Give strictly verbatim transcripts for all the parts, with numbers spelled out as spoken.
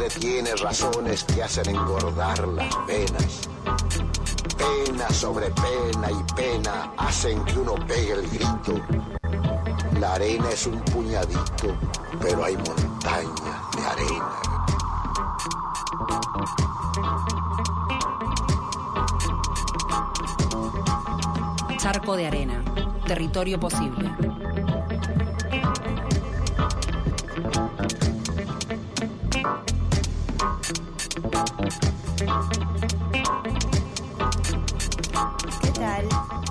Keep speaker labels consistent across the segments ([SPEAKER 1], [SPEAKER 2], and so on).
[SPEAKER 1] madre tiene razones que hacen engordar las penas. Pena sobre pena y pena hacen que uno pegue el grito. La arena es un puñadito, pero hay montañas de arena.
[SPEAKER 2] Charco de arena, territorio posible.
[SPEAKER 3] ¿Qué tal?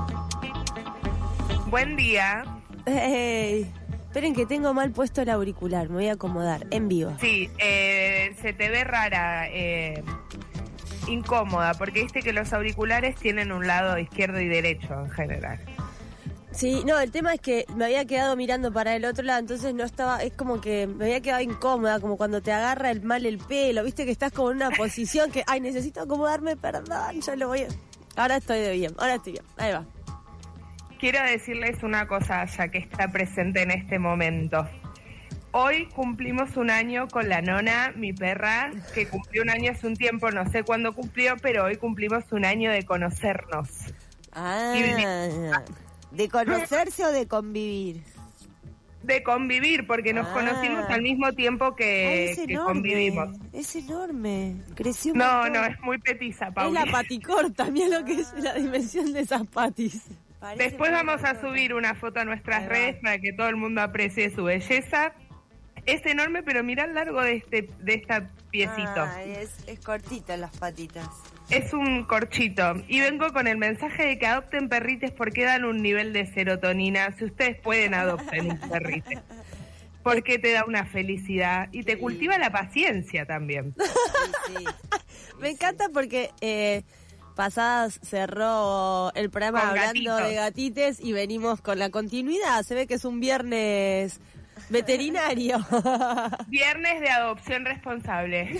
[SPEAKER 4] Buen día.
[SPEAKER 3] Hey, esperen que tengo mal puesto el auricular, me voy a acomodar, en vivo.
[SPEAKER 4] Sí, eh, se te ve rara, eh, incómoda, porque viste que los auriculares tienen un lado izquierdo y derecho en general.
[SPEAKER 3] Sí, no, el tema es que me había quedado mirando para el otro lado, entonces no estaba, es como que me había quedado incómoda, como cuando te agarra el mal el pelo, viste que estás como en una posición que, ay, necesito acomodarme, perdón, ya lo voy a... Ahora estoy de bien, ahora estoy bien, ahí va.
[SPEAKER 4] Quiero decirles una cosa ya que está presente en este momento. Hoy cumplimos un año con la Nona, mi perra, que cumplió un año hace un tiempo, no sé cuándo cumplió, pero hoy cumplimos un año de conocernos.
[SPEAKER 3] Ah, ¿de conocerse o de convivir?
[SPEAKER 4] De convivir, porque nos
[SPEAKER 3] ah.
[SPEAKER 4] conocimos al mismo tiempo que,
[SPEAKER 3] Ay, es
[SPEAKER 4] que
[SPEAKER 3] enorme,
[SPEAKER 4] convivimos.
[SPEAKER 3] Es enorme, creció un
[SPEAKER 4] No,
[SPEAKER 3] montón.
[SPEAKER 4] no, es muy petiza, Pauli.
[SPEAKER 3] Es la paticorta, mira lo que es la dimensión de esas patis. Parece
[SPEAKER 4] Después vamos a
[SPEAKER 3] patacota.
[SPEAKER 4] subir una foto a nuestras
[SPEAKER 3] Ahí
[SPEAKER 4] redes
[SPEAKER 3] va.
[SPEAKER 4] para que todo el mundo aprecie su belleza. Es enorme, pero mirá el largo de este de esta piecito.
[SPEAKER 3] Ah, es, es cortita las patitas.
[SPEAKER 4] Es un corchito. Y vengo con el mensaje de que adopten perrites porque dan un nivel de serotonina. Si ustedes pueden, adopten un perrite. Porque te da una felicidad y te
[SPEAKER 3] Sí.
[SPEAKER 4] cultiva la paciencia también.
[SPEAKER 3] Sí, sí. Me encanta porque eh, pasadas cerró el programa
[SPEAKER 4] Con
[SPEAKER 3] hablando
[SPEAKER 4] gatitos.
[SPEAKER 3] de gatites y venimos con la continuidad. Se ve que es un viernes veterinario.
[SPEAKER 4] Viernes de adopción responsable.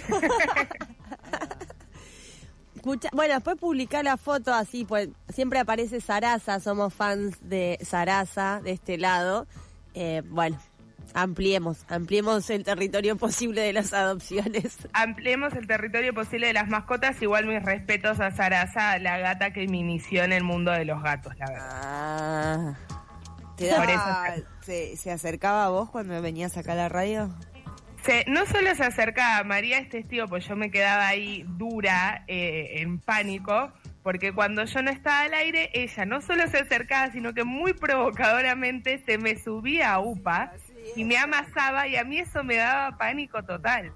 [SPEAKER 3] Escucha, bueno, después publicar la foto así, pues siempre aparece Sarasa, somos fans de Sarasa de este lado. Eh, bueno, ampliemos, ampliemos el territorio posible de las adopciones.
[SPEAKER 4] Ampliemos el territorio posible de las mascotas. Igual mis respetos a Sarasa, la gata que me inició en el mundo de los gatos, la verdad.
[SPEAKER 3] Ah,
[SPEAKER 5] ¿Te daba, se, ¿Se acercaba a vos cuando venías acá a la radio?
[SPEAKER 4] Se, no solo se acercaba, María es testigo, pues yo me quedaba ahí dura, eh, en pánico, porque cuando yo no estaba al aire, ella no solo se acercaba, sino que muy provocadoramente se me subía a UPA y me amasaba, y a mí eso me daba pánico total.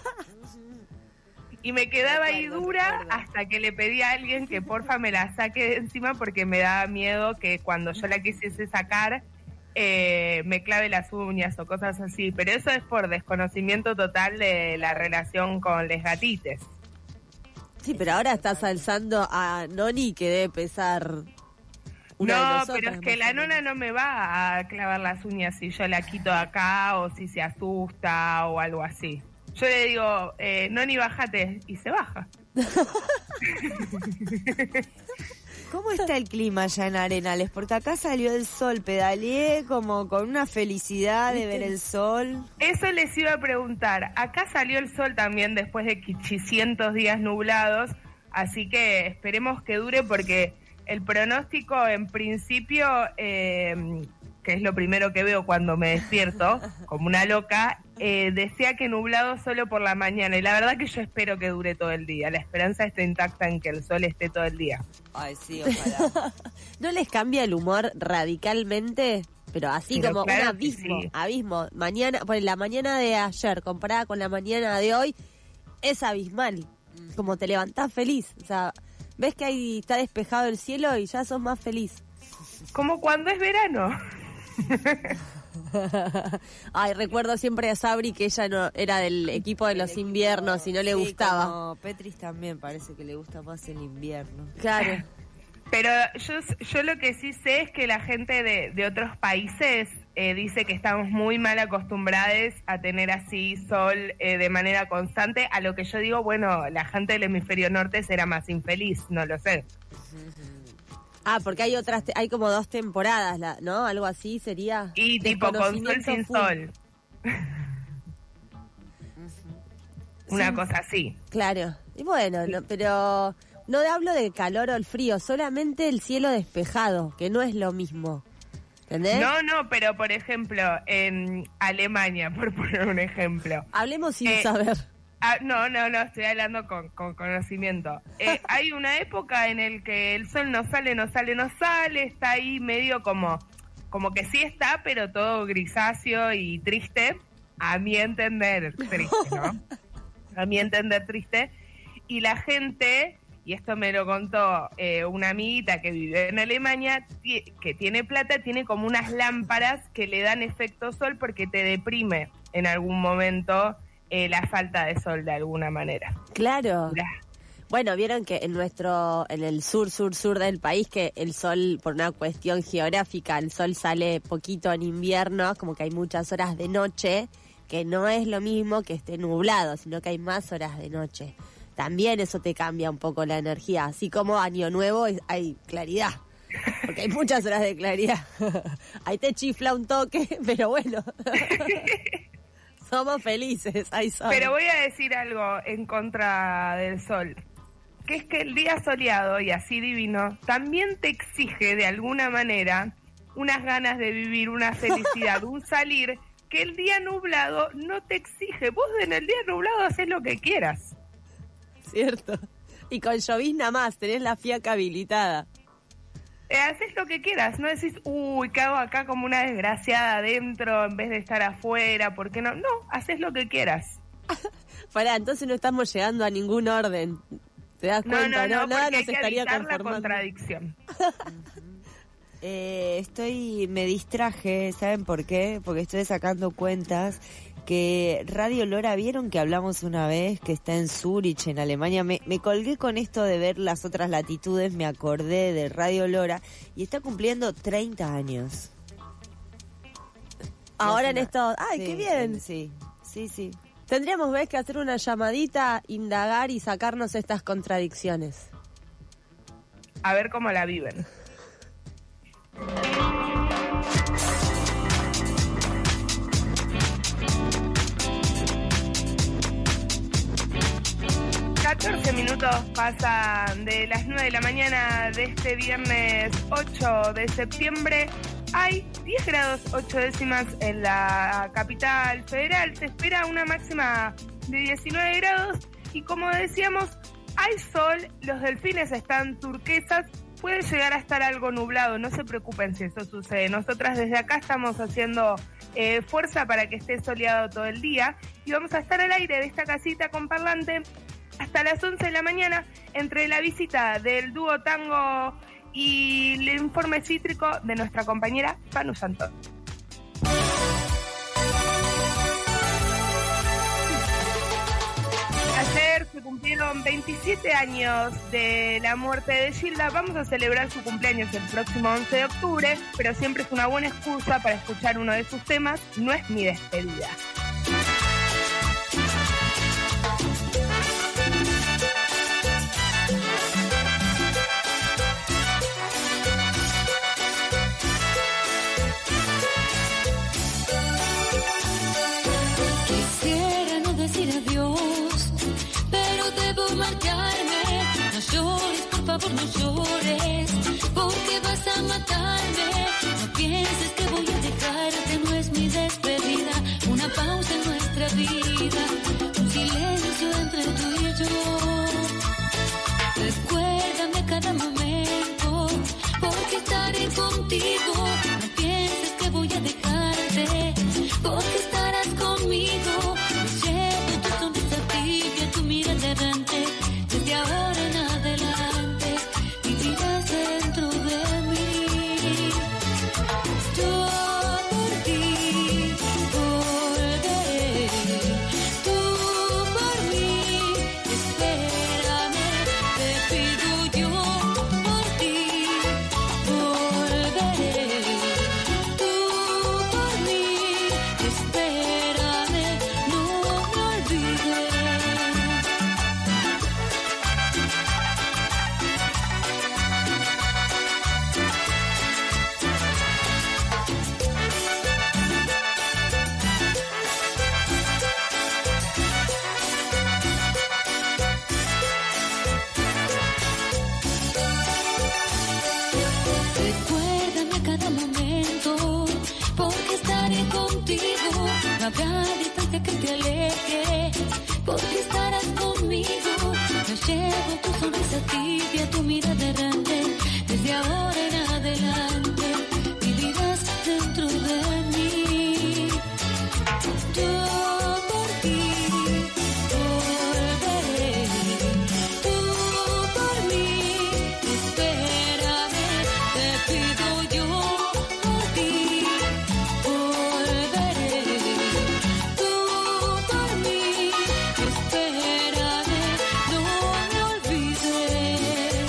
[SPEAKER 4] Y me quedaba ahí dura hasta que le pedí a alguien que porfa me la saque de encima, porque me daba miedo que cuando yo la quisiese sacar eh, me clave las uñas o cosas así. Pero eso es por desconocimiento total de la relación con les gatites.
[SPEAKER 3] sí, pero ahora estás alzando a Noni, que debe pesar una de
[SPEAKER 4] No,
[SPEAKER 3] nosotras,
[SPEAKER 4] pero es que
[SPEAKER 3] más
[SPEAKER 4] la
[SPEAKER 3] o menos.
[SPEAKER 4] nona no me va a clavar las uñas si yo la quito de acá o si se asusta o algo así. Yo le digo, eh, Noni, bájate, y se baja.
[SPEAKER 5] ¿Cómo está el clima allá en Arenales? Porque acá salió el sol, pedaleé como con una felicidad de ver el sol.
[SPEAKER 4] Eso les iba a preguntar. Acá salió el sol también después de quinientos días nublados, así que esperemos que dure, porque el pronóstico en principio, eh, que es lo primero que veo cuando me despierto, como una loca, eh, decía que nublado solo por la mañana, y la verdad que yo espero que dure todo el día. La esperanza está intacta en que el sol esté todo el día.
[SPEAKER 5] Ay, sí, ojalá.
[SPEAKER 3] ¿No les cambia el humor radicalmente? Pero así
[SPEAKER 4] Pero
[SPEAKER 3] como
[SPEAKER 4] claro
[SPEAKER 3] un
[SPEAKER 4] que
[SPEAKER 3] abismo,
[SPEAKER 4] sí.
[SPEAKER 3] abismo. Mañana, pues la mañana de ayer comparada con la mañana de hoy es abismal. Como te levantás feliz, o sea, ves que ahí está despejado el cielo y ya sos más feliz.
[SPEAKER 4] Como cuando es verano.
[SPEAKER 3] Ay, recuerdo siempre a Sabri que ella no era del equipo de los inviernos y no le
[SPEAKER 5] Sí,
[SPEAKER 3] gustaba.
[SPEAKER 5] como Petris también parece que le gusta más el invierno.
[SPEAKER 3] Claro.
[SPEAKER 4] Pero yo, yo lo que sí sé es que la gente de, de otros países eh, dice que estamos muy mal acostumbrados a tener así sol eh, de manera constante, a lo que yo digo, bueno, la gente del hemisferio norte será más infeliz, no lo sé.
[SPEAKER 3] Ah, porque hay otras, te- hay como dos temporadas, la- ¿no? Algo así sería.
[SPEAKER 4] Y tipo con sol
[SPEAKER 3] Desconocimiento
[SPEAKER 4] sin
[SPEAKER 3] full.
[SPEAKER 4] sol. una
[SPEAKER 3] Sí.
[SPEAKER 4] cosa así.
[SPEAKER 3] Claro. Y bueno, no, pero no hablo del calor o el frío, solamente el cielo despejado, que no es lo mismo. ¿Entendés?
[SPEAKER 4] No, no, pero por ejemplo, en Alemania, por poner un ejemplo.
[SPEAKER 3] Hablemos sin
[SPEAKER 4] Eh,
[SPEAKER 3] saber.
[SPEAKER 4] Ah, no, no, no, estoy hablando con, con conocimiento. Eh, hay una época en el que el sol no sale, no sale, no sale, está ahí medio como, como que sí está, pero todo grisáceo y triste, a mi entender triste, ¿no? A mi entender triste. Y la gente, y esto me lo contó eh, una amiguita que vive en Alemania, ti- que tiene plata, tiene como unas lámparas que le dan efecto sol porque te deprime en algún momento eh, la falta de sol de alguna manera.
[SPEAKER 3] Claro.
[SPEAKER 4] La-
[SPEAKER 3] Bueno, vieron que en nuestro, en el sur, sur, sur del país, que el sol, por una cuestión geográfica, el sol sale poquito en invierno, como que hay muchas horas de noche, que no es lo mismo que esté nublado, sino que hay más horas de noche. También eso te cambia un poco la energía, así como Año Nuevo es- hay claridad, porque hay muchas horas de claridad. Ahí te chifla un toque, pero bueno, somos felices, hay sol.
[SPEAKER 4] Pero voy a decir algo en contra del sol, que es que el día soleado y así divino también te exige de alguna manera unas ganas de vivir, una felicidad, un salir, que el día nublado no te exige. Vos en el día nublado haces lo que quieras.
[SPEAKER 3] ¿Cierto? Y con llovizna más, tenés la fiaca habilitada.
[SPEAKER 4] Eh, haces lo que quieras, no decís, uy, ¿qué hago acá como una desgraciada adentro en vez de estar afuera? ¿Por qué no? No, haces lo que quieras.
[SPEAKER 3] Pará, entonces no estamos llegando a ningún orden. ¿Te das
[SPEAKER 4] No,
[SPEAKER 3] cuenta?
[SPEAKER 4] no, no,
[SPEAKER 3] Nada
[SPEAKER 4] porque hay
[SPEAKER 3] nos
[SPEAKER 4] que
[SPEAKER 3] estaría
[SPEAKER 4] evitar la
[SPEAKER 3] conformando.
[SPEAKER 4] contradicción.
[SPEAKER 5] Eh, estoy, me distraje, ¿saben por qué? Porque estoy sacando cuentas que Radio Lora, ¿vieron que hablamos una vez que está en Zurich, en Alemania? Me, me colgué con esto de ver las otras latitudes, me acordé de Radio Lora y está cumpliendo treinta años.
[SPEAKER 3] Ahora
[SPEAKER 5] Es
[SPEAKER 3] en
[SPEAKER 5] una-
[SPEAKER 3] esto... ¡Ay,
[SPEAKER 5] sí,
[SPEAKER 3] qué bien!
[SPEAKER 5] Sí, sí, sí.
[SPEAKER 3] Tendríamos, ¿ves?, que hacer una llamadita, indagar y sacarnos estas contradicciones.
[SPEAKER 4] A ver cómo la viven. catorce minutos pasan de las nueve de la mañana de este viernes ocho de septiembre. Hay diez grados ocho décimas en la capital federal. Se espera una máxima de diecinueve grados y, como decíamos, hay sol, los delfines están turquesas. Puede llegar a estar algo nublado, no se preocupen si eso sucede. Nosotras desde acá estamos haciendo eh, fuerza para que esté soleado todo el día y vamos a estar al aire de esta casita con parlante hasta las once de la mañana entre la visita del dúo tango y el informe cítrico de nuestra compañera Panu Santos. Ayer se cumplieron veintisiete años de la muerte de Gilda. Vamos a celebrar su cumpleaños el próximo once de octubre, pero siempre es una buena excusa para escuchar uno de sus temas. No es mi despedida.
[SPEAKER 6] Quisiera no decir adiós, pero debo marcharme. No llores, por favor, no llores, porque vas a matarme. No pienses que voy a dejarte, no es mi despedida. Una pausa en nuestra vida, un silencio entre tú y yo. Recuérdame cada momento, porque estaré contigo. No pienses que voy a dejarte, porque estarás conmigo. Me llevo tu sonrisa tibia, tu mirada errante. Desde ahora en adelante vivirás dentro de mí. Yo por ti volveré No habrá distancia que te aleje, porque estarás conmigo. Me llevo tu sonrisa tibia, tu mirada errante. Desde ahora en adelante vivirás dentro de mí. Yo por ti volveré, tú por mí espérame, te pido yo por ti volveré, tú por mí espérame, no me olvides.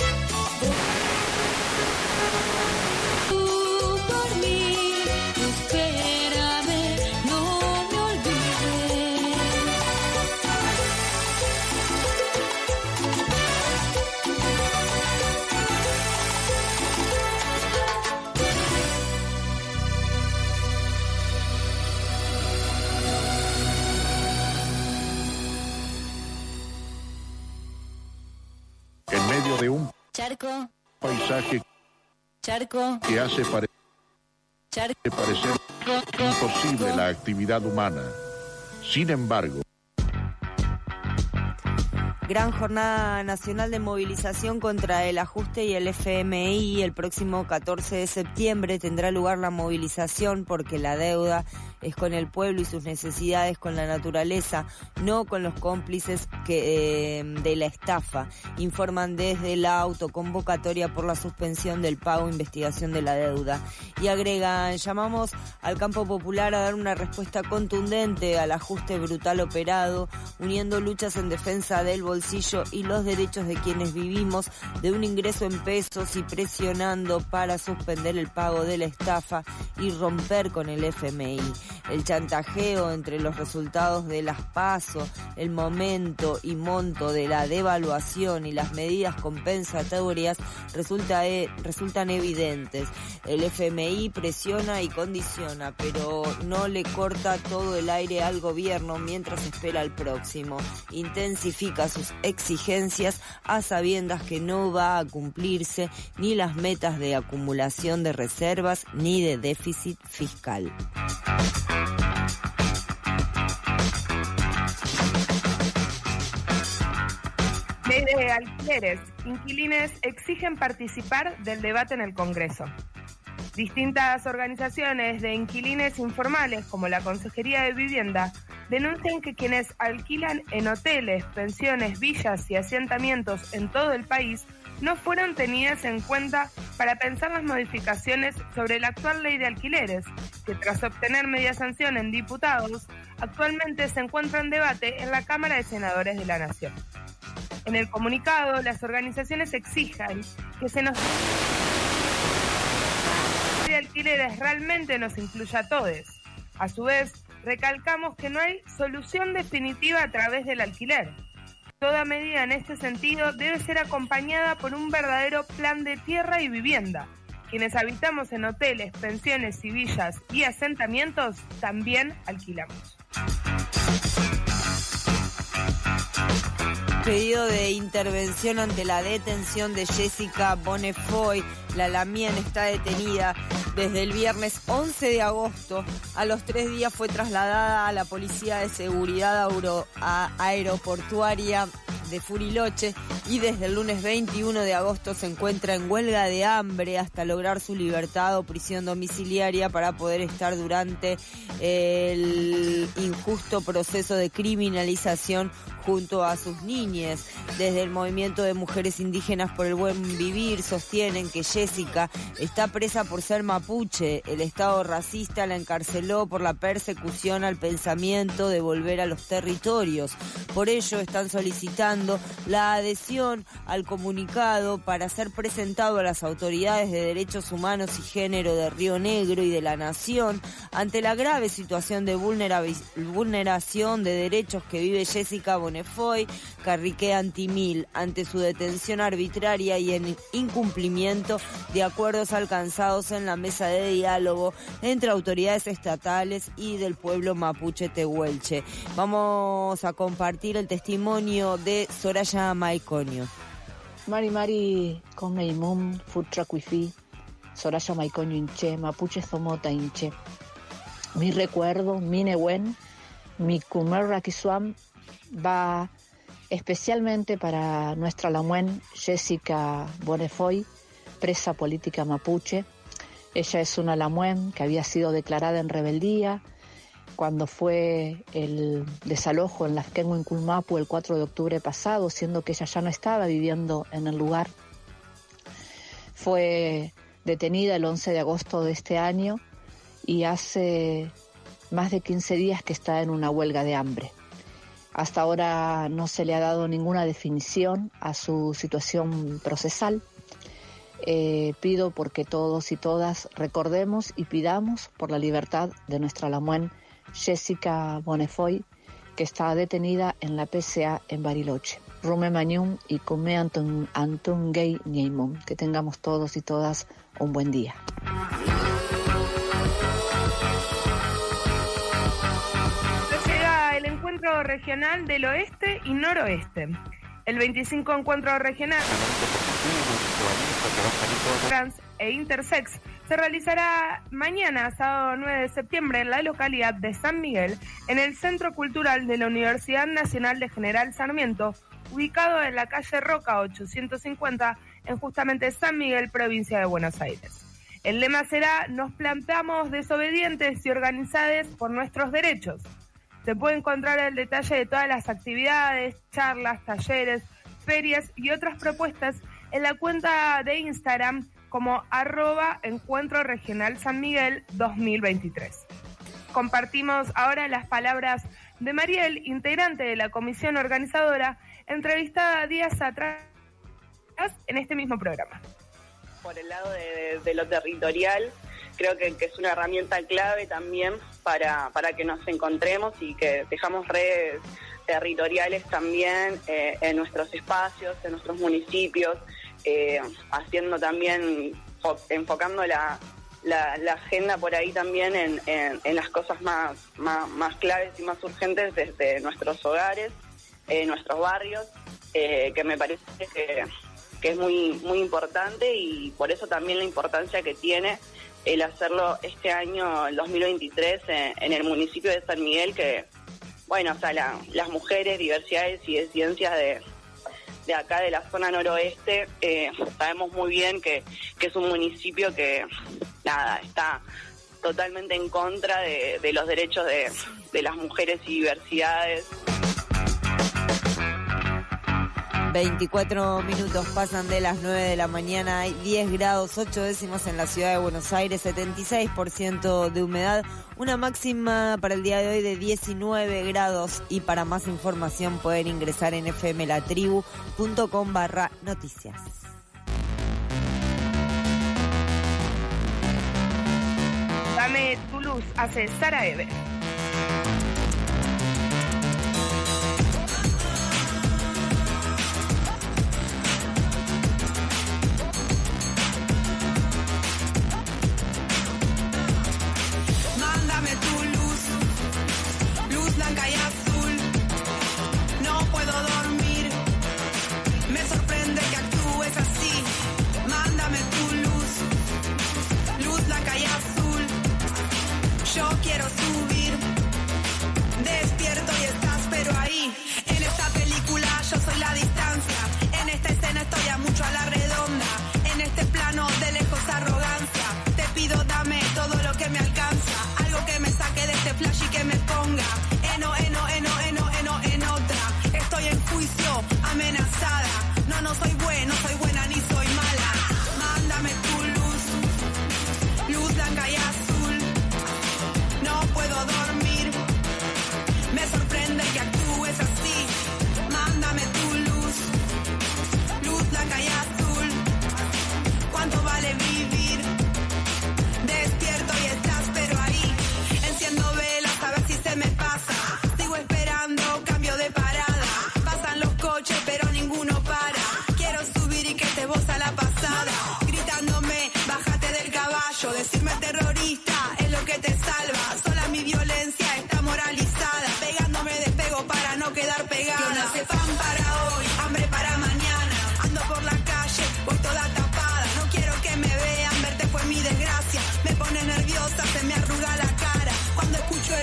[SPEAKER 6] Tú por mí espérame, no me olvides.
[SPEAKER 7] En medio de un
[SPEAKER 2] Charco,
[SPEAKER 7] paisaje
[SPEAKER 2] charco,
[SPEAKER 7] que hace pare-
[SPEAKER 2] charco.
[SPEAKER 7] parecer imposible la actividad humana. Sin embargo,
[SPEAKER 5] Gran jornada nacional de movilización contra el ajuste y el F M I. El próximo catorce de septiembre tendrá lugar la movilización porque la deuda es con el pueblo y sus necesidades con la naturaleza, no con los cómplices que, eh, de la estafa. Informan desde la autoconvocatoria por la suspensión del pago e investigación de la deuda. Y agregan, llamamos al campo popular a dar una respuesta contundente al ajuste brutal operado, uniendo luchas en defensa del bolsillo y los derechos de quienes vivimos de un ingreso en pesos y presionando para suspender el pago de la estafa y romper con el F M I. El chantajeo entre los resultados de las PASO, el momento y monto de la devaluación y las medidas compensatorias resulta, eh, resultan evidentes. El F M I presiona y condiciona, pero no le corta todo el aire al gobierno mientras espera al próximo. Intensifica sus exigencias a sabiendas que no va a cumplirse ni las metas de acumulación de reservas ni de déficit fiscal.
[SPEAKER 4] Ley de alquileres. Inquilines exigen participar del debate en el Congreso. Distintas organizaciones de inquilines informales, como la Consejería de Vivienda, denuncian que quienes alquilan en hoteles, pensiones, villas y asentamientos en todo el país no fueron tenidas en cuenta para pensar las modificaciones sobre la actual ley de alquileres, que tras obtener media sanción en diputados, actualmente se encuentra en debate en la Cámara de Senadores de la Nación. En el comunicado, las organizaciones exigen que se nos de alquileres realmente nos incluya a todos. A su vez, recalcamos que no hay solución definitiva a través del alquiler. Toda medida en este sentido debe ser acompañada por un verdadero plan de tierra y vivienda. Quienes habitamos en hoteles, pensiones y villas y asentamientos también alquilamos.
[SPEAKER 5] Pedido de intervención ante la detención de Jessica Bonnefoy. La Lamien está detenida desde el viernes once de agosto. A los tres días fue trasladada a la Policía de Seguridad Aero- a- Aeroportuaria de Furiloche y desde el lunes veintiuno de agosto se encuentra en huelga de hambre hasta lograr su libertad o prisión domiciliaria para poder estar durante el injusto proceso de criminalización junto a sus niñes. Desde el Movimiento de Mujeres Indígenas por el Buen Vivir sostienen que Jessica está presa por ser mapuche. El Estado racista la encarceló por la persecución al pensamiento de volver a los territorios. Por ello están solicitando la adhesión al comunicado para ser presentado a las autoridades de derechos humanos y género de Río Negro y de la Nación ante la grave situación de vulneravi- vulneración de derechos que vive Jessica Bonnefoy Carriqué Antimil ante su detención arbitraria y en incumplimiento de acuerdos alcanzados en la mesa de diálogo entre autoridades estatales y del pueblo mapuche tehuelche. Vamos a compartir el testimonio de Soraya Maiconio.
[SPEAKER 8] Mari Mari Komeimum Futrakuifi Soraya Maiconio Inche Mapuche Zomota Inche mi recuerdo, mi Nehuen, mi Kumerra Kiswam, va especialmente para nuestra Lamuen Jessica Bonefoy, presa política mapuche. Ella es una Lamuen que había sido declarada en rebeldía cuando fue el desalojo en Lazquenhuinculmapu el cuatro de octubre pasado, siendo que ella ya no estaba viviendo en el lugar. Fue detenida el once de agosto de este año y hace más de quince días que está en una huelga de hambre. Hasta ahora no se le ha dado ninguna definición a su situación procesal. Eh, pido porque todos y todas recordemos y pidamos por la libertad de nuestra Lamuen Jessica Bonefoy, que está detenida en la P C A en Bariloche. Rume Mañum y Kume Antun, Antun Gay Nieimum. Que tengamos todos y todas un buen día.
[SPEAKER 4] Llega el encuentro regional del oeste y noroeste. El veinticinco encuentro regional trans e intersex se realizará mañana, sábado nueve de septiembre, en la localidad de San Miguel, en el Centro Cultural de la Universidad Nacional de General Sarmiento, ubicado en la calle Roca ochocientos cincuenta, en justamente San Miguel, provincia de Buenos Aires. El lema será: nos plantamos desobedientes y organizados por nuestros derechos. Se puede encontrar el detalle de todas las actividades, charlas, talleres, ferias y otras propuestas en la cuenta de Instagram como arroba Encuentro Regional San Miguel dos mil veintitrés. Compartimos ahora las palabras de Mariel, integrante de la comisión organizadora, entrevistada días atrás en este mismo programa.
[SPEAKER 9] Por el lado de, de lo territorial, creo que, que es una herramienta clave también para, para que nos encontremos y que dejamos redes territoriales también eh, en nuestros espacios, en nuestros municipios, eh, haciendo también, enfocando la, la, la agenda por ahí también en, en, en las cosas más, más, más claves y más urgentes desde nuestros hogares, eh, nuestros barrios, eh, que me parece que, que es muy, muy importante, y por eso también la importancia que tiene el hacerlo este año, el dos mil veintitrés, en, en el municipio de San Miguel, que, bueno, o sea, la, las mujeres, diversidades y disidencias de, de acá, de la zona noroeste, eh, sabemos muy bien que, que es un municipio que, nada, está totalmente en contra de, de los derechos de, de las mujeres y diversidades.
[SPEAKER 5] veinticuatro minutos pasan de las nueve de la mañana, hay diez grados ocho décimos en la ciudad de Buenos Aires, setenta y seis por ciento de humedad, una máxima para el día de hoy de diecinueve grados, y para más información pueden ingresar en fmlatribu.com barra noticias.
[SPEAKER 4] Dame tu luz, hace Sara Eve.
[SPEAKER 10] Yo quiero subir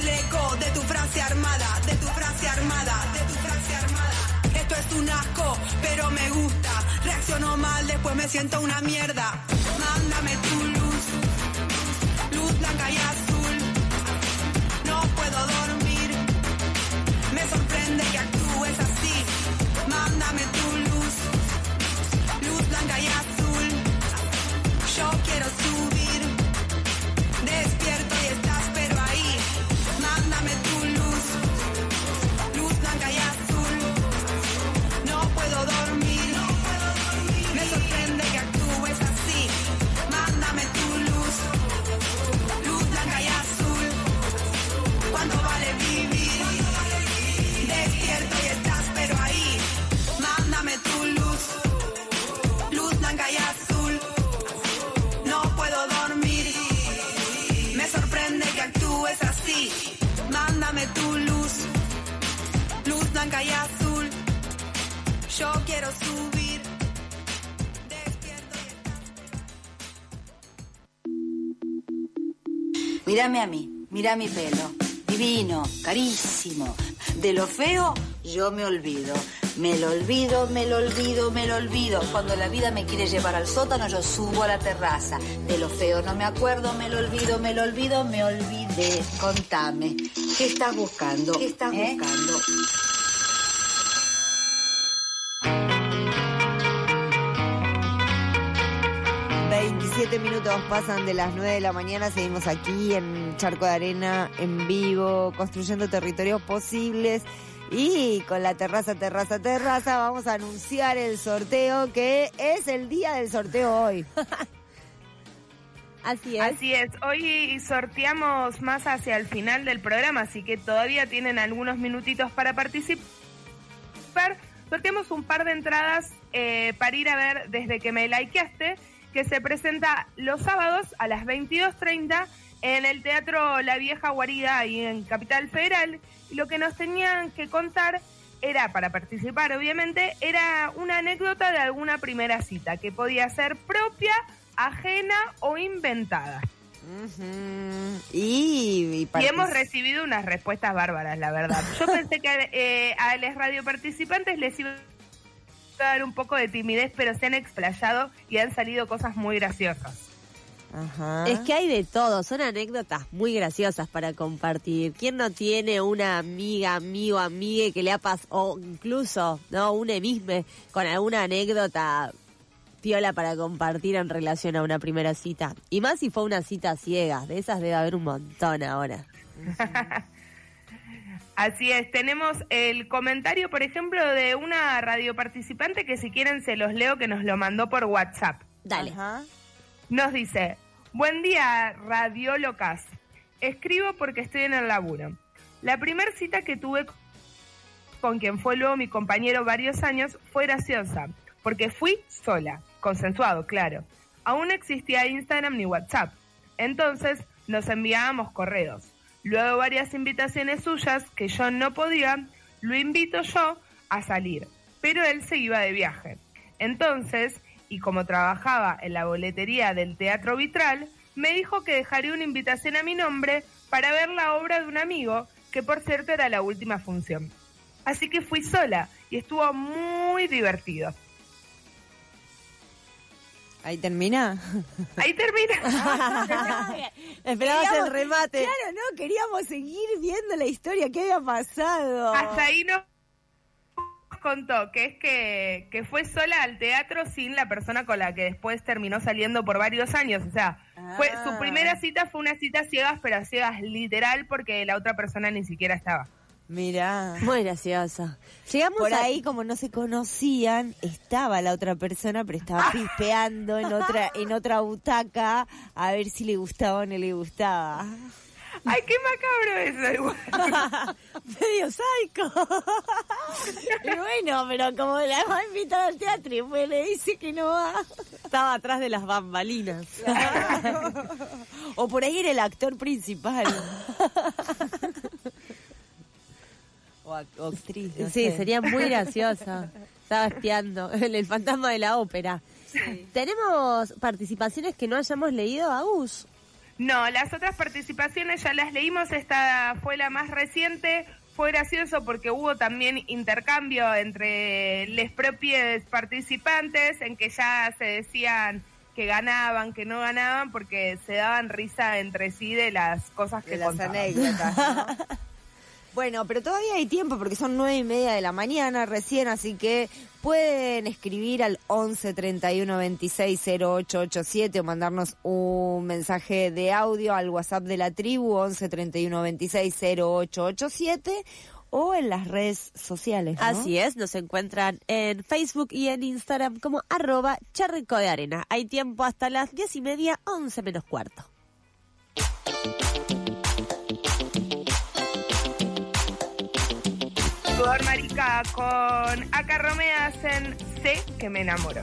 [SPEAKER 10] el eco de tu frase armada, de tu frase armada, de tu frase armada. Esto es un asco, pero me gusta. Reacciono mal, después me siento una mierda. Mándame tu luz, luz blanca y azul. No puedo dormir, me sorprende que actúes así. Mándame tu luz, luz blanca y azul. Yo quiero subir, despierto y estás pero ahí. Mándame tu luz, luz blanca y azul. No puedo dormir, me sorprende que actúes así. Mándame tu luz, luz blanca y azul. ¿Cuánto vale vivir? Despierto y estás pero ahí. Mándame tu luz, luz blanca y azul. No puedo dormir, me sorprende que actúes así. Mándame tu luz, luz blanca y azul. Yo quiero subir, despierto y estás.
[SPEAKER 2] Mírame a mí, mira mi pelo. Divino, carísimo. De lo feo, yo me olvido. Me lo olvido, me lo olvido, me lo olvido. Cuando la vida me quiere llevar al sótano, yo subo a la terraza. De lo feo no me acuerdo, me lo olvido, me lo olvido, me olvidé. Contame, ¿qué estás buscando? ¿Qué estás ¿Eh? buscando?
[SPEAKER 5] veintisiete minutos pasan de las nueve de la mañana, seguimos aquí en Charco de Arena, en vivo, construyendo territorios posibles. Y con la terraza, terraza, terraza, vamos a anunciar el sorteo, que es el día del sorteo hoy.
[SPEAKER 3] Así es.
[SPEAKER 4] Así es. Hoy sorteamos más hacia el final del programa, así que todavía tienen algunos minutitos para participar. Sorteamos un par de entradas eh, para ir a ver Desde que me likeaste, que se presenta los sábados a las veintidós treinta en el Teatro La Vieja Guarida, ahí en Capital Federal. Y lo que nos tenían que contar era, para participar obviamente, era una anécdota de alguna primera cita, que podía ser propia, ajena o inventada.
[SPEAKER 5] Uh-huh. Y, y,
[SPEAKER 4] y hemos recibido unas respuestas bárbaras, la verdad. Yo pensé que eh, a los radioparticipantes les iba a dar un poco de timidez, pero se han explayado y han salido cosas muy graciosas.
[SPEAKER 3] Ajá. Es que hay de todo, son anécdotas muy graciosas para compartir. ¿Quién no tiene una amiga, amigo, amigue que le ha pasado, o incluso, no, un emisme con alguna anécdota piola para compartir en relación a una primera cita? Y más si fue una cita ciega, de esas debe haber un montón ahora.
[SPEAKER 4] Así es, tenemos el comentario, por ejemplo, de una radioparticipante que si quieren se los leo, que nos lo mandó por WhatsApp.
[SPEAKER 3] Dale.
[SPEAKER 4] Ajá. Nos dice: buen día, radiólocas. Escribo porque estoy en el laburo. La primera cita que tuve con quien fue luego mi compañero varios años fue graciosa, porque fui sola, consensuado, claro. Aún no existía Instagram ni WhatsApp. Entonces nos enviábamos correos. Luego varias invitaciones suyas que yo no podía, lo invito yo a salir, pero él se iba de viaje. Entonces, y como trabajaba en la boletería del Teatro Vitral, me dijo que dejaría una invitación a mi nombre para ver la obra de un amigo, que por cierto era la última función. Así que fui sola y estuvo muy divertido.
[SPEAKER 5] ¿Ahí termina?
[SPEAKER 4] Ahí termina.
[SPEAKER 3] Esperabas el remate.
[SPEAKER 5] Claro, no, queríamos seguir viendo la historia, qué había pasado.
[SPEAKER 4] Hasta ahí nos contó que es que, que fue sola al teatro sin la persona con la que después terminó saliendo por varios años. O sea, ah. fue su primera cita fue una cita ciegas, pero ciegas literal, porque la otra persona ni siquiera estaba.
[SPEAKER 5] Mirá.
[SPEAKER 3] Muy graciosa. Llegamos
[SPEAKER 5] por
[SPEAKER 3] a...
[SPEAKER 5] ahí, como no se conocían, estaba la otra persona, pero estaba pispeando en otra en otra butaca a ver si le gustaba o no le gustaba.
[SPEAKER 4] Ay, qué macabro eso igual.
[SPEAKER 3] Medio psycho.
[SPEAKER 5] Y bueno, pero como la va a invitar al teatro y pues le dice que no va.
[SPEAKER 3] Estaba atrás de las bambalinas.
[SPEAKER 5] Claro. O por ahí era el actor principal. O, o actriz, no
[SPEAKER 3] sí,
[SPEAKER 5] sé.
[SPEAKER 3] sería muy graciosa. Estaba espiando el, el fantasma de la ópera. Sí. ¿Tenemos participaciones que no hayamos leído, Agus?
[SPEAKER 4] No, las otras participaciones ya las leímos, esta fue la más reciente. Fue gracioso porque hubo también intercambio entre los propios participantes en que ya se decían que ganaban, que no ganaban, porque se daban risa entre sí de las cosas que
[SPEAKER 5] de las
[SPEAKER 4] contaban.
[SPEAKER 5] anécdotas, ¿no? Bueno, pero todavía hay tiempo porque son nueve y media de la mañana recién, así que pueden escribir al once treinta y uno veintiséis cero ocho ochenta y siete o mandarnos un mensaje de audio al WhatsApp de la tribu once treinta y uno veintiséis cero ocho ochenta y siete o en las redes sociales, ¿no?
[SPEAKER 3] Así es, nos encuentran en Facebook y en Instagram como arroba charrico de arena. Hay tiempo hasta las diez y media, once menos cuarto.
[SPEAKER 4] Sudor Marica con Aca Romea hacen Sé que me enamoro.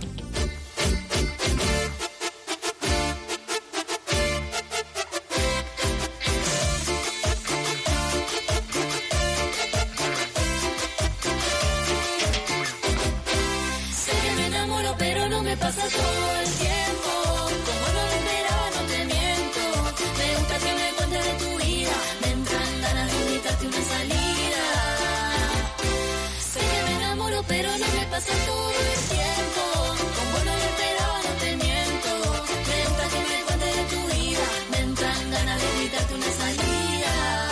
[SPEAKER 6] Sé que me enamoro, pero no me pasa todo el tiempo. Como no lo esperaba, no te miento. Me gusta que me cuentes de tu vida. Me entran ganas de invitarte una salida. Pero no me pasa todo el tiempo. Como no lo esperaba, no te miento. Me gusta que me cuentes de tu vida. Me entran ganas de invitarte una salida.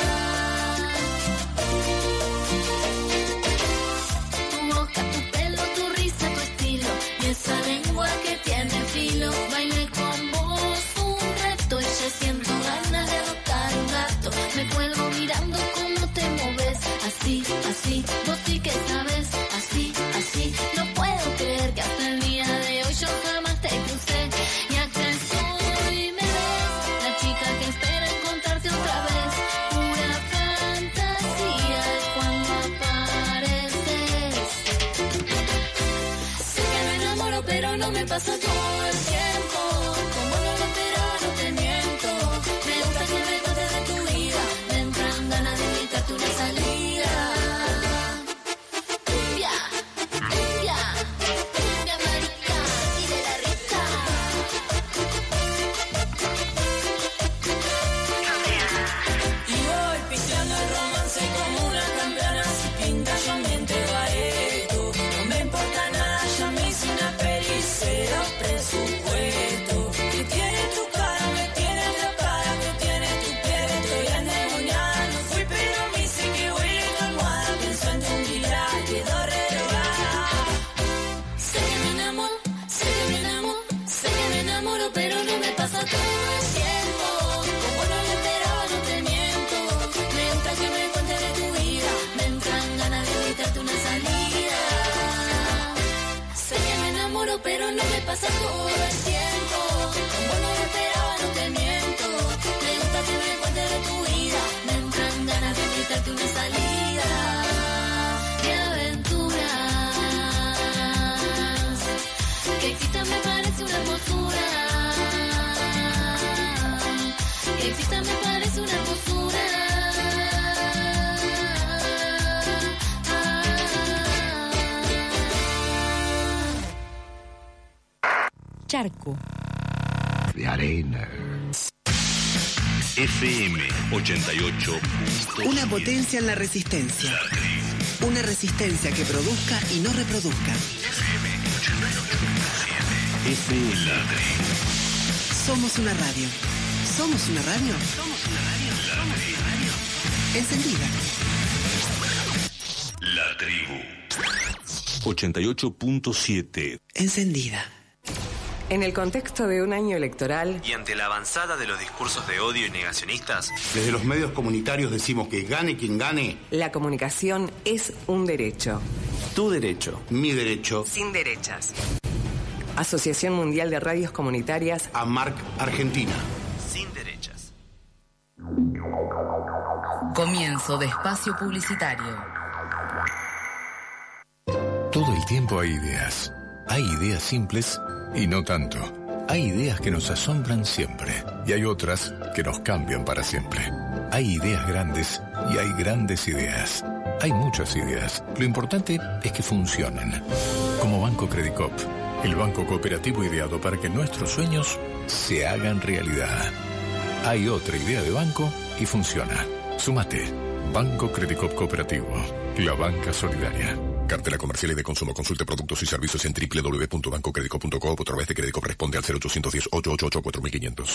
[SPEAKER 6] Tu boca, tu pelo, tu risa, tu estilo. Y esa lengua que tiene filo. Bailé con vos un rato y ya siento ganas de adoptar un gato. Me cuelgo mirando cómo te moves. Así, así, vos sí que sabes. Así, así, no puedo creer que hasta el día de hoy yo jamás te crucé. Y acá estoy, me ves, la chica que espera encontrarte otra vez. Pura fantasía es cuando apareces. Sé que me enamoro, pero no me pasa todo el tiempo. Como no lo esperaba, no te miento. Me gusta que me cuentes de tu vida. Me entran ganas de invitarte una salida. Pero no me pasa todo el tiempo. Como no lo esperaba, no te miento. Me gusta que me cuentes de tu vida. Me entran ganas de invitarte una salida. De aventuras. Que existan me parece una hermosura. Que existan me parece una hermosura.
[SPEAKER 11] Charco
[SPEAKER 1] de arena.
[SPEAKER 12] F M ochenta y ocho.
[SPEAKER 13] Una potencia en la resistencia. Una resistencia que produzca y no reproduzca.
[SPEAKER 12] F M ochenta y ocho punto siete. F M La Tribu.
[SPEAKER 13] Somos una radio. ¿Somos una radio?
[SPEAKER 12] Somos una radio. La Tribu.
[SPEAKER 13] Encendida.
[SPEAKER 12] La Tribu. ochenta y ocho punto siete.
[SPEAKER 13] Encendida.
[SPEAKER 14] En el contexto de un año electoral
[SPEAKER 15] y ante la avanzada de los discursos de odio y negacionistas,
[SPEAKER 16] desde los medios comunitarios decimos que gane quien gane,
[SPEAKER 14] la comunicación es un derecho.
[SPEAKER 16] Tu derecho, mi derecho,
[SPEAKER 14] sin derechas. Asociación Mundial de Radios Comunitarias,
[SPEAKER 16] AMARC Argentina.
[SPEAKER 15] Sin derechas.
[SPEAKER 11] Comienzo de espacio publicitario.
[SPEAKER 17] Todo el tiempo hay ideas. Hay ideas simples y no tanto. Hay ideas que nos asombran siempre y hay otras que nos cambian para siempre. Hay ideas grandes y hay grandes ideas. Hay muchas ideas. Lo importante es que funcionen. Como Banco Credicop, el banco cooperativo ideado para que nuestros sueños se hagan realidad. Hay otra idea de banco y funciona. Súmate. Banco Credicop Cooperativo. La banca solidaria. Cartela comercial y de consumo. Consulte productos y servicios en doble u doble u doble u punto banco credicop punto com o a través de Credicop. Responde al cero ochocientos diez, ochocientos ochenta y ocho, cuatro mil quinientos.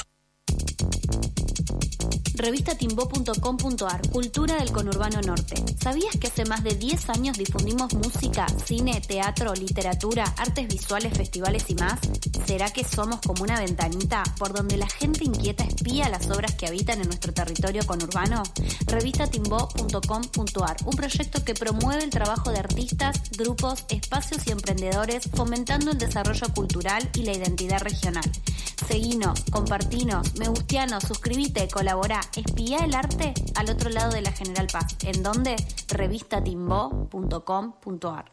[SPEAKER 18] Revista Timbó punto com punto ar. Cultura del conurbano norte. ¿Sabías que hace más de diez años difundimos música, cine, teatro, literatura, artes visuales, festivales y más? ¿Será que somos como una ventanita por donde la gente inquieta espía las obras que habitan en nuestro territorio conurbano? Revista Timbó punto com punto ar. Un proyecto que promueve el trabajo de artistas, grupos, espacios y emprendedores, fomentando el desarrollo cultural y la identidad regional. Seguinos, compartinos, me gustianos, suscribite, colaborá. Espía el arte al otro lado de la General Paz. ¿En dónde? Revista Timbó punto com punto ar.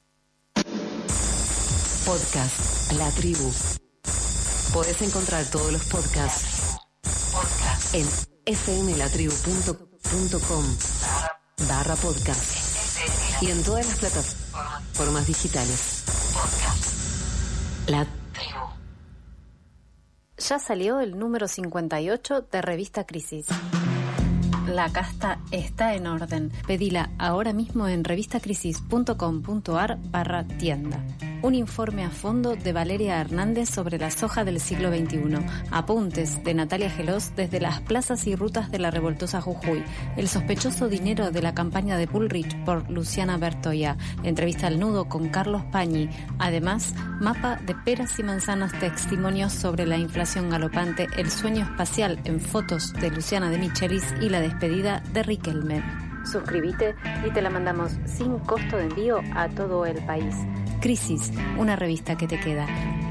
[SPEAKER 11] Podcast La Tribu. Podés encontrar todos los podcasts Podcast. en f m la tribu punto com barra podcast y en todas las plataformas digitales. Podcast La Tribu.
[SPEAKER 18] Ya salió el número cincuenta y ocho de Revista Crisis. La casta está en orden. Pedila ahora mismo en revistacrisis punto com punto ar barra tienda. Un informe a fondo de Valeria Hernández sobre la soja del siglo veintiuno. Apuntes de Natalia Gelós desde las plazas y rutas de la revoltosa Jujuy. El sospechoso dinero de la campaña de Bullrich por Luciana Bertoya. Entrevista al nudo con Carlos Pañi. Además, mapa de peras y manzanas, testimonios sobre la inflación galopante, el sueño espacial en fotos de Luciana de Michelis y la despedida de Riquelme. Suscríbete y te la mandamos sin costo de envío a todo el país. Crisis, una revista que te queda.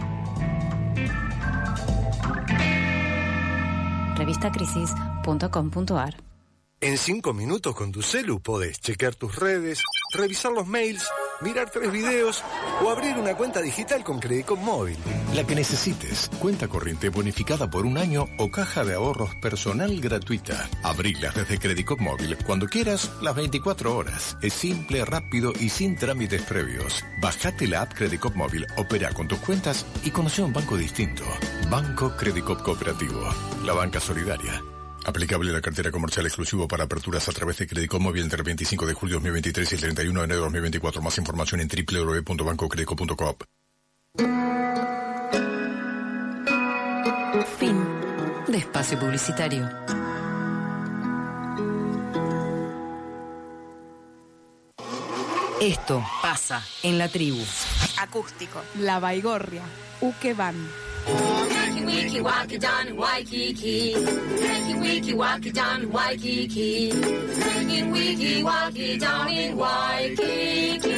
[SPEAKER 18] revistacrisis punto com punto ar.
[SPEAKER 19] En cinco minutos con tu celu podés chequear tus redes, revisar los mails, mirar tres videos o abrir una cuenta digital con Credicop Móvil.
[SPEAKER 17] La que necesites. Cuenta corriente bonificada por un año o caja de ahorros personal gratuita. Abrilas desde Credicop Móvil cuando quieras, las veinticuatro horas. Es simple, rápido y sin trámites previos. Bajate la app Credicop Móvil, opera con tus cuentas y conoce un banco distinto. Banco Credicop Cooperativo. La banca solidaria. Aplicable la cartera comercial exclusivo para aperturas a través de Credicop Móvil entre el veinticinco de julio de dos mil veintitrés y el treinta y uno de enero de dos mil veinticuatro. Más información en doble u doble u doble u punto banco credicop punto com.
[SPEAKER 11] Fin de espacio publicitario. Esto pasa en la tribu.
[SPEAKER 20] Acústico. La Baigorria. Ukeban.
[SPEAKER 6] Wiki waki dan Waikiki. Wiki waki dan Waikiki. Wiki waki down in Waikiki.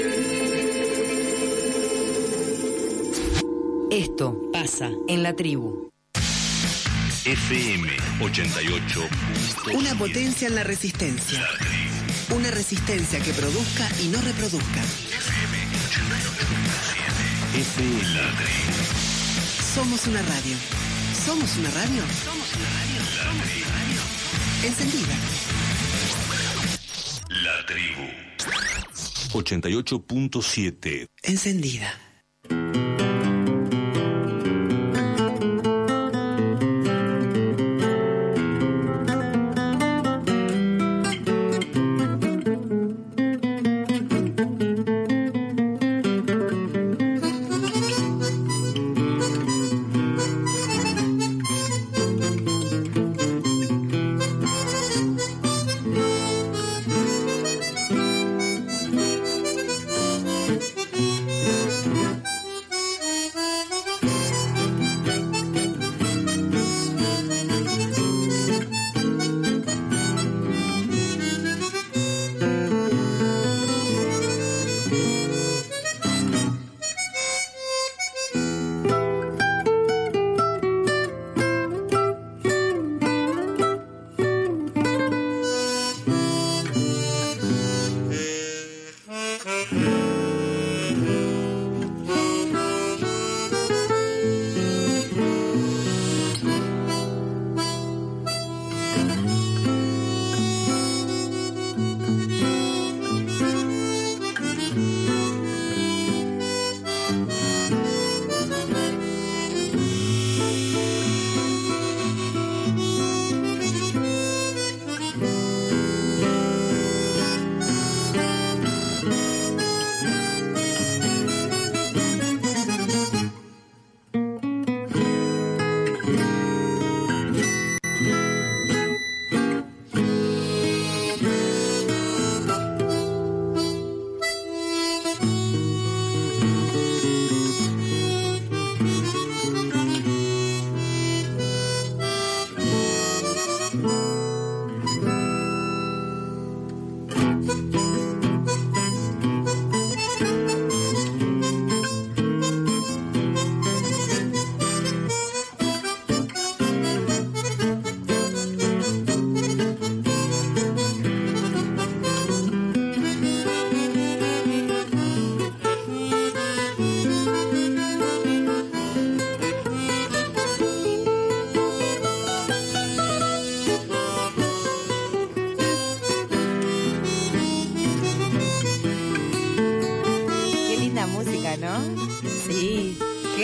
[SPEAKER 11] Esto pasa en la tribu.
[SPEAKER 12] F M ochenta y ocho.
[SPEAKER 13] Una potencia en la resistencia. Una resistencia que produzca y no reproduzca.
[SPEAKER 12] F M ochenta y ocho punto siete. F M La Tribu.
[SPEAKER 13] Somos una radio. ¿Somos una radio? Somos una radio. Somos una radio. Encendida.
[SPEAKER 12] La Tribu. ochenta y ocho punto siete.
[SPEAKER 13] Encendida.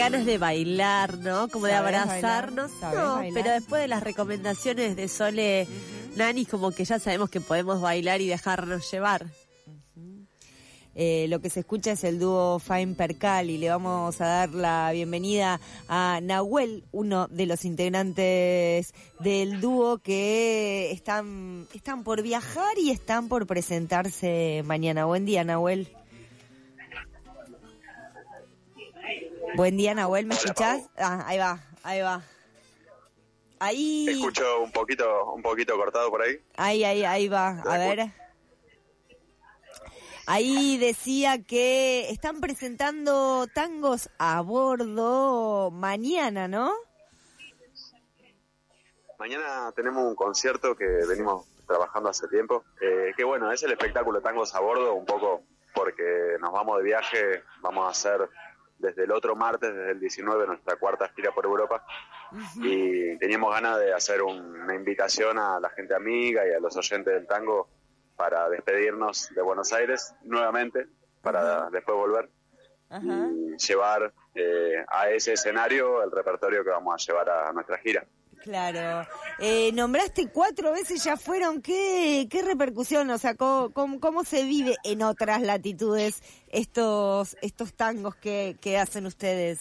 [SPEAKER 3] ganas de bailar, ¿no? Como de
[SPEAKER 5] ¿Sabés
[SPEAKER 3] abrazarnos.
[SPEAKER 5] bailar? ¿Sabés
[SPEAKER 3] No,
[SPEAKER 5] bailar?
[SPEAKER 3] pero después de las recomendaciones de Sole uh-huh. Nani, como que ya sabemos que podemos bailar y dejarnos llevar.
[SPEAKER 5] Eh, lo que se escucha es el dúo Fine Percal y le vamos a dar la bienvenida a Nahuel, uno de los integrantes del dúo que están, están por viajar y están por presentarse mañana. Buen día, Nahuel. Buen día, Nahuel, ¿me escuchás? Ah, ahí va, ahí va. Ahí.
[SPEAKER 21] Escucho un poquito, un poquito cortado por ahí.
[SPEAKER 5] Ahí, ahí, ahí va. A ver. Ahí decía que están presentando tangos a bordo mañana, ¿no?
[SPEAKER 21] Mañana tenemos un concierto que venimos trabajando hace tiempo. Eh, que bueno, es el espectáculo Tangos a Bordo, un poco porque nos vamos de viaje, vamos a hacer desde el otro martes, desde el diecinueve, nuestra cuarta gira por Europa. Uh-huh. Y teníamos ganas de hacer un, una invitación a la gente amiga y a los oyentes del tango para despedirnos de Buenos Aires nuevamente, para uh-huh. después volver uh-huh. y llevar eh, a ese escenario el repertorio que vamos a llevar a nuestra gira.
[SPEAKER 5] Claro. Eh, nombraste cuatro veces, ya fueron. ¿Qué, qué repercusión? O sea, ¿cómo, cómo, cómo se vive en otras latitudes estos estos tangos que, que hacen ustedes?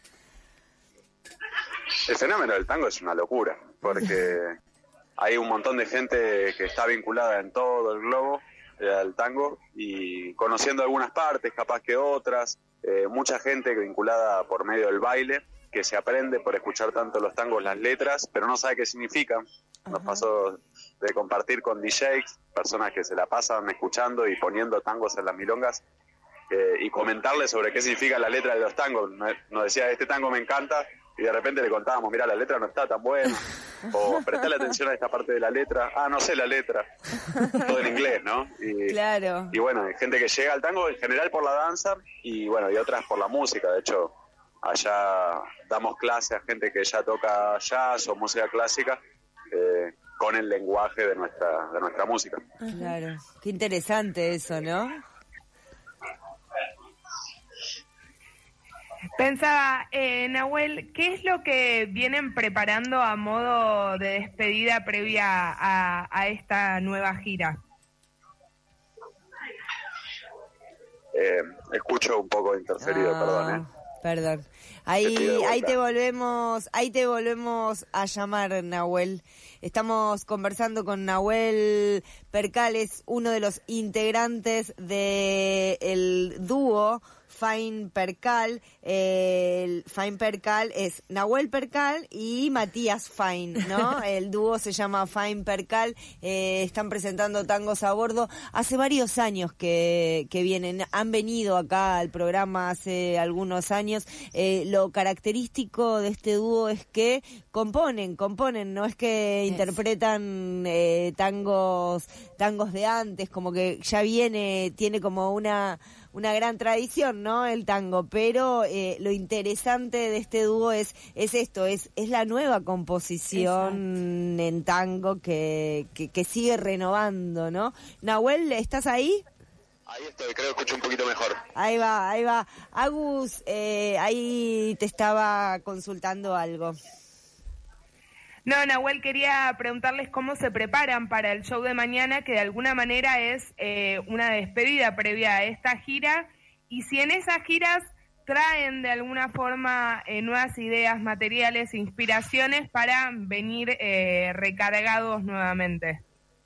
[SPEAKER 21] El fenómeno del tango es una locura, porque hay un montón de gente que está vinculada en todo el globo eh, al tango y conociendo algunas partes, capaz que otras, eh, mucha gente vinculada por medio del baile, que se aprende por escuchar tanto los tangos, las letras, pero no sabe qué significan. Nos pasó de compartir con D Js, personas que se la pasan escuchando y poniendo tangos en las milongas, eh, y comentarles sobre qué significa la letra de los tangos. Nos decía, este tango me encanta, y de repente le contábamos, mira, la letra no está tan buena, o prestale atención a esta parte de la letra, ah, no sé la letra, todo en inglés, ¿no? Y,
[SPEAKER 5] claro.
[SPEAKER 21] Y bueno, hay gente que llega al tango en general por la danza, y bueno, y otras por la música. De hecho, allá damos clases a gente que ya toca jazz o música clásica, eh, con el lenguaje de nuestra, de nuestra música.
[SPEAKER 5] Claro, qué interesante eso, ¿no?
[SPEAKER 4] Pensaba, eh, Nahuel, ¿qué es lo que vienen preparando a modo de despedida previa a, a esta nueva gira?
[SPEAKER 21] Eh, escucho un poco interferido,
[SPEAKER 5] ah,
[SPEAKER 21] perdón, ¿eh?
[SPEAKER 5] Perdón. Ahí, ahí te volvemos, ahí te volvemos a llamar, Nahuel. Estamos conversando con Nahuel Percal, es uno de los integrantes del dúo Fine Percal. Eh, el Fine Percal es Nahuel Percal y Matías Fine, ¿no? El dúo se llama Fine Percal. Eh, están presentando tangos a bordo. Hace varios años que, que vienen, han venido acá al programa hace algunos años. Eh, lo característico de este dúo es que componen, componen, no es que yes. interpretan eh, tangos, tangos de antes, como que ya viene, tiene como una una gran tradición, ¿no? El tango, pero eh, lo interesante de este dúo es es esto, es es la nueva composición Exacto. en tango que, que que sigue renovando, ¿no? Nahuel, ¿estás ahí?
[SPEAKER 21] Ahí estoy, creo que escucho un poquito mejor.
[SPEAKER 5] Ahí va, ahí va. Agus, eh, ahí te estaba consultando algo.
[SPEAKER 4] No, Nahuel, quería preguntarles cómo se preparan para el show de mañana, que de alguna manera es eh, una despedida previa a esta gira, y si en esas giras traen de alguna forma eh, nuevas ideas, materiales, inspiraciones para venir eh, recargados nuevamente.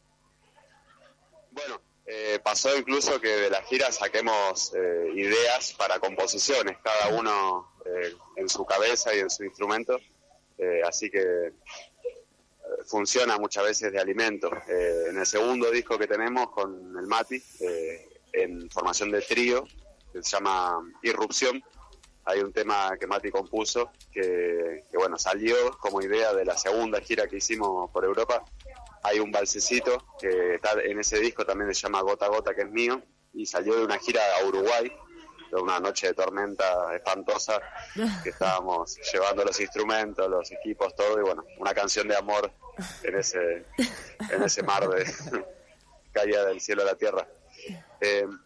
[SPEAKER 21] Bueno, eh, pasó incluso que de la gira saquemos eh, ideas para composiciones, cada uno eh, en su cabeza y en su instrumento. Eh, así que eh, funciona muchas veces de alimento. Eh, en el segundo disco que tenemos con el Mati, eh, en formación de trío, que se llama Irrupción, hay un tema que Mati compuso, que, que bueno, salió como idea de la segunda gira que hicimos por Europa. Hay un balsecito que está en ese disco, también se llama Gota a Gota, que es mío, y salió de una gira a Uruguay, de una noche de tormenta espantosa, que estábamos llevando los instrumentos, los equipos, todo, y bueno, una canción de amor en ese en ese mar de caída del cielo a la tierra. Eh,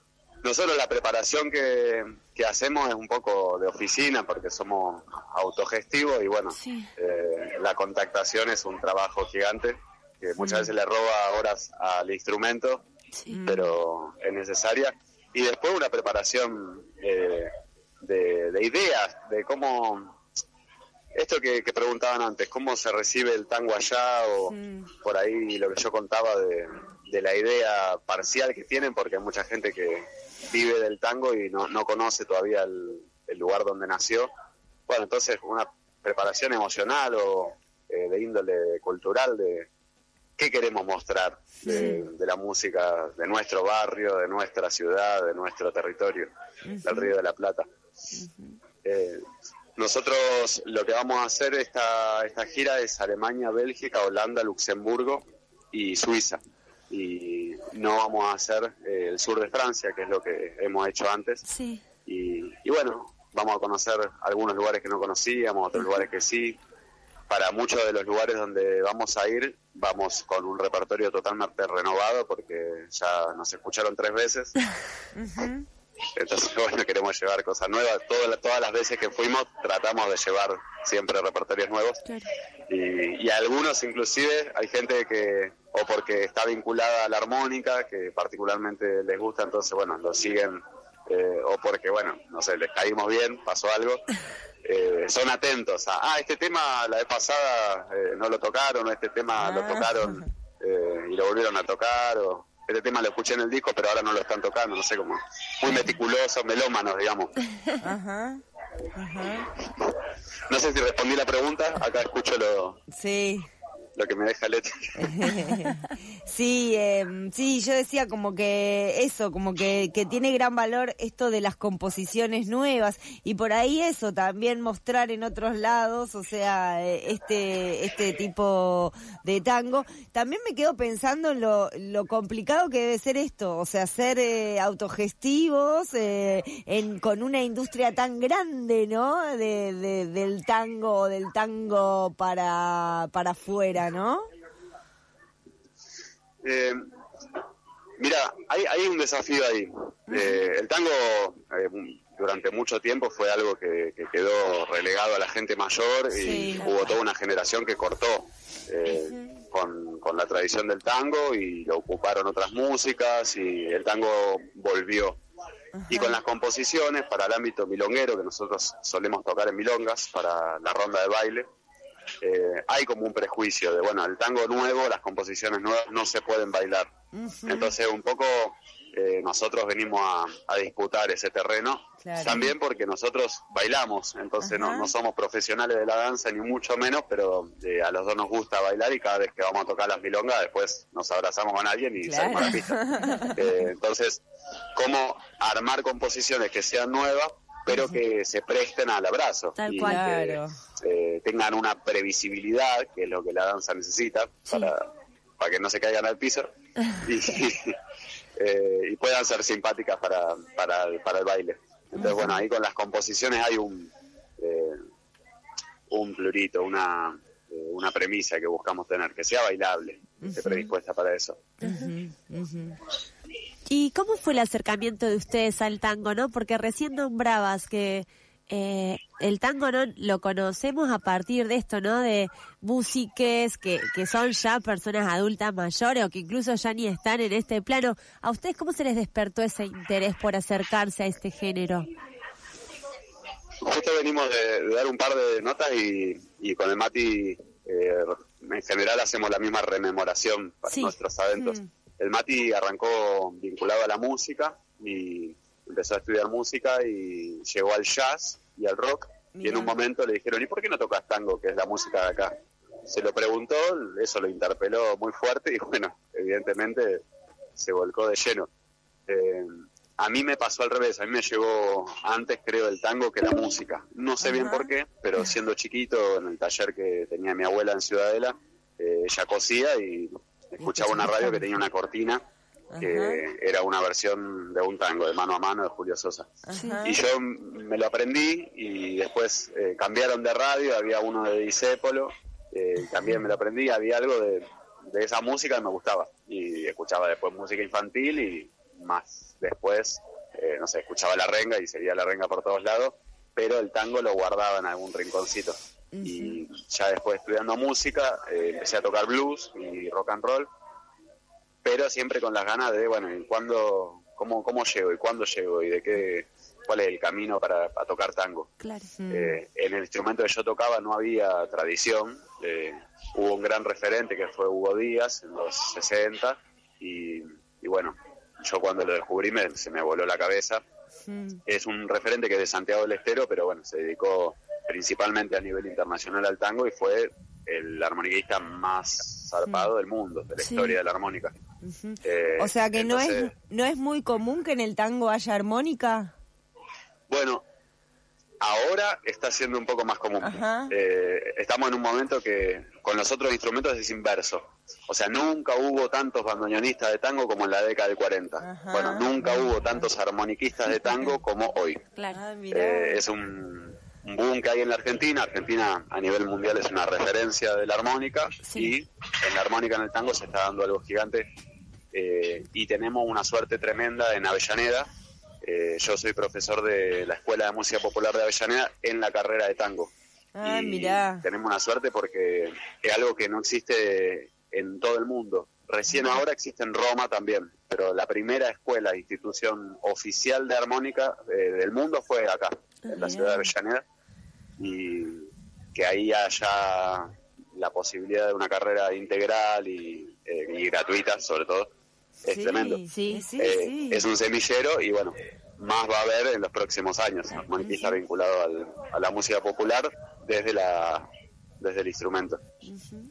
[SPEAKER 21] nosotros la preparación que, que hacemos es un poco de oficina porque somos autogestivos y bueno,
[SPEAKER 3] Sí.
[SPEAKER 21] eh, la contactación es un trabajo gigante que muchas veces le roba horas al instrumento, pero es necesaria. Y después una preparación eh, de, de ideas, de cómo... Esto que, que preguntaban antes, cómo se recibe el tango allá o por ahí lo que yo contaba de, de la idea parcial que tienen, porque hay mucha gente que vive del tango y no, no conoce todavía el, el lugar donde nació. Bueno, entonces una preparación emocional o eh, de índole cultural de qué queremos mostrar de, de la música de nuestro barrio, de nuestra ciudad, de nuestro territorio, del Río de la Plata. Eh, Nosotros lo que vamos a hacer esta, esta gira es Alemania, Bélgica, Holanda, Luxemburgo y Suiza. Y no vamos a hacer eh, el sur de Francia, que es lo que hemos hecho antes.
[SPEAKER 3] Sí.
[SPEAKER 21] Y, y bueno, vamos a conocer algunos lugares que no conocíamos, otros lugares que sí. Para muchos de los lugares donde vamos a ir, vamos con un repertorio totalmente renovado porque ya nos escucharon tres veces. Entonces, bueno, queremos llevar cosas nuevas. Todas, todas las veces que fuimos tratamos de llevar siempre repertorios nuevos. Y, y a algunos inclusive hay gente que, o porque está vinculada a la armónica, que particularmente les gusta, entonces, bueno, lo siguen, eh, o porque, bueno, no sé, les caímos bien, pasó algo. Eh, son atentos a, ah, este tema la vez pasada eh, no lo tocaron, o este tema lo tocaron eh, y lo volvieron a tocar, o... Este tema lo escuché en el disco, pero ahora no lo están tocando, no sé, como muy meticulosos, melómanos, digamos.
[SPEAKER 5] Ajá, ajá.
[SPEAKER 21] No sé si respondí la pregunta, acá escucho lo,
[SPEAKER 5] Sí.
[SPEAKER 21] lo que me deja Leti.
[SPEAKER 5] Sí, eh, sí, yo decía como que eso, como que, que tiene gran valor esto de las composiciones nuevas y por ahí eso, también mostrar en otros lados, o sea, eh, este este tipo de tango. También me quedo pensando en lo, lo complicado que debe ser esto, o sea, ser eh, autogestivos eh, en, con una industria tan grande, ¿no? De, de, del tango, del tango para, para afuera, ¿no?
[SPEAKER 21] Eh, mira, hay, hay un desafío ahí. Eh, el tango eh, durante mucho tiempo fue algo que, que quedó relegado a la gente mayor y
[SPEAKER 7] Sí.
[SPEAKER 21] hubo toda una generación que cortó eh, con, con la tradición del tango y lo ocuparon otras músicas y el tango volvió. Y con las composiciones para el ámbito milonguero, que nosotros solemos tocar en milongas, para la ronda de baile, eh, hay como un prejuicio de, bueno, el tango nuevo, las composiciones nuevas no se pueden bailar. Entonces un poco eh, nosotros venimos a, a disputar ese terreno,
[SPEAKER 7] Claro.
[SPEAKER 21] también porque nosotros bailamos, entonces no, no somos profesionales de la danza ni mucho menos, pero eh, a los dos nos gusta bailar y cada vez que vamos a tocar las milongas después nos abrazamos con alguien y
[SPEAKER 7] Claro.
[SPEAKER 21] salimos a la pista. Eh, entonces, ¿cómo armar composiciones que sean nuevas pero que se presten al abrazo?
[SPEAKER 3] Tal
[SPEAKER 21] y
[SPEAKER 3] cual.
[SPEAKER 21] que,
[SPEAKER 3] Claro.
[SPEAKER 21] eh, tengan una previsibilidad, que es lo que la danza necesita, para, para que no se caigan al piso, y, eh, y puedan ser simpáticas para, para, el, para el baile. Entonces, bueno, ahí con las composiciones hay un, eh, un plurito, una, eh, una premisa que buscamos tener, que sea bailable, que esté predispuesta para eso.
[SPEAKER 3] ¿Y cómo fue el acercamiento de ustedes al tango, no? Porque recién nombrabas que eh, el tango no lo conocemos a partir de esto, ¿no? De músiques que, que son ya personas adultas mayores o que incluso ya ni están en este plano. ¿A ustedes cómo se les despertó ese interés por acercarse a este género?
[SPEAKER 21] Justo venimos de, de dar un par de notas y, y con el Mati eh, en general hacemos la misma rememoración para
[SPEAKER 7] Sí.
[SPEAKER 21] nuestros adentros.
[SPEAKER 7] Mm.
[SPEAKER 21] El Mati arrancó vinculado a la música y empezó a estudiar música y llegó al jazz y al rock. Y en un momento le dijeron, ¿y por qué no tocas tango, que es la música de acá? Se lo preguntó, eso lo interpeló muy fuerte y bueno, evidentemente se volcó de lleno. Eh, a mí me pasó al revés, a mí me llegó antes, creo, el tango que la música. No sé bien por qué, pero siendo chiquito, en el taller que tenía mi abuela en Ciudadela, eh, ella cosía y escuchaba una radio que tenía una cortina que era una versión de un tango de Mano a Mano de Julio Sosa.
[SPEAKER 7] Ajá.
[SPEAKER 21] Y yo me lo aprendí y después eh, cambiaron de radio, había uno de Disépolo, eh, también me lo aprendí, había algo de, de esa música que me gustaba. Y escuchaba después música infantil y más después eh, no sé, escuchaba la renga y seguía la renga por todos lados, pero el tango lo guardaba en algún rinconcito. Uh-huh. Y ya después estudiando música, eh, empecé a tocar blues y rock and roll, pero siempre con las ganas de, bueno, ¿y cuándo, cómo, cómo llego y cuándo llego y de qué, cuál es el camino para, para tocar tango?
[SPEAKER 3] Claro.
[SPEAKER 21] Eh, en el instrumento que yo tocaba no había tradición, eh, hubo un gran referente que fue Hugo Díaz en los sesenta, y, y bueno, yo cuando lo descubrí me, se me voló la cabeza. Mm. Es un referente que es de Santiago del Estero, pero bueno, se dedicó principalmente a nivel internacional al tango y fue el armoniquista más zarpado mm. del mundo, de la sí. historia de la armónica.
[SPEAKER 5] Uh-huh. Eh, o sea que entonces, no es no es muy común que en el tango haya armónica.
[SPEAKER 21] Bueno, ahora está siendo un poco más común. Eh, estamos en un momento que con los otros instrumentos es inverso. O sea, nunca hubo tantos bandoneonistas de tango como en la década del cuarenta. Ajá. Bueno, nunca hubo tantos armoniquistas de tango como hoy.
[SPEAKER 3] Claro. Ah,
[SPEAKER 21] eh, es un, un boom que hay en la Argentina. Argentina a nivel mundial es una referencia de la armónica, sí. y en la armónica en el tango se está dando algo gigante. Eh, y tenemos una suerte tremenda en Avellaneda. Eh, yo soy profesor de la Escuela de Música Popular de Avellaneda en la carrera de tango.
[SPEAKER 5] Ah,
[SPEAKER 21] y
[SPEAKER 5] mirá.
[SPEAKER 21] Tenemos una suerte porque es algo que no existe en todo el mundo. Recién ahora existe en Roma también, pero la primera escuela, institución oficial de armónica eh, del mundo fue acá, en la ciudad de Avellaneda, y que ahí haya la posibilidad de una carrera integral y, eh, y gratuita, sobre todo. Es
[SPEAKER 5] sí,
[SPEAKER 21] tremendo.
[SPEAKER 5] Sí, sí,
[SPEAKER 21] eh,
[SPEAKER 5] sí.
[SPEAKER 21] Es un semillero y bueno, más va a haber en los próximos años. Armoniquista uh-huh. vinculado al, a la música popular desde la desde el instrumento.
[SPEAKER 3] Uh-huh.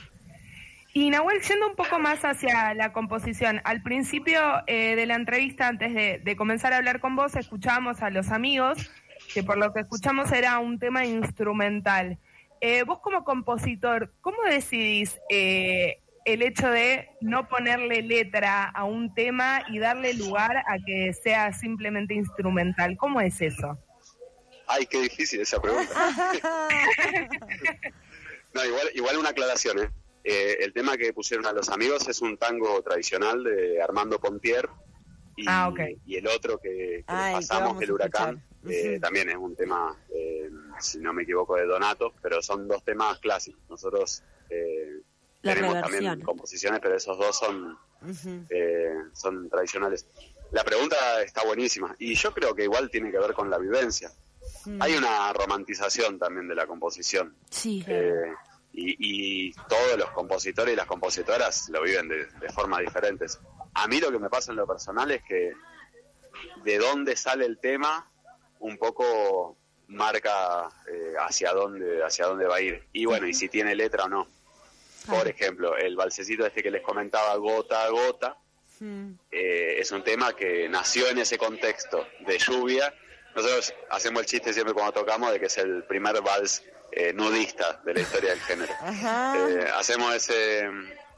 [SPEAKER 4] Y Nahuel, yendo un poco más hacia la composición, al principio eh, de la entrevista, antes de, de comenzar a hablar con vos, escuchábamos a Los Amigos, que por lo que escuchamos era un tema instrumental. Eh, vos como compositor, ¿cómo decidís eh, el hecho de no ponerle letra a un tema y darle lugar a que sea simplemente instrumental? ¿Cómo es eso?
[SPEAKER 21] Ay, qué difícil esa pregunta. No, igual, igual una aclaración, ¿eh? Eh, el tema que pusieron a Los Amigos es un tango tradicional de Armando Pontier, y,
[SPEAKER 4] ah, okay.
[SPEAKER 21] y el otro que, que
[SPEAKER 5] Ay,
[SPEAKER 21] pasamos,
[SPEAKER 5] que
[SPEAKER 21] El Huracán, eh,
[SPEAKER 5] uh-huh.
[SPEAKER 21] también es un tema, eh, si no me equivoco, de Donato, pero son dos temas clásicos. Nosotros eh, tenemos reversión. También composiciones, pero esos dos son, uh-huh. eh, son tradicionales. La pregunta está buenísima, y yo creo que igual tiene que ver con la vivencia. Uh-huh. Hay una romantización también de la composición.
[SPEAKER 3] Sí,
[SPEAKER 21] eh, Y, y todos los compositores y las compositoras lo viven de, de formas diferentes. A mí lo que me pasa en lo personal es que de dónde sale el tema un poco marca eh, hacia dónde hacia dónde va a ir. Y bueno, y si tiene letra o no. Por ejemplo, el balsecito este que les comentaba, Gota a Gota, eh, es un tema que nació en ese contexto de lluvia. Nosotros hacemos el chiste siempre cuando tocamos de que es el primer vals Eh, nudista de la historia del género. Eh, hacemos ese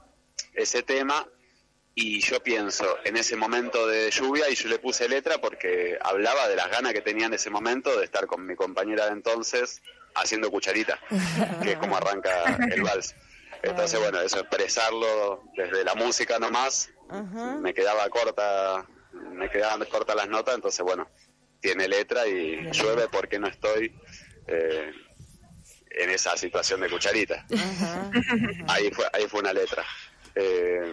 [SPEAKER 21] ese tema y yo pienso en ese momento de lluvia y yo le puse letra porque hablaba de las ganas que tenía en ese momento de estar con mi compañera de entonces haciendo cucharita, que es como arranca el vals. Entonces bueno, eso, expresarlo desde la música nomás, uh-huh. me quedaba corta me quedaban cortas las notas, entonces bueno, tiene letra y uh-huh. llueve porque no estoy eh, en esa situación de cucharita. Uh-huh. Ahí fue ahí fue una letra. Eh,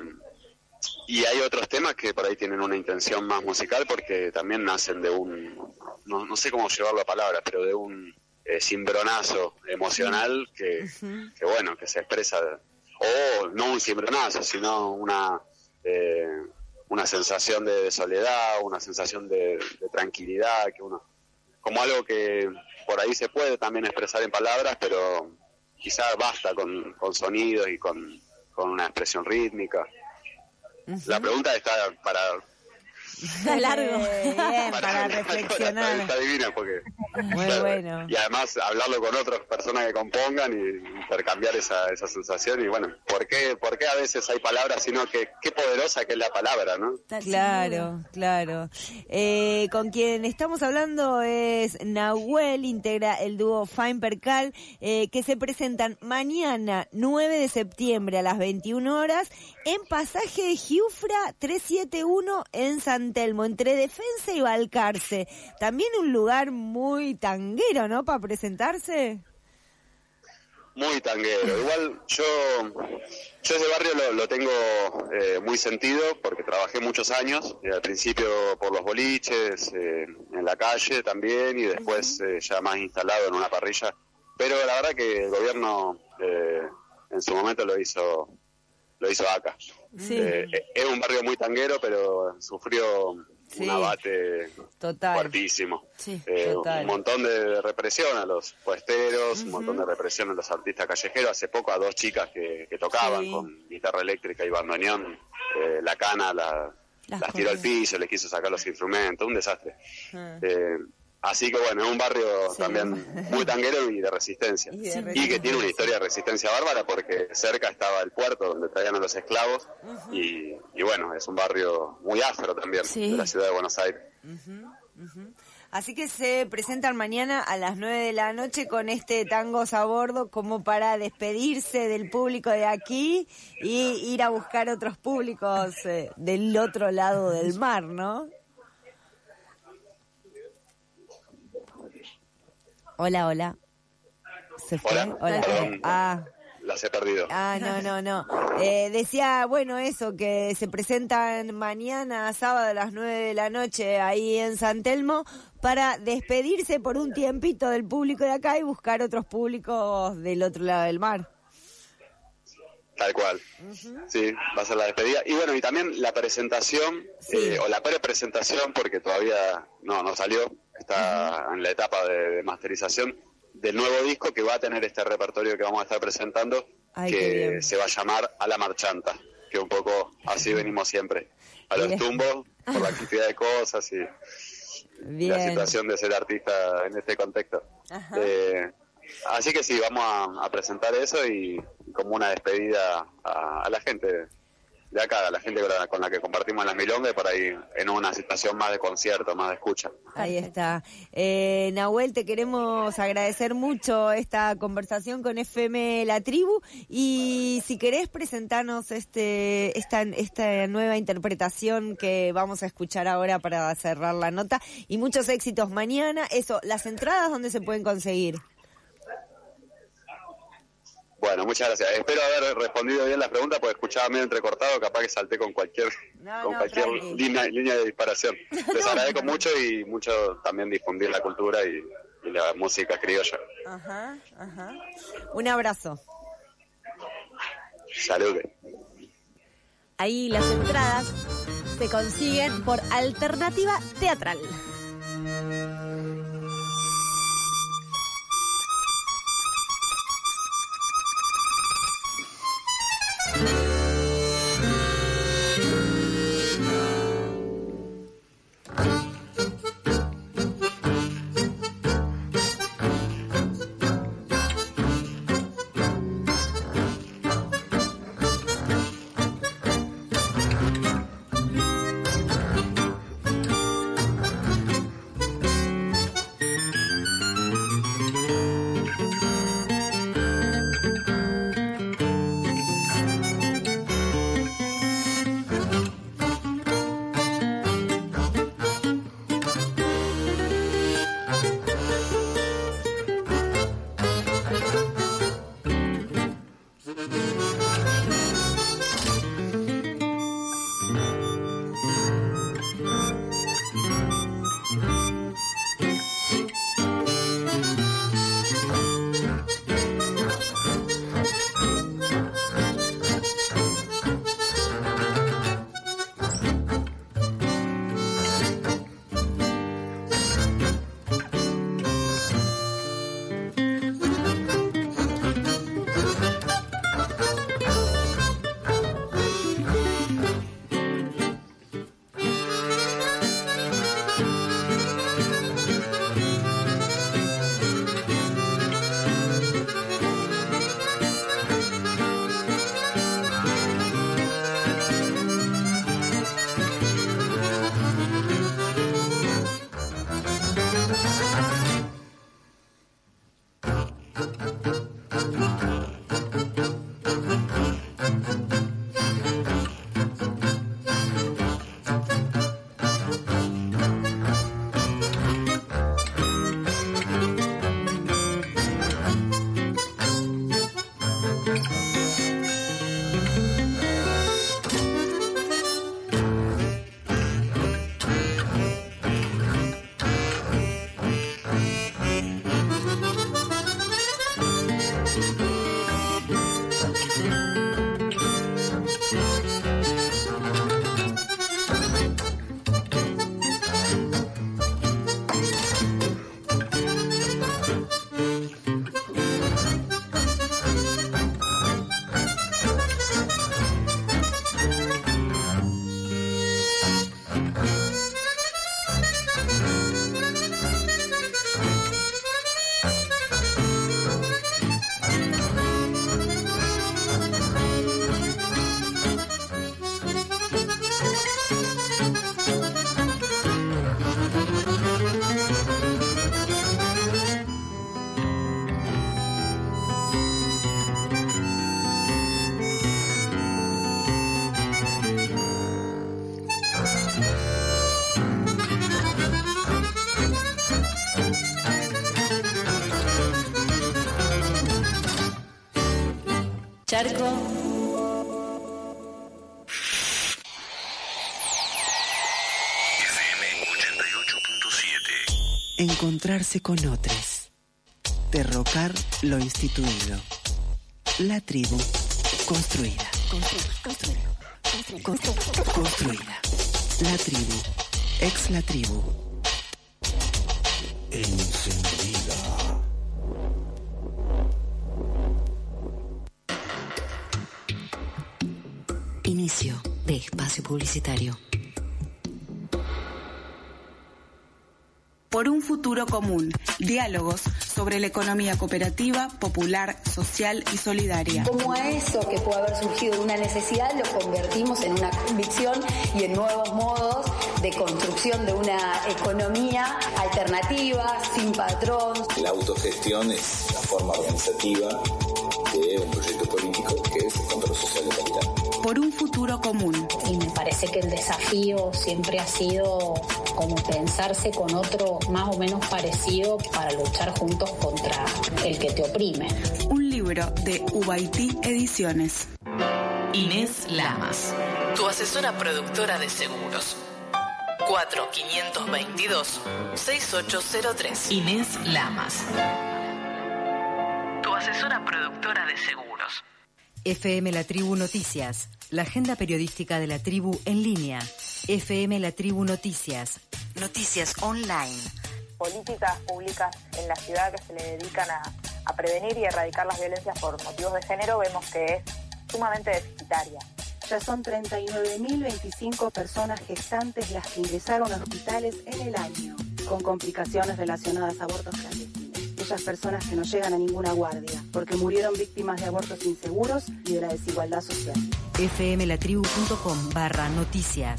[SPEAKER 21] y hay otros temas que por ahí tienen una intención más musical porque también nacen de un, no, no sé cómo llevarlo a palabras, pero de un eh, cimbronazo emocional que, uh-huh. que bueno, que se expresa, o no un cimbronazo, sino una eh, una sensación de, de soledad, una sensación de, de tranquilidad, que uno, como algo que por ahí se puede también expresar en palabras, pero quizás basta con, con sonidos y con, con una expresión rítmica. Uh-huh. La pregunta está para...
[SPEAKER 5] Está largo. Bien, para, para reflexionar.
[SPEAKER 21] Está, está divina porque...
[SPEAKER 5] Muy claro, bueno.
[SPEAKER 21] Y además hablarlo con otras personas que compongan y intercambiar esa, esa sensación. Y bueno, ¿por qué, por qué a veces hay palabras, sino que qué poderosa que es la palabra, ¿no?
[SPEAKER 5] Claro, claro. Eh, con quien estamos hablando es Nahuel, integra el dúo Fine Percal, eh, que se presentan mañana nueve de septiembre a las veintiuna horas en Pasaje de Giufra trescientos setenta y uno en Santiago. San Telmo, entre Defensa y Balcarce. También un lugar muy tanguero, ¿no?, para presentarse.
[SPEAKER 21] Muy tanguero. Igual yo, yo ese barrio lo, lo tengo eh, muy sentido porque trabajé muchos años, eh, al principio por los boliches, eh, en la calle también, y después eh, ya más instalado en una parrilla. Pero la verdad que el gobierno eh, en su momento lo hizo lo hizo acá.
[SPEAKER 5] Sí.
[SPEAKER 21] Eh, es un barrio muy tanguero, pero sufrió
[SPEAKER 5] Sí.
[SPEAKER 21] un abate
[SPEAKER 5] Total.
[SPEAKER 21] fuertísimo.
[SPEAKER 5] Sí,
[SPEAKER 21] Eh,
[SPEAKER 5] total.
[SPEAKER 21] un montón de represión a los puesteros, un montón de represión a los artistas callejeros. Hace poco a dos chicas que, que tocaban
[SPEAKER 5] Sí.
[SPEAKER 21] con guitarra eléctrica y bandoneón, eh, la cana la,
[SPEAKER 5] Las
[SPEAKER 21] las tiró al
[SPEAKER 5] cosas.
[SPEAKER 21] piso, les quiso sacar los instrumentos, un desastre.
[SPEAKER 5] Ah.
[SPEAKER 21] Eh, así que bueno, es un barrio
[SPEAKER 5] Sí.
[SPEAKER 21] también muy tanguero y de resistencia.
[SPEAKER 5] Y de
[SPEAKER 21] Y que
[SPEAKER 5] resistencia.
[SPEAKER 21] tiene una historia de resistencia bárbara porque cerca estaba el puerto donde traían a los esclavos. y, y bueno, es un barrio muy afro también,
[SPEAKER 5] Sí.
[SPEAKER 21] de la ciudad de Buenos Aires.
[SPEAKER 5] Ujú, ujú. Así que se presentan mañana a las nueve de la noche con este Tangos a Bordo como para despedirse del público de aquí y ir a buscar otros públicos eh, del otro lado del mar, ¿no? Hola, hola. ¿Se fue?
[SPEAKER 21] Hola,
[SPEAKER 5] Hola.
[SPEAKER 21] perdón.
[SPEAKER 5] Ah.
[SPEAKER 21] Las he perdido.
[SPEAKER 5] Ah, no, no, no. Eh, decía, bueno, eso, que se presentan mañana, sábado a las nueve de la noche, ahí en San Telmo, para despedirse por un tiempito del público de acá y buscar otros públicos del otro lado del mar.
[SPEAKER 21] Tal cual. Sí, va a ser la despedida. Y bueno, y también la presentación, eh, o la pre-presentación, porque todavía no, no salió, está en la etapa de, de masterización, del nuevo disco que va a tener este repertorio que vamos a estar presentando,
[SPEAKER 5] Ay, qué
[SPEAKER 21] que
[SPEAKER 5] bien.
[SPEAKER 21] se va a llamar A la Marchanta, que un poco así venimos siempre, a los
[SPEAKER 5] Bien.
[SPEAKER 21] tumbos, por la cantidad de cosas y
[SPEAKER 5] Bien.
[SPEAKER 21] la situación de ser artista en este contexto.
[SPEAKER 5] Ajá.
[SPEAKER 21] Eh, así que sí, vamos a, a presentar eso y como una despedida a, a la gente de acá, a la gente con la, con la que compartimos las milongas, y por ahí en una situación más de concierto, más de escucha.
[SPEAKER 5] Ahí está. Eh, Nahuel, te queremos agradecer mucho esta conversación con F M La Tribu, y si querés presentarnos este esta, esta nueva interpretación que vamos a escuchar ahora para cerrar la nota, y muchos éxitos mañana. Eso, las entradas, ¿dónde se pueden conseguir?
[SPEAKER 21] Bueno, muchas gracias. Espero haber respondido bien las preguntas porque escuchaba medio entrecortado, capaz que salté con cualquier
[SPEAKER 5] No,
[SPEAKER 21] con
[SPEAKER 5] no,
[SPEAKER 21] cualquier
[SPEAKER 5] tranqui.
[SPEAKER 21] línea, línea de disparación. Les
[SPEAKER 5] No.
[SPEAKER 21] agradezco mucho y mucho también difundir la cultura y, y la música criolla.
[SPEAKER 5] Ajá, ajá. Un abrazo.
[SPEAKER 21] Salud.
[SPEAKER 3] Ahí las entradas se consiguen por Alternativa Teatral.
[SPEAKER 18] Charco.
[SPEAKER 12] F M ochenta y ocho punto siete.
[SPEAKER 13] Encontrarse con otros. Derrocar lo instituido. La tribu construida. Construida. Construida. Construida. La tribu. Ex la tribu.
[SPEAKER 17] Encendida.
[SPEAKER 11] Inicio de espacio publicitario.
[SPEAKER 20] Por un futuro común. Diálogos sobre la economía cooperativa, popular, social y solidaria.
[SPEAKER 2] Como a eso que puede haber surgido de una necesidad, lo convertimos en una convicción y en nuevos modos de construcción de una economía alternativa, sin patrón.
[SPEAKER 7] La autogestión es la forma organizativa de un proyecto político que es el control social de capital.
[SPEAKER 20] Por un futuro común.
[SPEAKER 22] Y me parece que el desafío siempre ha sido como pensarse con otro más o menos parecido para luchar juntos contra el que te oprime.
[SPEAKER 20] Un libro de Ubaití Ediciones.
[SPEAKER 23] Inés Lamas, tu asesora productora de seguros. cuatro cinco dos dos, seis ocho cero tres. Inés Lamas, tu asesora productora de seguros.
[SPEAKER 11] F M La Tribu Noticias, la agenda periodística de la tribu en línea. F M La Tribu Noticias, noticias online.
[SPEAKER 24] Políticas públicas en la ciudad que se le dedican a, a prevenir y erradicar las violencias por motivos de género, vemos que es sumamente deficitaria.
[SPEAKER 25] Ya son treinta y nueve mil veinticinco personas gestantes las que ingresaron a hospitales en el año, con complicaciones relacionadas a abortos clandestinos. Aquellas personas que no llegan a ninguna guardia, porque murieron víctimas de abortos inseguros y de la desigualdad social.
[SPEAKER 11] fmlatribu.com barra noticias.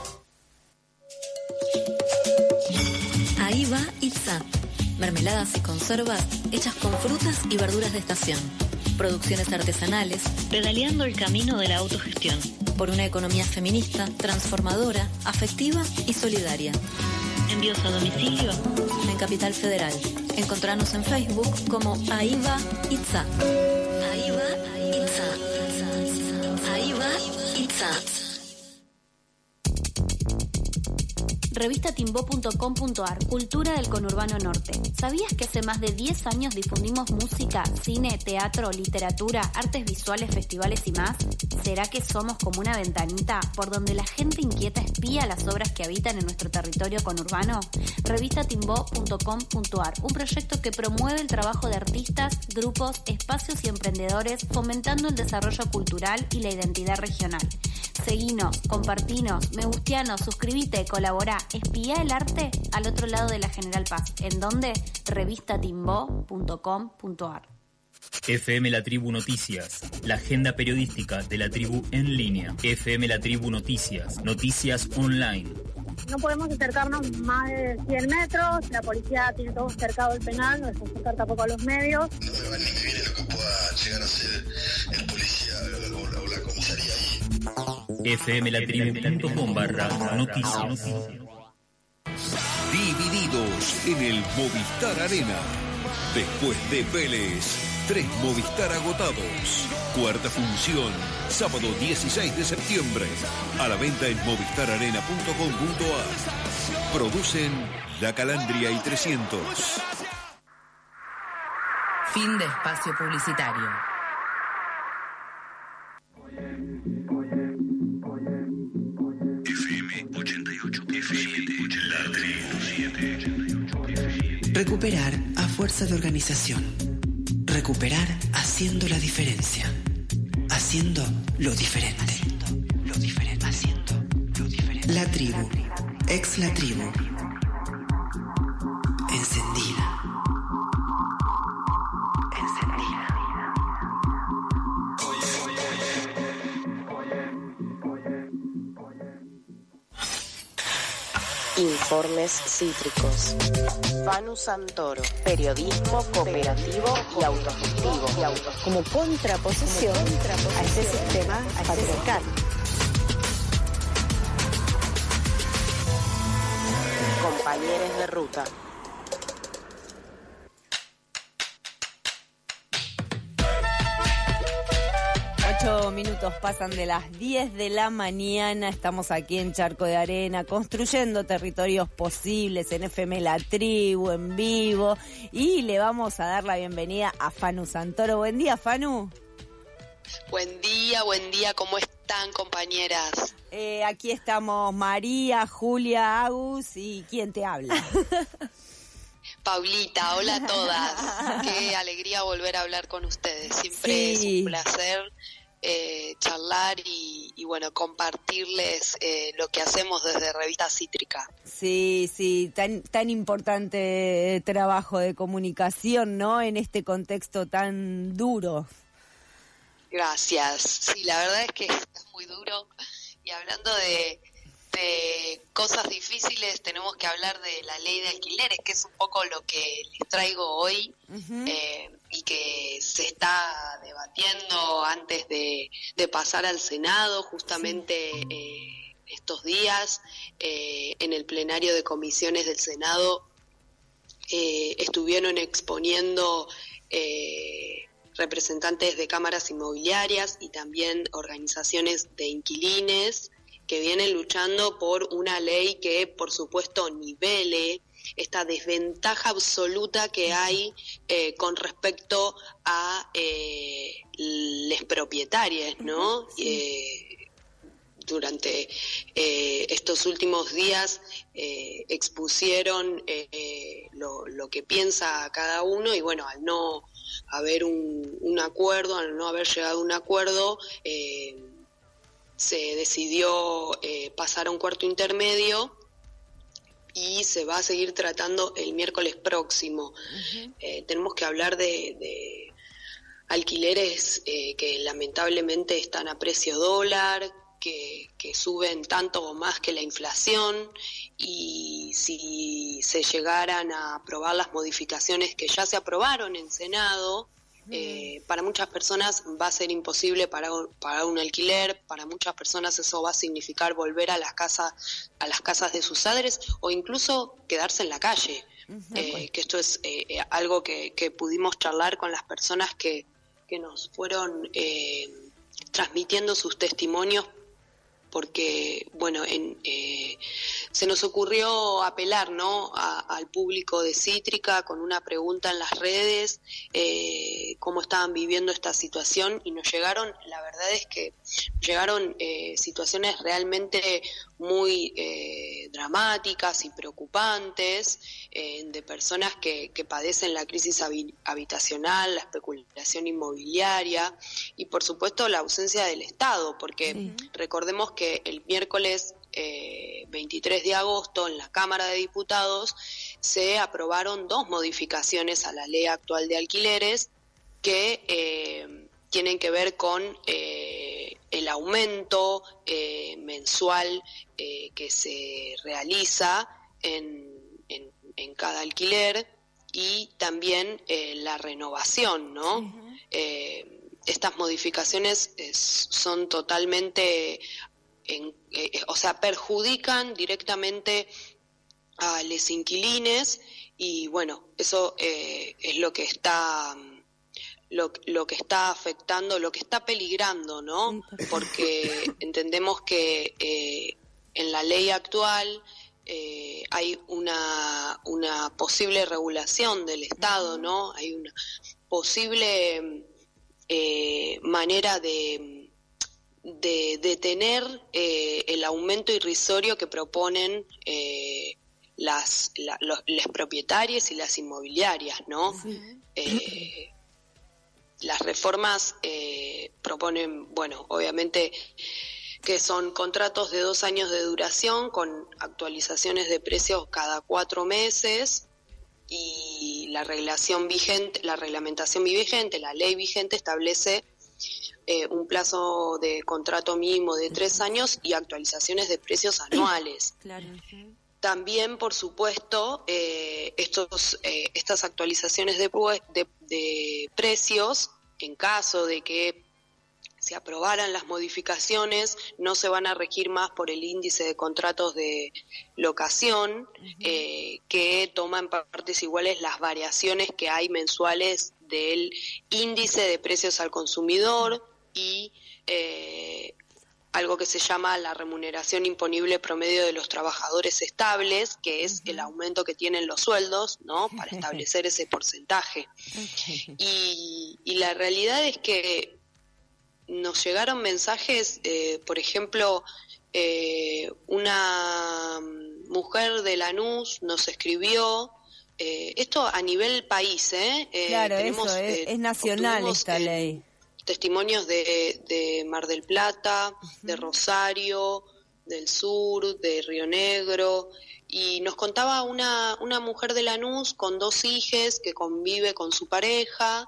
[SPEAKER 18] Ahí va Itza. Mermeladas y conservas hechas con frutas y verduras de estación. Producciones artesanales, pedaleando el camino de la autogestión. Por una economía feminista, transformadora, afectiva y solidaria. Envíos a domicilio en Capital Federal. Encontrarnos en Facebook como Ahí va Itza. Ahí va Itza. Ahí va Itza. Revista timbó punto com punto ar, Cultura del Conurbano Norte. ¿Sabías que hace más de diez años difundimos música, cine, teatro, literatura, artes visuales, festivales y más? ¿Será que somos como una ventanita por donde la gente inquieta espía las obras que habitan en nuestro territorio conurbano? Revista timbó punto com punto ar, un proyecto que promueve el trabajo de artistas, grupos, espacios y emprendedores, fomentando el desarrollo cultural y la identidad regional. Seguinos, compartinos, me gustianos, suscribite, colaborá, espía el arte al otro lado de la General Paz. ¿En dónde? revista timbó punto com punto ar.
[SPEAKER 26] F M La Tribu Noticias, la agenda periodística de la tribu en línea. F M La Tribu Noticias, noticias online.
[SPEAKER 27] No podemos acercarnos más de cien metros, la policía tiene todo cercado el penal, no dejamos acercar tampoco a los medios.
[SPEAKER 28] No me va ni me viene lo que pueda llegar a ser el policía o la, o la comisaría ahí.
[SPEAKER 26] fmlatribu.com barra noticias.
[SPEAKER 29] Divididos en el Movistar Arena. Después de Vélez, tres Movistar agotados. Cuarta función, sábado dieciséis de septiembre. A la venta en movistar arena punto com punto ar. Producen La Calandria y trescientos.
[SPEAKER 23] Fin de espacio publicitario.
[SPEAKER 12] F M ochenta y ocho punto siete. La Tribu.
[SPEAKER 13] Recuperar a fuerza de organización. Recuperar haciendo la diferencia. Haciendo lo diferente. Haciendo lo diferente. Haciendo lo diferente. La tribu. Ex la tribu. Encendida. Encendida.
[SPEAKER 30] Informes cítricos. Fanu Santoro. Periodismo cooperativo y autogestivo. Y auto.
[SPEAKER 2] Como contraposición, Como contraposición a ese sistema patriarcal.
[SPEAKER 30] Compañeros de ruta.
[SPEAKER 5] Ocho minutos pasan de las diez de la mañana, estamos aquí en Charco de Arena, construyendo territorios posibles en F M La Tribu, en vivo, y le vamos a dar la bienvenida a Fanu Santoro. Buen día, Fanu.
[SPEAKER 1] Buen día, buen día, ¿cómo están, compañeras?
[SPEAKER 5] Eh, aquí estamos María, Julia, Agus y ¿quién te habla?
[SPEAKER 1] Paulita, hola a todas. Qué alegría volver a hablar con ustedes. Siempre
[SPEAKER 5] Sí.
[SPEAKER 1] es un placer eh, charlar y, y bueno, compartirles eh, lo que hacemos desde Revista Cítrica.
[SPEAKER 5] Sí, sí, tan, tan importante trabajo de comunicación, ¿no? En este contexto tan duro.
[SPEAKER 1] Gracias. Sí, la verdad es que es muy duro. Y hablando de, de cosas difíciles, tenemos que hablar de la ley de alquileres, que es un poco lo que les traigo hoy.
[SPEAKER 5] Uh-huh.
[SPEAKER 1] eh, y que se está debatiendo antes de, de pasar al Senado, justamente sí. eh, estos días, eh, en el plenario de comisiones del Senado, eh, estuvieron exponiendo eh, representantes de cámaras inmobiliarias y también organizaciones de inquilines que vienen luchando por una ley que, por supuesto, nivele esta desventaja absoluta que hay eh, con respecto a eh, les propietarios, ¿no? Sí. Eh, durante eh, estos últimos días eh, expusieron eh, lo, lo que piensa cada uno y bueno, al no haber un, un acuerdo, al no haber llegado a un acuerdo, eh, se decidió eh, pasar a un cuarto intermedio y se va a seguir tratando el miércoles próximo. Uh-huh. Eh, tenemos que hablar de, de alquileres eh, que lamentablemente están a precio dólar, que, que suben tanto o más que la inflación, y si se llegaran a aprobar las modificaciones que ya se aprobaron en Senado, Eh, para muchas personas va a ser imposible pagar, pagar un alquiler, para muchas personas eso va a significar volver a las casas, a las casas de sus padres o incluso quedarse en la calle. Uh-huh. Eh, que esto es eh, algo que, que pudimos charlar con las personas que, que nos fueron eh, transmitiendo sus testimonios, porque bueno, en, eh, se nos ocurrió apelar, ¿no?, a, al público de Cítrica con una pregunta en las redes, eh, cómo estaban viviendo esta situación, y nos llegaron, la verdad es que llegaron eh, situaciones realmente muy eh, dramáticas y preocupantes, eh, de personas que, que padecen la crisis habitacional, la especulación inmobiliaria y por supuesto la ausencia del Estado, porque sí. recordemos que el miércoles eh, veintitrés de agosto en la Cámara de Diputados se aprobaron dos modificaciones a la ley actual de alquileres que eh, tienen que ver con eh, el aumento eh, mensual eh, que se realiza en, en, en cada alquiler y también eh, la renovación, ¿no? Uh-huh. Eh, estas modificaciones eh, son totalmente, en, eh, o sea, perjudican directamente a los inquilines y bueno, eso eh, es lo que está... Lo, lo que está afectando, lo que está peligrando, ¿no? Porque entendemos que eh, en la ley actual eh, hay una, una posible regulación del Estado, ¿no? Hay una posible eh, manera de, de detener eh, el aumento irrisorio que proponen eh, las, la, los, los propietarios y las inmobiliarias, ¿no? Sí. Eh, Las reformas eh, proponen, bueno, obviamente que son contratos de dos años de duración con actualizaciones de precios cada cuatro meses y la regulación vigente, la reglamentación vigente, la ley vigente establece eh, un plazo de contrato mínimo de tres años y actualizaciones de precios anuales. Claro. También, por supuesto, eh, estos, eh, estas actualizaciones de, de, de precios, en caso de que se aprobaran las modificaciones, no se van a regir más por el índice de contratos de locación, uh-huh. eh, que toma en partes iguales las variaciones que hay mensuales del índice de precios al consumidor, y eh, algo que se llama la remuneración imponible promedio de los trabajadores estables, que es el aumento que tienen los sueldos, ¿no? Para establecer ese porcentaje. Okay. Y, y la realidad es que nos llegaron mensajes, eh, por ejemplo, eh, una mujer de Lanús nos escribió, eh, esto a nivel país, ¿eh? eh
[SPEAKER 5] claro,
[SPEAKER 1] tenemos,
[SPEAKER 5] eso, es,
[SPEAKER 1] eh,
[SPEAKER 5] es nacional esta
[SPEAKER 1] eh,
[SPEAKER 5] ley.
[SPEAKER 1] Testimonios de, de Mar del Plata, uh-huh. de Rosario, del sur, de Río Negro, y nos contaba una, una mujer de Lanús con dos hijes que convive con su pareja,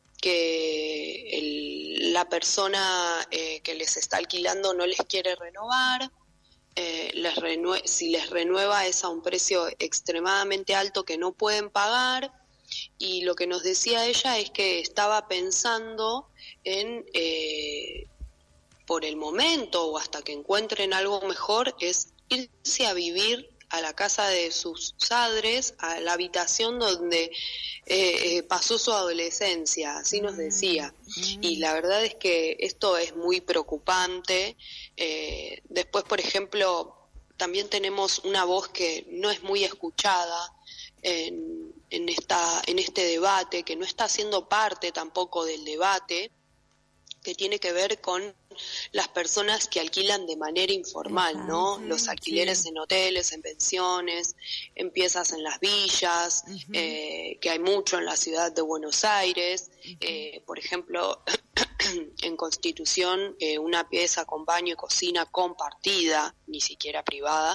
[SPEAKER 1] que el, la persona eh, que les está alquilando no les quiere renovar, eh, les renue- si les renueva es a un precio extremadamente alto que no pueden pagar, y lo que nos decía ella es que estaba pensando en, eh, por el momento o hasta que encuentren algo mejor, es irse a vivir a la casa de sus padres, a la habitación donde eh, eh, pasó su adolescencia, así nos decía. Y la verdad es que esto es muy preocupante. Eh, después, por ejemplo, también tenemos una voz que no es muy escuchada en, en, esta, en este debate, que no está siendo parte tampoco del debate, que tiene que ver con las personas que alquilan de manera informal, ¿no? Sí, los alquileres sí. en hoteles, en pensiones, en piezas en las villas, uh-huh. eh, que hay mucho en la ciudad de Buenos Aires. Uh-huh. Eh, por ejemplo, en Constitución, eh, una pieza con baño y cocina compartida, ni siquiera privada,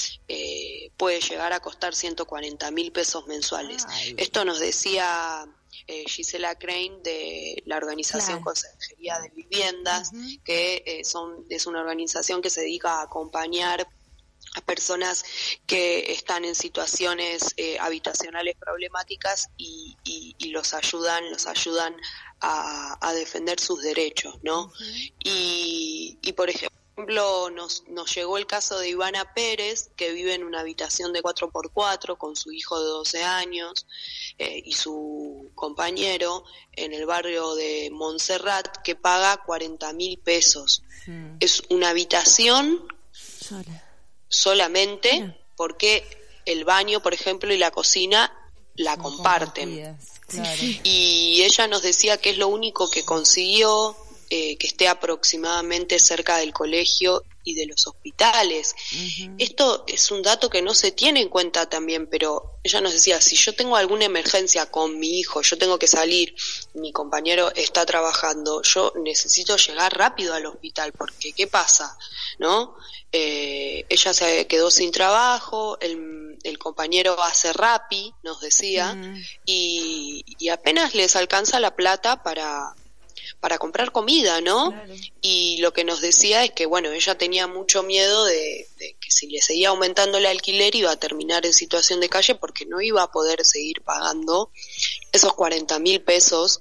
[SPEAKER 1] eh, puede llegar a costar ciento cuarenta mil pesos mensuales. Ay. Esto nos decía Eh, Gisela Crane de la organización claro. Consejería de Viviendas, uh-huh. que eh, son es una organización que se dedica a acompañar a personas que están en situaciones eh, habitacionales problemáticas y, y, y los ayudan, los ayudan a, a defender sus derechos, ¿no? Uh-huh. Y, y por ejemplo, ejemplo, nos, nos llegó el caso de Ivana Pérez, que vive en una habitación de cuatro por cuatro con su hijo de doce años eh, y su compañero en el barrio de Montserrat, que paga cuarenta mil pesos. Hmm. Es una habitación Sola. solamente Sola. porque el baño, por ejemplo, y la cocina la Son comparten. Claro. Y ella nos decía que es lo único que consiguió, Eh, que esté aproximadamente cerca del colegio y de los hospitales. Uh-huh. Esto es un dato que no se tiene en cuenta también, pero ella nos decía, si yo tengo alguna emergencia con mi hijo, yo tengo que salir, mi compañero está trabajando, yo necesito llegar rápido al hospital, porque ¿qué pasa? ¿No? Eh, ella se quedó sin trabajo, el, el compañero hace Rappi, nos decía, uh-huh. y, y apenas les alcanza la plata para para comprar comida, ¿no? Claro. Y lo que nos decía es que, bueno, ella tenía mucho miedo de, de que si le seguía aumentando el alquiler iba a terminar en situación de calle porque no iba a poder seguir pagando esos cuarenta mil pesos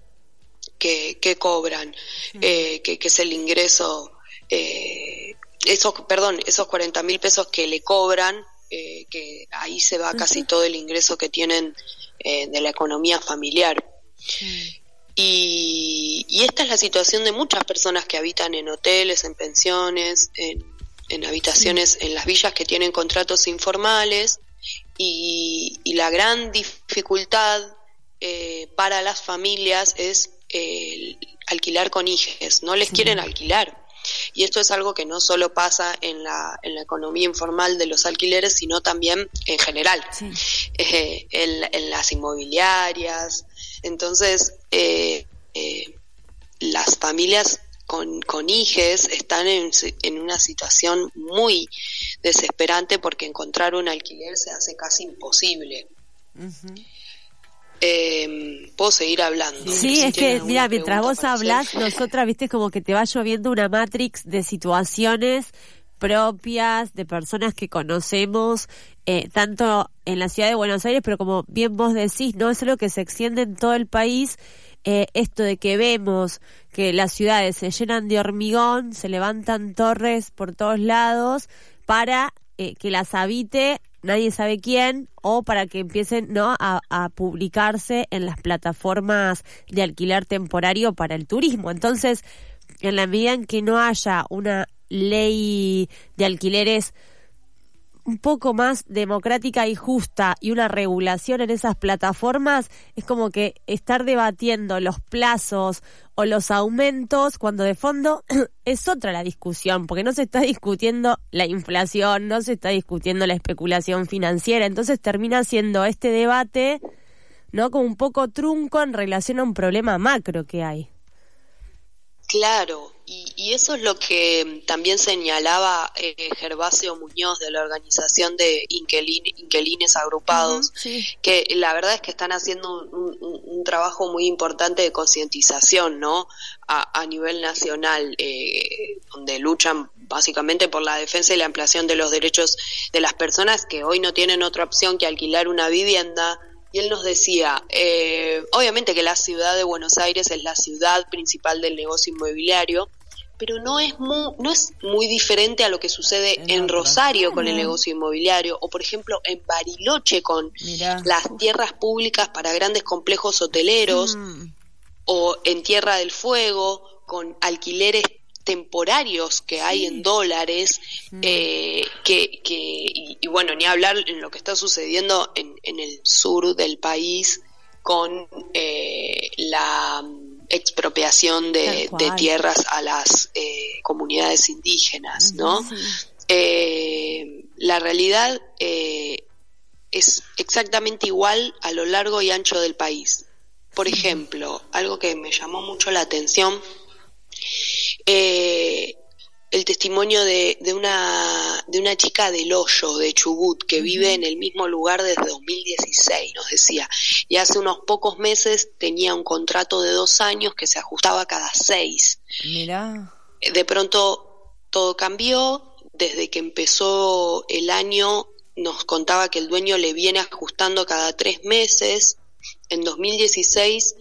[SPEAKER 1] que, que cobran, sí. eh, que, que es el ingreso, eh, esos, perdón, esos cuarenta mil pesos que le cobran, eh, que ahí se va casi uh-huh. todo el ingreso que tienen eh, de la economía familiar. Sí. Y, y esta es la situación de muchas personas que habitan en hoteles, en pensiones, en, en habitaciones, sí. en las villas que tienen contratos informales, y, y la gran dificultad eh, para las familias es eh, alquilar con hijes, no les sí. quieren alquilar. Y esto es algo que no solo pasa en la, en la economía informal de los alquileres, sino también en general, sí. eh, en, en las inmobiliarias. Entonces, eh, eh, las familias con, con hijes están en, en una situación muy desesperante porque encontrar un alquiler se hace casi imposible. Uh-huh. Eh, puedo seguir hablando.
[SPEAKER 3] Sí, si es que, mira, mientras vos hablás, nosotras, viste, como que te va lloviendo una matrix de situaciones propias, de personas que conocemos, eh, tanto en la ciudad de Buenos Aires, pero como bien vos decís, ¿no? Es algo que se extiende en todo el país, eh, esto de que vemos que las ciudades se llenan de hormigón, se levantan torres por todos lados para eh, que las habite nadie sabe quién, o para que empiecen, ¿no?, a, a publicarse en las plataformas de alquiler temporario para el turismo. Entonces, en la medida en que no haya una ley de alquileres un poco más democrática y justa y una regulación en esas plataformas, es como que estar debatiendo los plazos o los aumentos cuando de fondo es otra la discusión, porque no se está discutiendo la inflación, no se está discutiendo la especulación financiera, entonces termina siendo este debate, ¿no?, como un poco trunco en relación a un problema macro que hay.
[SPEAKER 1] Claro, y, y eso es lo que también señalaba eh, Gervasio Muñoz de la organización de Inquilin, Inquilines Agrupados, uh-huh, sí. que la verdad es que están haciendo un, un, un trabajo muy importante de concientización, ¿no?, a, a nivel nacional, eh, donde luchan básicamente por la defensa y la ampliación de los derechos de las personas que hoy no tienen otra opción que alquilar una vivienda. Y él nos decía, eh, obviamente que la ciudad de Buenos Aires es la ciudad principal del negocio inmobiliario, pero no es muy, no es muy diferente a lo que sucede en, en Rosario con el negocio inmobiliario, o por ejemplo en Bariloche con Mirá. las tierras públicas para grandes complejos hoteleros, mm. o en Tierra del Fuego con alquileres temporarios que hay sí. en dólares, mm. eh, que, que y, y bueno, ni hablar en lo que está sucediendo en, en el sur del país con eh, la expropiación de, de tierras a las eh, comunidades indígenas, ¿no? Sí. Eh, la realidad eh, es exactamente igual a lo largo y ancho del país. Por sí. ejemplo, algo que me llamó mucho la atención, Eh, el testimonio de, de una de una chica del Hoyo, de Chubut, que uh-huh. vive en el mismo lugar desde dos mil dieciséis, nos decía, y hace unos pocos meses tenía un contrato de dos años que se ajustaba cada seis.
[SPEAKER 5] Mirá.
[SPEAKER 1] De pronto todo cambió, desde que empezó el año nos contaba que el dueño le viene ajustando cada tres meses. En dos mil dieciséis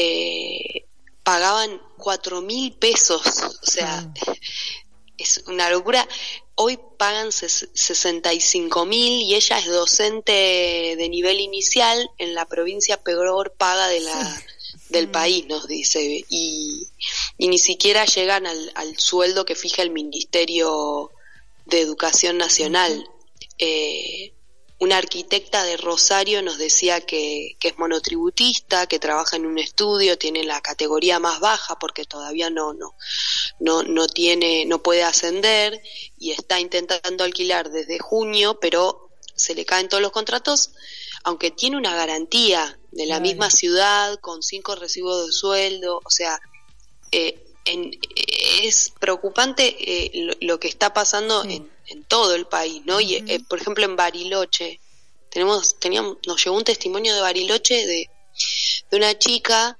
[SPEAKER 1] eh, pagaban cuatro mil pesos, o sea, mm. es una locura. Hoy pagan ses- sesenta y cinco mil y ella es docente de nivel inicial en la provincia peor paga de la sí. del mm. país, nos dice, y, y ni siquiera llegan al, al sueldo que fija el Ministerio de Educación Nacional. Mm. Eh, Una arquitecta de Rosario nos decía que, que es monotributista, que trabaja en un estudio, tiene la categoría más baja porque todavía no, no, no, no tiene, no puede ascender y está intentando alquilar desde junio, pero se le caen todos los contratos, aunque tiene una garantía de la Ay. misma ciudad con cinco recibos de sueldo, o sea, eh, en, es preocupante eh, lo, lo que está pasando sí. en en todo el país, ¿no? Uh-huh. Y eh, por ejemplo en Bariloche tenemos teníamos nos llegó un testimonio de Bariloche de, de una chica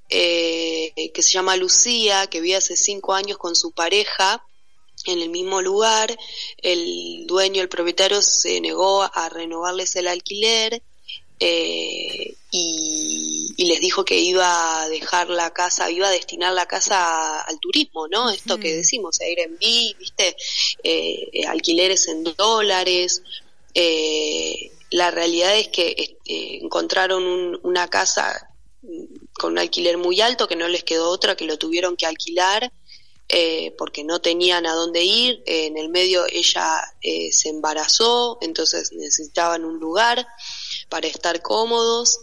[SPEAKER 1] eh, que se llama Lucía, que vive hace cinco años con su pareja en el mismo lugar. El dueño, el propietario, se negó a renovarles el alquiler eh, y, y les dijo que iba a dejar la casa, iba a destinar la casa al turismo, ¿no? Esto mm. que decimos, Airbnb, ¿viste? Eh, alquileres en dólares. Eh, la realidad es que eh, encontraron un, una casa con un alquiler muy alto, que no les quedó otra, que lo tuvieron que alquilar eh, porque no tenían a dónde ir. Eh, en el medio ella eh, se embarazó, entonces necesitaban un lugar para estar cómodos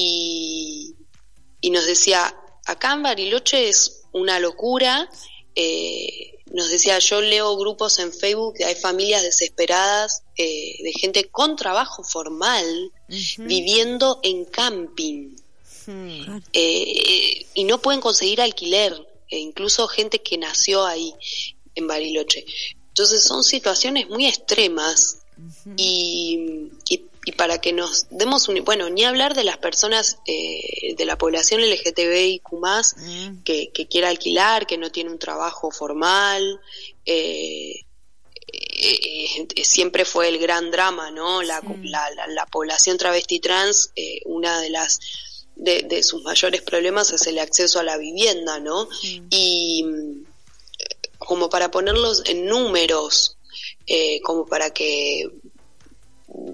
[SPEAKER 1] y, y nos decía, acá en Bariloche es una locura. Eh, nos decía, yo leo grupos en Facebook que hay familias desesperadas eh, de gente con trabajo formal uh-huh. viviendo en camping uh-huh. eh, y no pueden conseguir alquiler, e incluso gente que nació ahí en Bariloche. Entonces son situaciones muy extremas uh-huh. y, y Y para que nos demos un... Bueno, ni hablar de las personas eh, de la población L G T B I Q más, mm. que, que quiera alquilar, que no tiene un trabajo formal. Eh, eh, eh, siempre fue el gran drama, ¿no? La, sí. la, la, la población travesti trans, eh, una de las de, de sus mayores problemas es el acceso a la vivienda, ¿no? Mm. Y como para ponerlos en números, eh, como para que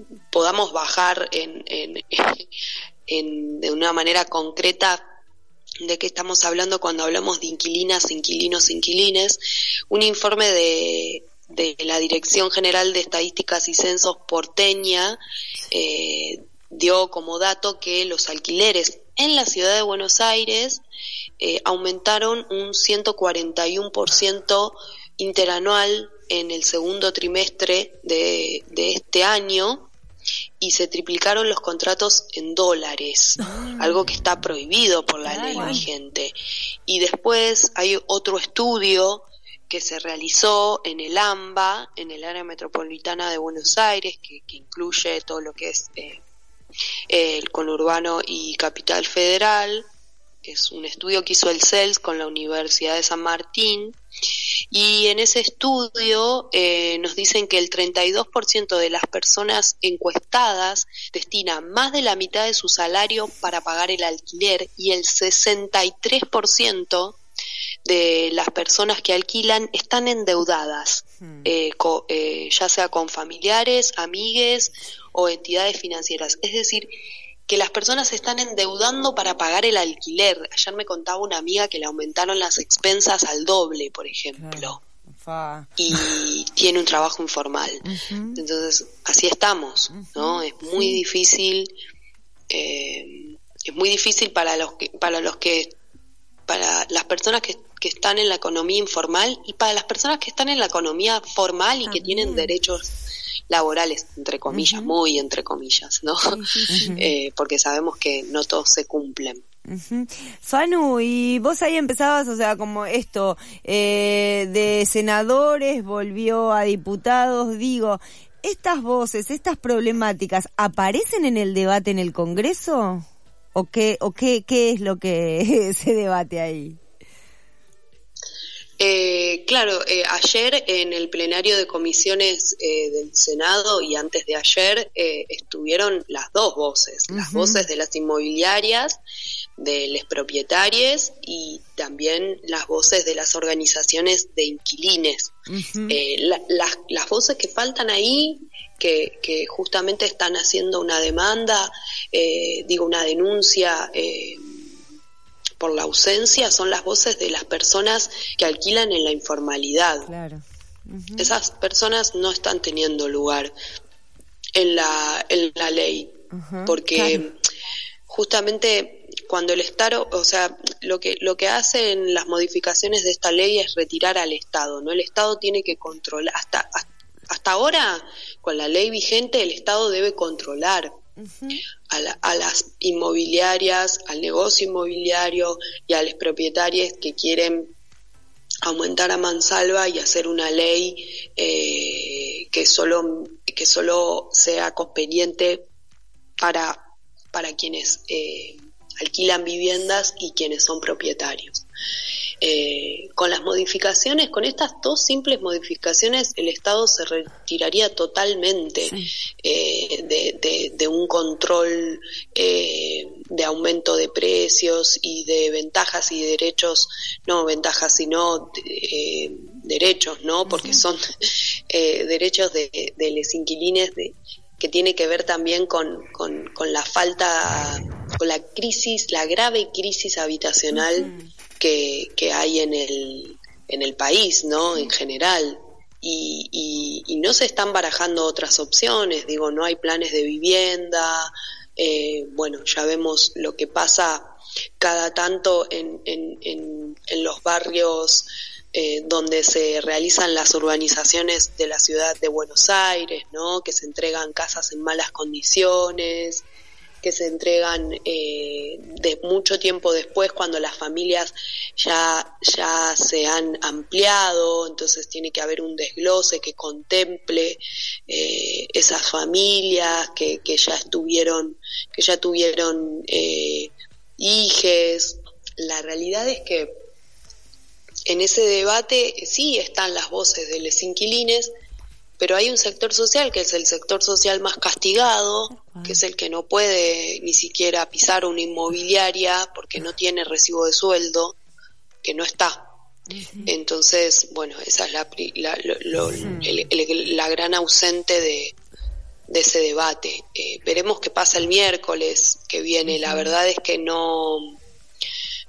[SPEAKER 1] podamos bajar en, en, en de una manera concreta de qué estamos hablando cuando hablamos de inquilinas, inquilinos, inquilines. Un informe de, de la Dirección General de Estadísticas y Censos porteña eh, dio como dato que los alquileres en la ciudad de Buenos Aires eh, aumentaron un ciento cuarenta y uno por ciento interanual en el segundo trimestre de, de este año, y se triplicaron los contratos en dólares, ah. algo que está prohibido por la claro. ley vigente. Y después hay otro estudio que se realizó en el AMBA, en el área metropolitana de Buenos Aires, que, que incluye todo lo que es eh, el conurbano y Capital Federal. Es un estudio que hizo el C E L S con la Universidad de San Martín, y en ese estudio eh, nos dicen que el treinta y dos por ciento de las personas encuestadas destina más de la mitad de su salario para pagar el alquiler, y el sesenta y tres por ciento de las personas que alquilan están endeudadas, hmm. eh, co, eh, ya sea con familiares, amigues o entidades financieras. Es decir, que las personas se están endeudando para pagar el alquiler. Ayer me contaba una amiga que le aumentaron las expensas al doble, por ejemplo, claro. y tiene un trabajo informal. Uh-huh. Entonces, así estamos, uh-huh. ¿no? Es muy sí. difícil, eh, es muy difícil para los que, para los que, para las personas que, que están en la economía informal, y para las personas que están en la economía formal y También. que tienen derechos laborales, entre comillas, uh-huh. muy entre comillas, ¿no? Uh-huh. eh, porque sabemos que no todos se cumplen.
[SPEAKER 5] Uh-huh. Fanu, y vos ahí empezabas, o sea, como esto, eh, de senadores volvió a diputados, digo, ¿estas voces, estas problemáticas aparecen en el debate en el Congreso? ¿O qué, o qué, qué es lo que se debate ahí?
[SPEAKER 1] Eh, claro, eh, ayer en el plenario de comisiones eh, del Senado y antes de ayer eh, estuvieron las dos voces, uh-huh. las voces de las inmobiliarias, de los propietarios, y también las voces de las organizaciones de inquilines. Uh-huh. Eh, la, las, las voces que faltan ahí, que, que justamente están haciendo una demanda, eh, digo una denuncia, eh, por la ausencia, son las voces de las personas que alquilan en la informalidad. Claro. Uh-huh. Esas personas no están teniendo lugar en la en la ley, uh-huh. porque claro. justamente cuando el Estado, o sea, lo que lo que hacen las modificaciones de esta ley es retirar al Estado, ¿no? El Estado tiene que controlar, hasta hasta ahora con la ley vigente el Estado debe controlar Uh-huh. A, la, a las inmobiliarias, al negocio inmobiliario y a los propietarios que quieren aumentar a mansalva y hacer una ley eh, que solo que solo sea conveniente para para quienes eh, alquilan viviendas y quienes son propietarios. Eh, con las modificaciones, con estas dos simples modificaciones, el Estado se retiraría totalmente sí. eh, de, de, de un control eh, de aumento de precios y de ventajas y derechos, no ventajas sino eh, derechos, ¿no? Porque uh-huh. son eh, derechos de, de los inquilines, de, que tiene que ver también con, con, con la falta, con la crisis, la grave crisis habitacional uh-huh. que, que hay en el, en el país, ¿no? En general. Y, y, y no se están barajando otras opciones, digo, no hay planes de vivienda, eh, bueno, ya vemos lo que pasa cada tanto en, en, en, en los barrios Eh, donde se realizan las urbanizaciones de la ciudad de Buenos Aires, ¿no? Que se entregan casas en malas condiciones, que se entregan eh, de mucho tiempo después, cuando las familias ya, ya se han ampliado, entonces tiene que haber un desglose que contemple eh, esas familias que, que ya estuvieron, que ya tuvieron eh, hijes. La realidad es que en ese debate sí están las voces de los inquilines, pero hay un sector social que es el sector social más castigado, que es el que no puede ni siquiera pisar una inmobiliaria porque no tiene recibo de sueldo, que no está. Entonces, bueno, esa es la, la, lo, lo, el, el, la gran ausente de, de ese debate. Eh, veremos qué pasa el miércoles que viene. La verdad es que no...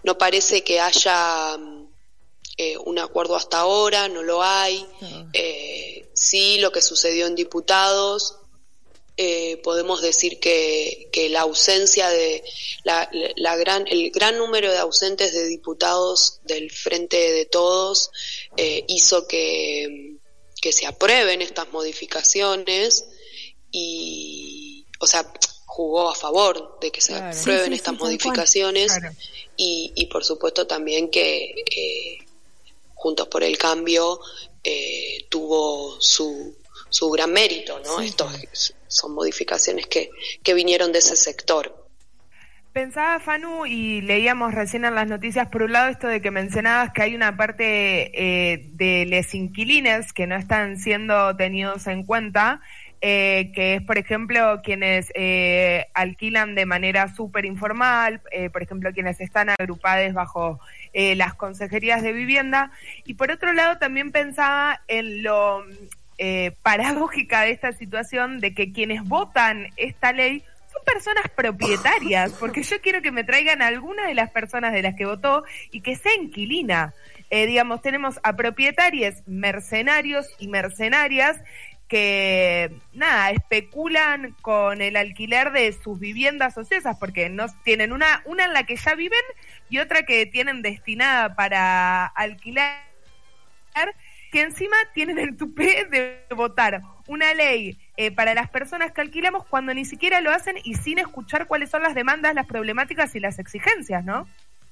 [SPEAKER 1] no parece que haya eh, un acuerdo hasta ahora, no lo hay. No. Eh, sí, lo que sucedió en diputados, eh, podemos decir que, que la ausencia de la, la gran, el gran número de ausentes de diputados del Frente de Todos eh, hizo que, que se aprueben estas modificaciones y, o sea, jugó a favor de que se claro. aprueben sí, sí, estas sí, modificaciones claro. y, y por supuesto también que eh, Juntos por el Cambio eh, tuvo su, su gran mérito, ¿no? Sí, Estos sí. son modificaciones que, que vinieron de ese sector.
[SPEAKER 4] Pensaba, Fanu, y leíamos recién en las noticias, por un lado esto de que mencionabas que hay una parte eh, de los inquilines que no están siendo tenidos en cuenta, Eh, que es, por ejemplo, quienes eh, alquilan de manera súper informal, eh, por ejemplo, quienes están agrupados bajo eh, las consejerías de vivienda. Y por otro lado, también pensaba en lo eh, paradójica de esta situación de que quienes votan esta ley son personas propietarias, porque yo quiero que me traigan a alguna de las personas de las que votó y que sea inquilina. Eh, digamos, tenemos a propietarios, mercenarios y mercenarias que, nada, especulan con el alquiler de sus viviendas ociosas, porque no tienen una, una en la que ya viven y otra que tienen destinada para alquilar, que encima tienen el tupé de votar una ley eh, para las personas que alquilamos cuando ni siquiera lo hacen y sin escuchar cuáles son las demandas, las problemáticas y las exigencias, ¿no?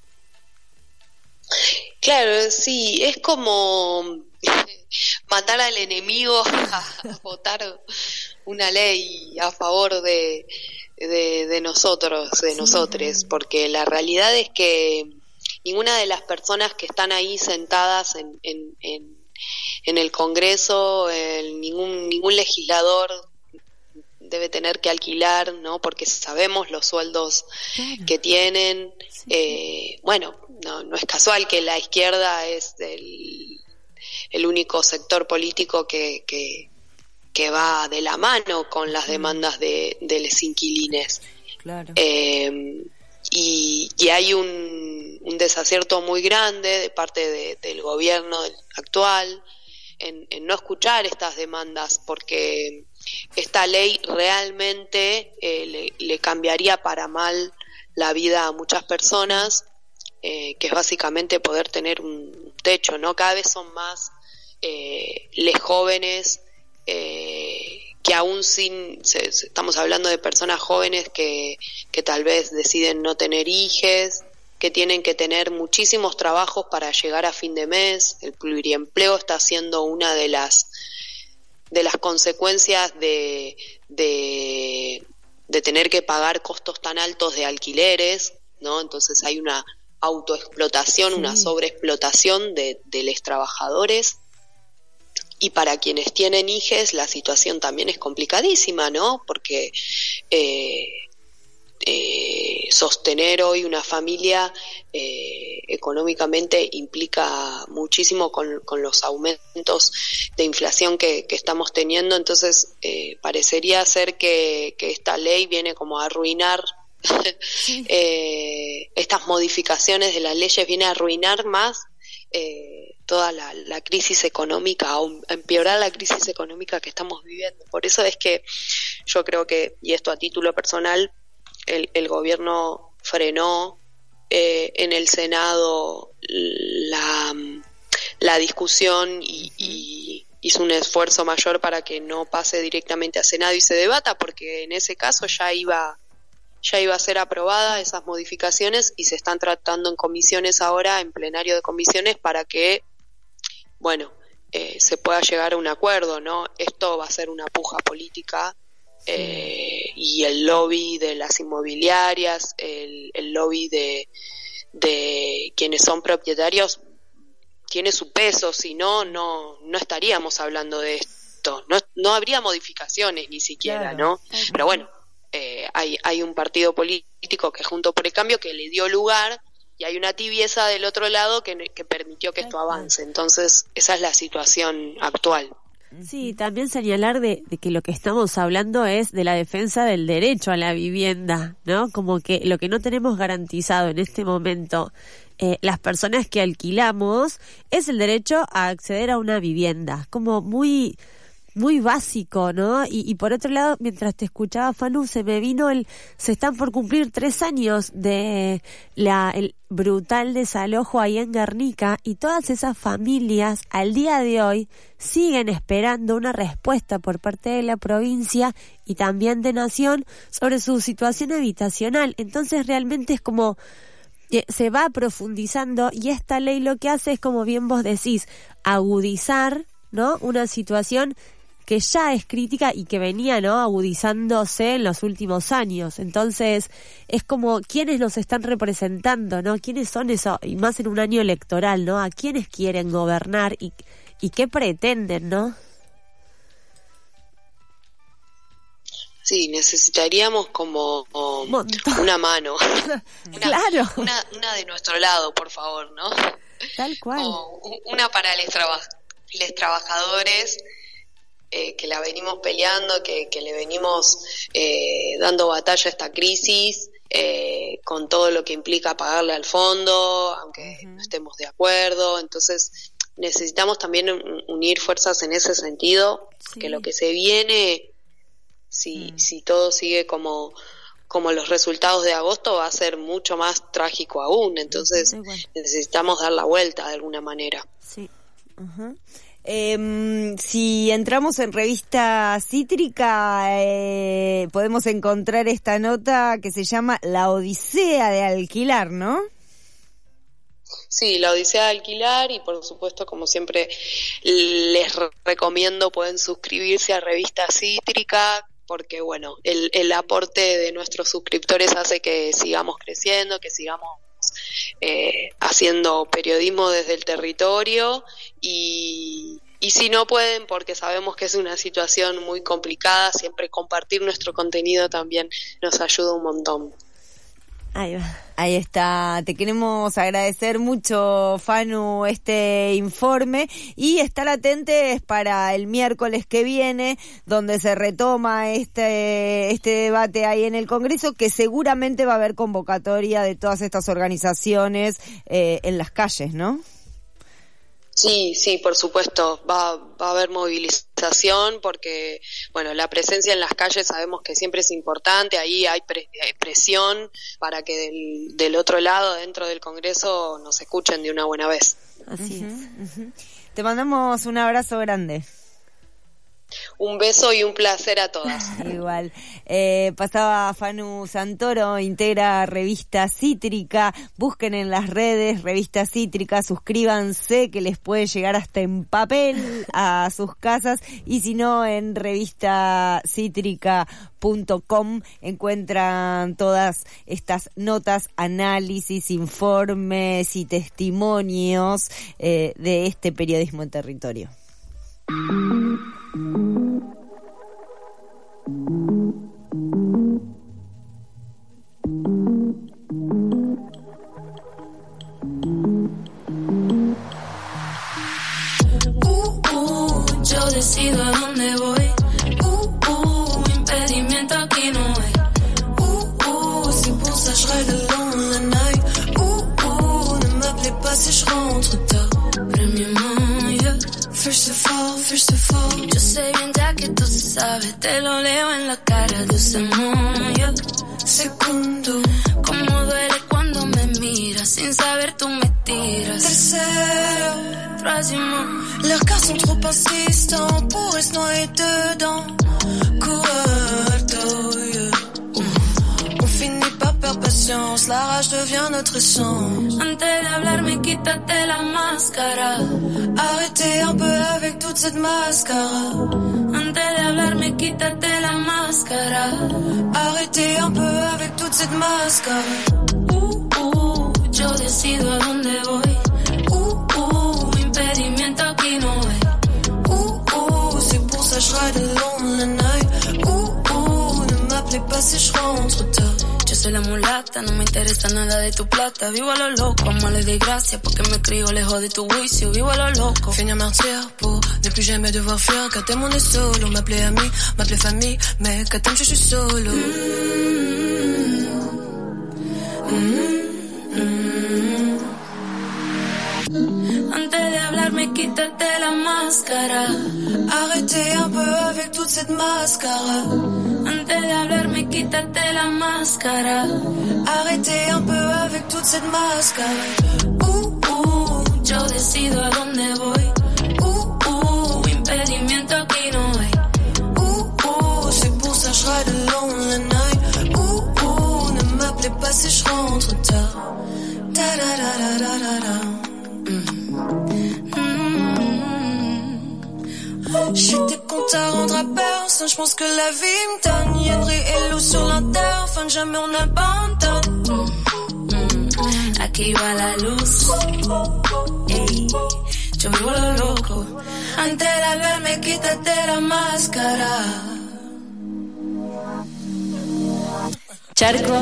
[SPEAKER 1] Claro, sí, es como matar al enemigo a, a votar una ley a favor de, de, de nosotros, de sí. nosotres, porque la realidad es que ninguna de las personas que están ahí sentadas en, en, en, en el Congreso, el, ningún, ningún legislador debe tener que alquilar, ¿no? Porque sabemos los sueldos claro. que tienen. Sí. Eh, bueno, no, no es casual que la izquierda es el, el único sector político que, que, que va de la mano con las demandas de, de los inquilines. Claro. Eh, y, y hay un, un desacierto muy grande de parte de, del gobierno actual en, en no escuchar estas demandas, porque esta ley realmente eh, le, le cambiaría para mal la vida a muchas personas, eh, que es básicamente poder tener un techo, ¿no? Cada vez son más eh, les jóvenes eh, que aún sin, se, se, estamos hablando de personas jóvenes que, que tal vez deciden no tener hijes, que tienen que tener muchísimos trabajos para llegar a fin de mes. El pluriempleo está siendo una de las de las consecuencias de, de, de tener que pagar costos tan altos de alquileres, ¿no? Entonces hay una autoexplotación, sí. una sobreexplotación de, de los trabajadores, y para quienes tienen hijes la situación también es complicadísima, ¿no? Porque eh, eh, sostener hoy una familia eh, económicamente implica muchísimo con, con los aumentos de inflación que, que estamos teniendo. Entonces eh, parecería ser que, que esta ley viene como a arruinar sí. eh, estas modificaciones de las leyes, viene a arruinar más eh, toda la, la crisis económica, a empeorar la crisis económica que estamos viviendo. Por eso es que yo creo que, y esto a título personal, el, el gobierno frenó eh, en el Senado la, la discusión y, y hizo un esfuerzo mayor para que no pase directamente a Senado y se debata, porque en ese caso ya iba ya iba a ser aprobada esas modificaciones y se están tratando en comisiones ahora, en plenario de comisiones, para que, bueno, eh, se pueda llegar a un acuerdo, ¿no? Esto va a ser una puja política eh, y el lobby de las inmobiliarias, el, el lobby de, de quienes son propietarios tiene su peso, si no, no, no estaríamos hablando de esto, no, no habría modificaciones ni siquiera, claro. ¿no? Pero bueno, Eh, hay, hay un partido político que es Juntos por el Cambio que le dio lugar, y hay una tibieza del otro lado que, que permitió que esto avance. Entonces esa es la situación actual.
[SPEAKER 3] Sí, también señalar de, de que lo que estamos hablando es de la defensa del derecho a la vivienda, ¿no? Como que lo que no tenemos garantizado en este momento eh, las personas que alquilamos es el derecho a acceder a una vivienda. Como muy... muy básico, ¿no? Y, y por otro lado, mientras te escuchaba, Fanu, se me vino el... Se están por cumplir tres años de la el brutal desalojo ahí en Guernica, y todas esas familias al día de hoy siguen esperando una respuesta por parte de la provincia y también de Nación sobre su situación habitacional. Entonces realmente es como... se va profundizando, y esta ley lo que hace es, como bien vos decís, agudizar, ¿no? Una situación que ya es crítica y que venía, ¿no?, agudizándose en los últimos años. Entonces, es como quiénes nos están representando, ¿no? ¿Quiénes son eso? Y más en un año electoral, ¿no? ¿A quiénes quieren gobernar y, y qué pretenden, ¿no?
[SPEAKER 1] Sí, necesitaríamos como um, una mano. una,
[SPEAKER 3] claro.
[SPEAKER 1] Una, una de nuestro lado, por favor, ¿no?
[SPEAKER 3] Tal cual.
[SPEAKER 1] O una para los traba- les trabajadores, eh, que la venimos peleando, que, que le venimos eh, dando batalla a esta crisis, eh, con todo lo que implica pagarle al fondo, aunque uh-huh. no estemos de acuerdo. Entonces necesitamos también unir fuerzas en ese sentido, sí. que lo que se viene, si, uh-huh. si todo sigue como... como los resultados de agosto, va a ser mucho más trágico aún. Entonces sí, bueno. necesitamos dar la vuelta de alguna manera.
[SPEAKER 5] Sí. Uh-huh. Eh, si entramos en Revista Cítrica, eh, podemos encontrar esta nota que se llama La Odisea de Alquilar, ¿no?
[SPEAKER 1] Sí, La Odisea de Alquilar, y por supuesto, como siempre, les recomiendo, pueden suscribirse a Revista Cítrica, porque bueno, el, el aporte de nuestros suscriptores hace que sigamos creciendo, que sigamos eh, haciendo periodismo desde el territorio, y, y si no pueden, porque sabemos que es una situación muy complicada, siempre compartir nuestro contenido también nos ayuda un montón.
[SPEAKER 5] Ahí va. Ahí está, te queremos agradecer mucho, Fanu, este informe, y estar atentos para el miércoles que viene, donde se retoma este este debate ahí en el Congreso, que seguramente va a haber convocatoria de todas estas organizaciones eh, en las calles, ¿no?
[SPEAKER 1] Sí, sí, por supuesto, va, va a haber movilización, porque, bueno, la presencia en las calles sabemos que siempre es importante, ahí hay, pre- hay presión para que del, del otro lado, dentro del Congreso, nos escuchen de una buena vez.
[SPEAKER 5] Así uh-huh, es. Uh-huh. Te mandamos un abrazo grande.
[SPEAKER 1] Un beso y un placer a todas.
[SPEAKER 5] Igual. Eh, pasaba Fanu Santoro, integra Revista Cítrica. Busquen en las redes Revista Cítrica, suscríbanse, que les puede llegar hasta en papel a sus casas, y si no, en revista cítrica punto com encuentran todas estas notas, análisis, informes y testimonios eh, de este periodismo en territorio.
[SPEAKER 6] Yo decido a dónde voy. Uh, uh, impedimento aquí no hay. Uh, uh, c'est pour ça je règle long la night. Uh, uh, ne m'appelez pas si je rentre tard. Premièrement, yeah. First of all, first of all, yo sé bien ya que tú sabes, te lo leo en la cara de ese moño. Segundo, cómo duele cuando me miras, sin saber tú me tiras. Tercero, troisièmement, leurs cœurs sont trop insistants, pourraient se noyer dedans. Cuarto, yeah. On finit par perdre patience, la rage devient notre essence. Antes de hablarme, quítate la máscara. Arrêtez un peu avec toute cette máscara. Antes de hablarme, quítate la máscara. Arrêtez un peu avec toute cette máscara. Uh, uh, yo decido a dónde voy. Uh, uh, impedimento aquí no hay. Uh, uh, c'est pour ça je ride alone la night. Uh, uh, ne m'appelez pas si je rentre tard. Yo soy la mulata, no me interesa nada de tu plata. Vivo a lo loco, amo la desgracia, porque me crio lejos de tu juicio. Vivo a lo loco. Finir martyr pour ne plus jamais devoir fuir. Quand t'aimes on est solo, m'appeler ami, m'appeler famille. Mais quand t'aimes je suis solo. Mm-hmm. Mm-hmm. hablarme, quítate la máscara. Arrêtez un peu avec toute cette mascara. Antes de hablarme, quítate la máscara. Arrêtez un peu avec toute cette máscara. Uh, uh, yo decido a dónde voy. Uh, uh, impedimento aquí no hay. Uh, uh, c'est pour ça je ride alone la night. Uh, uh, ne m'appelez pas si je rentre tard. Da da da da da da da. J'étais compte à rendre à personne, je pense que la vie me donne. Yenri et Lou sur l'interphone, jamais on abandonne. Aquí va la luz, ey, yo vivo lo loco. Antes de verme, quítate la máscara.
[SPEAKER 18] Charco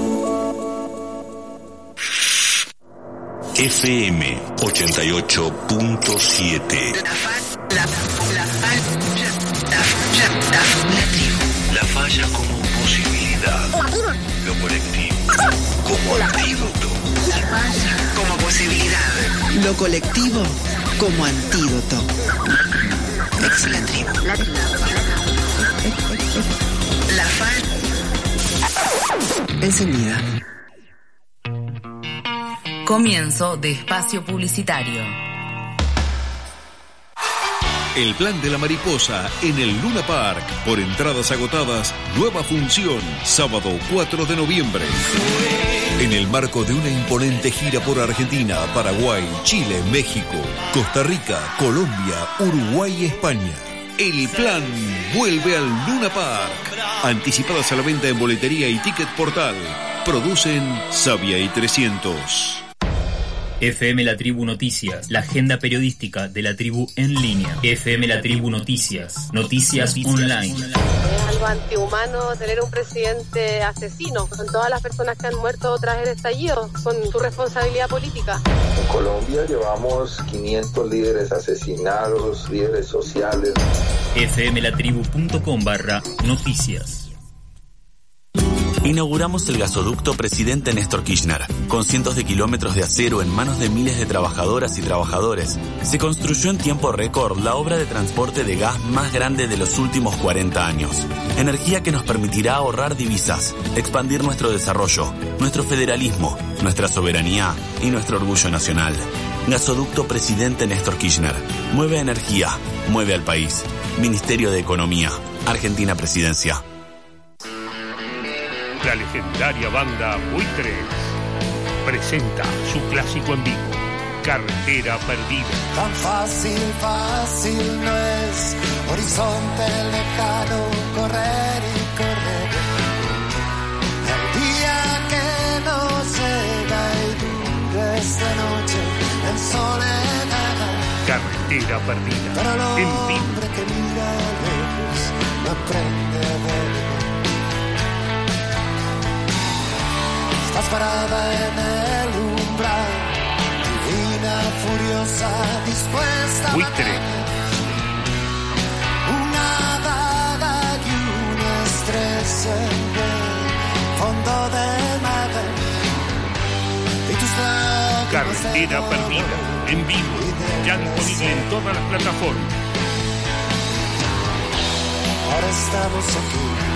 [SPEAKER 29] F M ochenta y ocho punto siete.
[SPEAKER 30] La, la, la, falla, la, falla, la, la tribu.
[SPEAKER 29] La falla como posibilidad. Lo colectivo como antídoto.
[SPEAKER 30] La falla como posibilidad. Lo colectivo como antídoto. Es la tribu. La tribu. La falla. Encendida.
[SPEAKER 23] Comienzo de espacio publicitario.
[SPEAKER 29] El plan de la mariposa en el Luna Park. Por entradas agotadas, nueva función, sábado cuatro de noviembre. En el marco de una imponente gira por Argentina, Paraguay, Chile, México, Costa Rica, Colombia, Uruguay y España. El plan vuelve al Luna Park. Anticipadas a la venta en boletería y ticket portal. Producen Sabia y trescientos.
[SPEAKER 26] F M La Tribu Noticias, la agenda periodística de la tribu en línea. F M La Tribu Noticias, noticias, noticias online.
[SPEAKER 7] Es algo antihumano tener un presidente asesino. Con todas las personas que han muerto tras el estallido, son su responsabilidad política.
[SPEAKER 8] En Colombia llevamos quinientos líderes asesinados, líderes sociales.
[SPEAKER 26] F M La Tribu punto com barra noticias.
[SPEAKER 9] Inauguramos el gasoducto Presidente Néstor Kirchner. Con cientos de kilómetros de acero en manos de miles de trabajadoras y trabajadores, se construyó en tiempo récord la obra de transporte de gas más grande de los últimos cuarenta años. Energía que nos permitirá ahorrar divisas, expandir nuestro desarrollo, nuestro federalismo, nuestra soberanía y nuestro orgullo nacional. Gasoducto Presidente Néstor Kirchner. Mueve energía, mueve al país. Ministerio de Economía. Argentina Presidencia.
[SPEAKER 12] La legendaria banda Buitres presenta su clásico en vivo, Carretera Perdida.
[SPEAKER 10] Tan fácil, fácil no es, horizonte lejano, correr y correr. El día que nos llega y dura esta noche en soledad.
[SPEAKER 12] Carretera Perdida,
[SPEAKER 10] pero el
[SPEAKER 12] en vivo.
[SPEAKER 10] Hombre que mira lejos no aprende a ver. Estás parada en el umbral, divina, furiosa, dispuesta a
[SPEAKER 12] Buitre.
[SPEAKER 10] matar. Una daga y un estrés en el fondo del mar. Y tus lágrimas
[SPEAKER 12] Carretera
[SPEAKER 10] de
[SPEAKER 12] Perdida,
[SPEAKER 10] dolor,
[SPEAKER 12] en vivo, ya disponible en todas las plataformas.
[SPEAKER 10] ahora estamos aquí.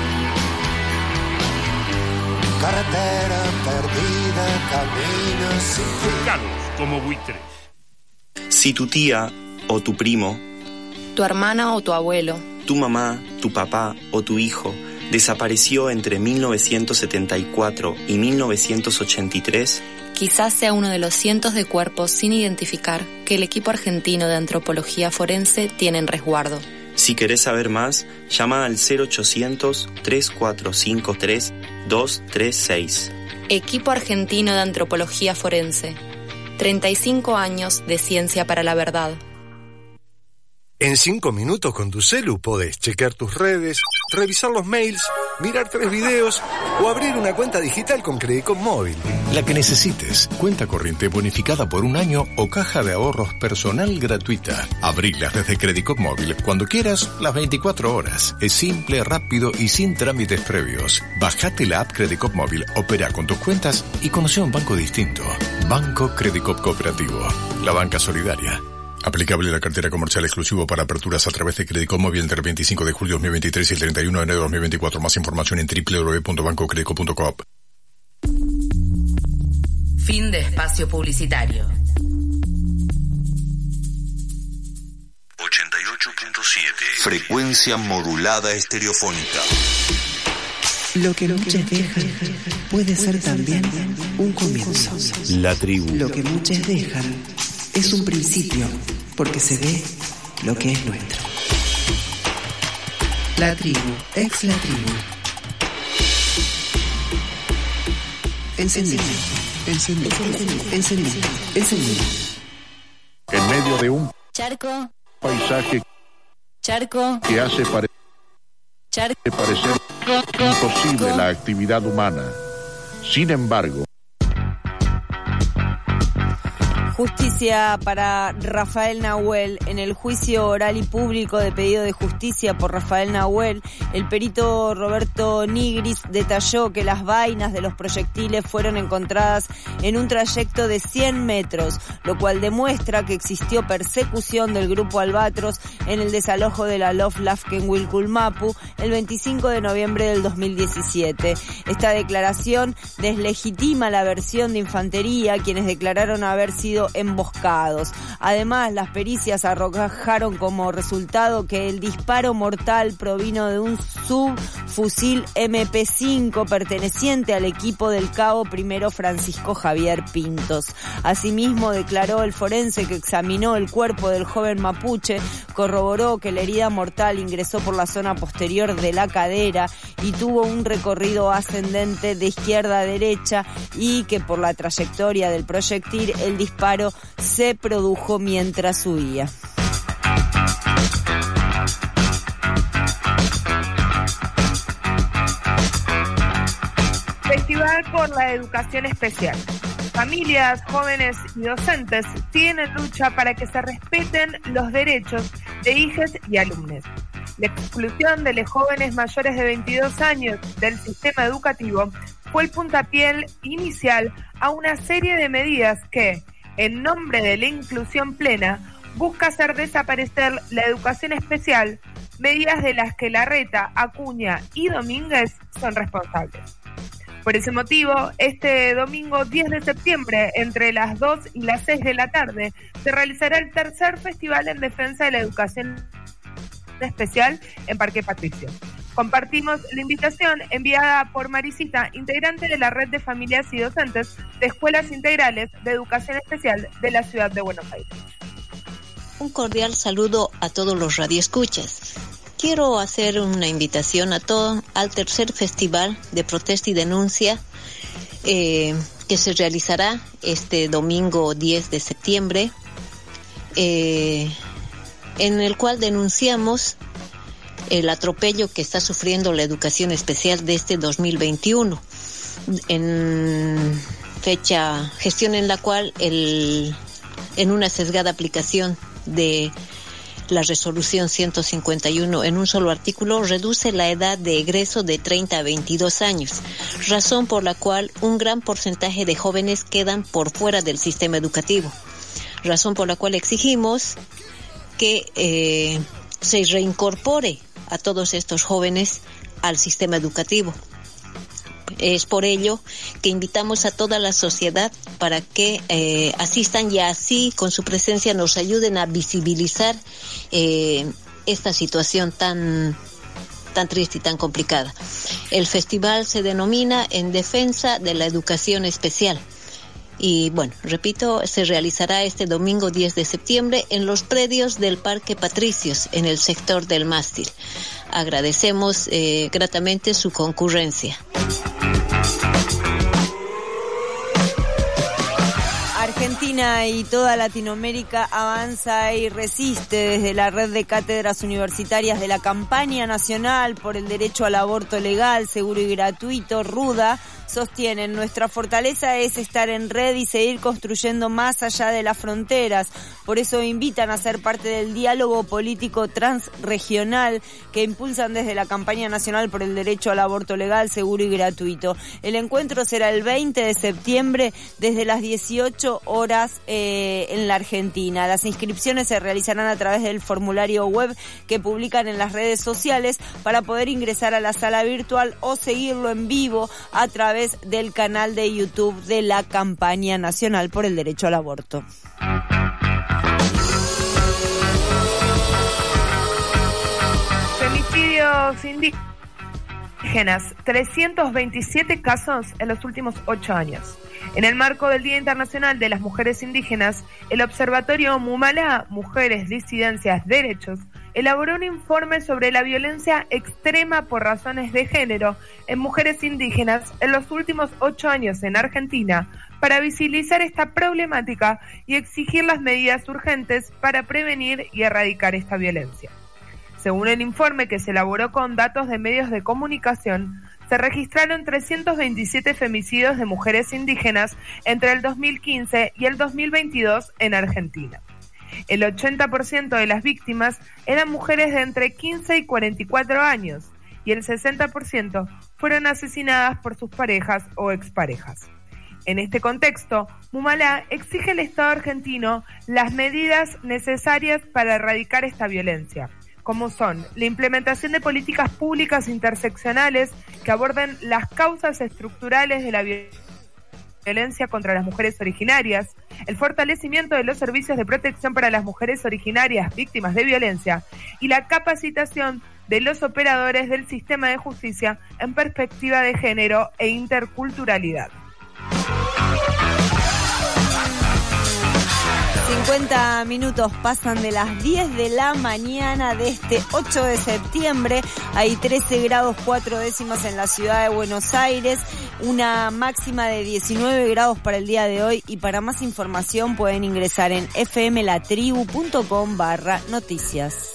[SPEAKER 10] Carretera perdida, camino sin fin.
[SPEAKER 12] Buscados como Buitres.
[SPEAKER 14] Si tu tía o tu primo,
[SPEAKER 15] tu hermana o tu abuelo,
[SPEAKER 14] tu mamá, tu papá o tu hijo desapareció entre mil novecientos setenta y cuatro y mil novecientos ochenta y tres,
[SPEAKER 15] quizás sea uno de los cientos de cuerpos sin identificar que el equipo argentino de antropología forense tiene en resguardo.
[SPEAKER 14] Si querés saber más, llama al cero ochocientos, tres cuatro cinco tres, dos tres seis.
[SPEAKER 15] Equipo argentino de antropología forense. treinta y cinco años de ciencia para la verdad.
[SPEAKER 16] En cinco minutos con tu celu podés chequear tus redes, revisar los mails, mirar tres videos o abrir una cuenta digital con Credicop Móvil.
[SPEAKER 17] La que necesites. Cuenta corriente bonificada por un año o caja de ahorros personal gratuita. Abrilas desde Credicop Móvil cuando quieras, las veinticuatro horas. Es simple, rápido y sin trámites previos. Bajate la app Credicop Móvil, opera con tus cuentas y conoce un banco distinto. Banco Credicop Cooperativo. La banca solidaria. Aplicable la cartera comercial exclusivo para aperturas a través de Crédito Móvil entre el veinticinco de julio de dos mil veintitrés y el treinta y uno de enero de dos mil veinticuatro. Más información en doble u doble u doble u punto banco crédico punto coop.
[SPEAKER 23] Fin de espacio publicitario.
[SPEAKER 29] ochenta y ocho punto siete. Frecuencia modulada estereofónica.
[SPEAKER 30] Lo que muchos dejan puede ser también un comienzo.
[SPEAKER 9] La tribu.
[SPEAKER 30] Lo que muchos dejan es un principio, porque se ve lo que es nuestro. La tribu, ex la tribu. Encendido, encendido, encendido, encendido.
[SPEAKER 11] En medio de un
[SPEAKER 18] Charco.
[SPEAKER 11] paisaje
[SPEAKER 18] Charco.
[SPEAKER 11] que hace pare-
[SPEAKER 18] Charco.
[SPEAKER 11] parecer imposible la actividad humana. Sin embargo,
[SPEAKER 5] Justicia para Rafael Nahuel. En el juicio oral y público de pedido de justicia por Rafael Nahuel, el perito Roberto Nigris detalló que las vainas de los proyectiles fueron encontradas en un trayecto de cien metros, lo cual demuestra que existió persecución del grupo Albatros en el desalojo de la Loflafke en Wilculmapu el veinticinco de noviembre del dos mil diecisiete. Esta declaración deslegitima la versión de infantería, quienes declararon haber sido emboscados. Además, las pericias arrojaron como resultado que el disparo mortal provino de un subfusil eme pe cinco perteneciente al equipo del cabo primero Francisco Javier Pintos. Asimismo, declaró el forense que examinó el cuerpo del joven mapuche, corroboró que la herida mortal ingresó por la zona posterior de la cadera y tuvo un recorrido ascendente de izquierda a derecha, y que por la trayectoria del proyectil el disparo se produjo mientras huía.
[SPEAKER 4] Festival por la Educación Especial. Familias, jóvenes y docentes siguen en lucha para que se respeten los derechos de hijos y alumnos. La exclusión de los jóvenes mayores de veintidós años del sistema educativo fue el puntapié inicial a una serie de medidas que, en nombre de la inclusión plena, busca hacer desaparecer la educación especial, medidas de las que Larreta, Acuña y Domínguez son responsables. Por ese motivo, este domingo diez de septiembre, entre las dos y las seis de la tarde, se realizará el tercer festival en defensa de la educación especial en Parque Patricio. Compartimos la invitación enviada por Marisita, integrante de la Red de Familias y Docentes de Escuelas Integrales de Educación Especial de la Ciudad de Buenos Aires.
[SPEAKER 13] Un cordial saludo a todos los radioescuchas. Quiero hacer una invitación a todos al tercer festival de protesta y denuncia eh, que se realizará este domingo diez de septiembre, eh, en el cual denunciamos el atropello que está sufriendo la educación especial de este dos mil veintiuno, en fecha, gestión en la cual el, en una sesgada aplicación de la resolución ciento cincuenta y uno en un solo artículo reduce la edad de egreso de treinta a veintidós años, razón por la cual un gran porcentaje de jóvenes quedan por fuera del sistema educativo, razón por la cual exigimos que eh, se reincorpore a todos estos jóvenes al sistema educativo. Es por ello que invitamos a toda la sociedad para que eh, asistan y así con su presencia nos ayuden a visibilizar eh, esta situación tan, tan triste y tan complicada. El festival se denomina En Defensa de la Educación Especial. Y bueno, repito, se realizará este domingo diez de septiembre en los predios del Parque Patricios, en el sector del Mástil. Agradecemos eh, gratamente su concurrencia.
[SPEAKER 5] Argentina y toda Latinoamérica avanza y resiste desde la red de cátedras universitarias de la Campaña Nacional por el Derecho al Aborto Legal, Seguro y Gratuito, RUDA. sostienen: nuestra fortaleza es estar en red y seguir construyendo más allá de las fronteras. Por eso invitan a ser parte del diálogo político transregional que impulsan desde la campaña nacional por el derecho al aborto legal, seguro y gratuito. El encuentro será el veinte de septiembre desde las dieciocho horas eh, en la Argentina. Las inscripciones se realizarán a través del formulario web que publican en las redes sociales para poder ingresar a la sala virtual o seguirlo en vivo a través del canal de YouTube de la campaña nacional por el derecho al aborto.
[SPEAKER 4] Femicidios indígenas, trescientos veintisiete casos en los últimos ocho años. En el marco del Día Internacional de las Mujeres Indígenas, el Observatorio Mumalá, Mujeres, Disidencias, Derechos, elaboró un informe sobre la violencia extrema por razones de género en mujeres indígenas en los últimos ocho años en Argentina, para visibilizar esta problemática y exigir las medidas urgentes para prevenir y erradicar esta violencia. Según el informe, que se elaboró con datos de medios de comunicación, se registraron trescientos veintisiete femicidios de mujeres indígenas entre el dos mil quince y el dos mil veintidós en Argentina. El ochenta por ciento de las víctimas eran mujeres de entre quince y cuarenta y cuatro años y el sesenta por ciento fueron asesinadas por sus parejas o exparejas. En este contexto, Mumalá exige al Estado argentino las medidas necesarias para erradicar esta violencia, como son la implementación de políticas públicas interseccionales que aborden las causas estructurales de la violencia contra las mujeres originarias, el fortalecimiento de los servicios de protección para las mujeres originarias víctimas de violencia y la capacitación de los operadores del sistema de justicia en perspectiva de género e interculturalidad.
[SPEAKER 5] cincuenta minutos pasan de las diez de la mañana de este ocho de septiembre. Hay trece grados cuatro décimas en la ciudad de Buenos Aires, una máxima de diecinueve grados para el día de hoy, y para más información pueden ingresar en fmlatribu.com barra noticias.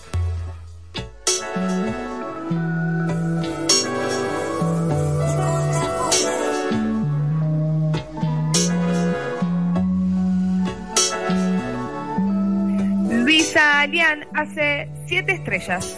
[SPEAKER 4] Luisa Alián hace siete estrellas.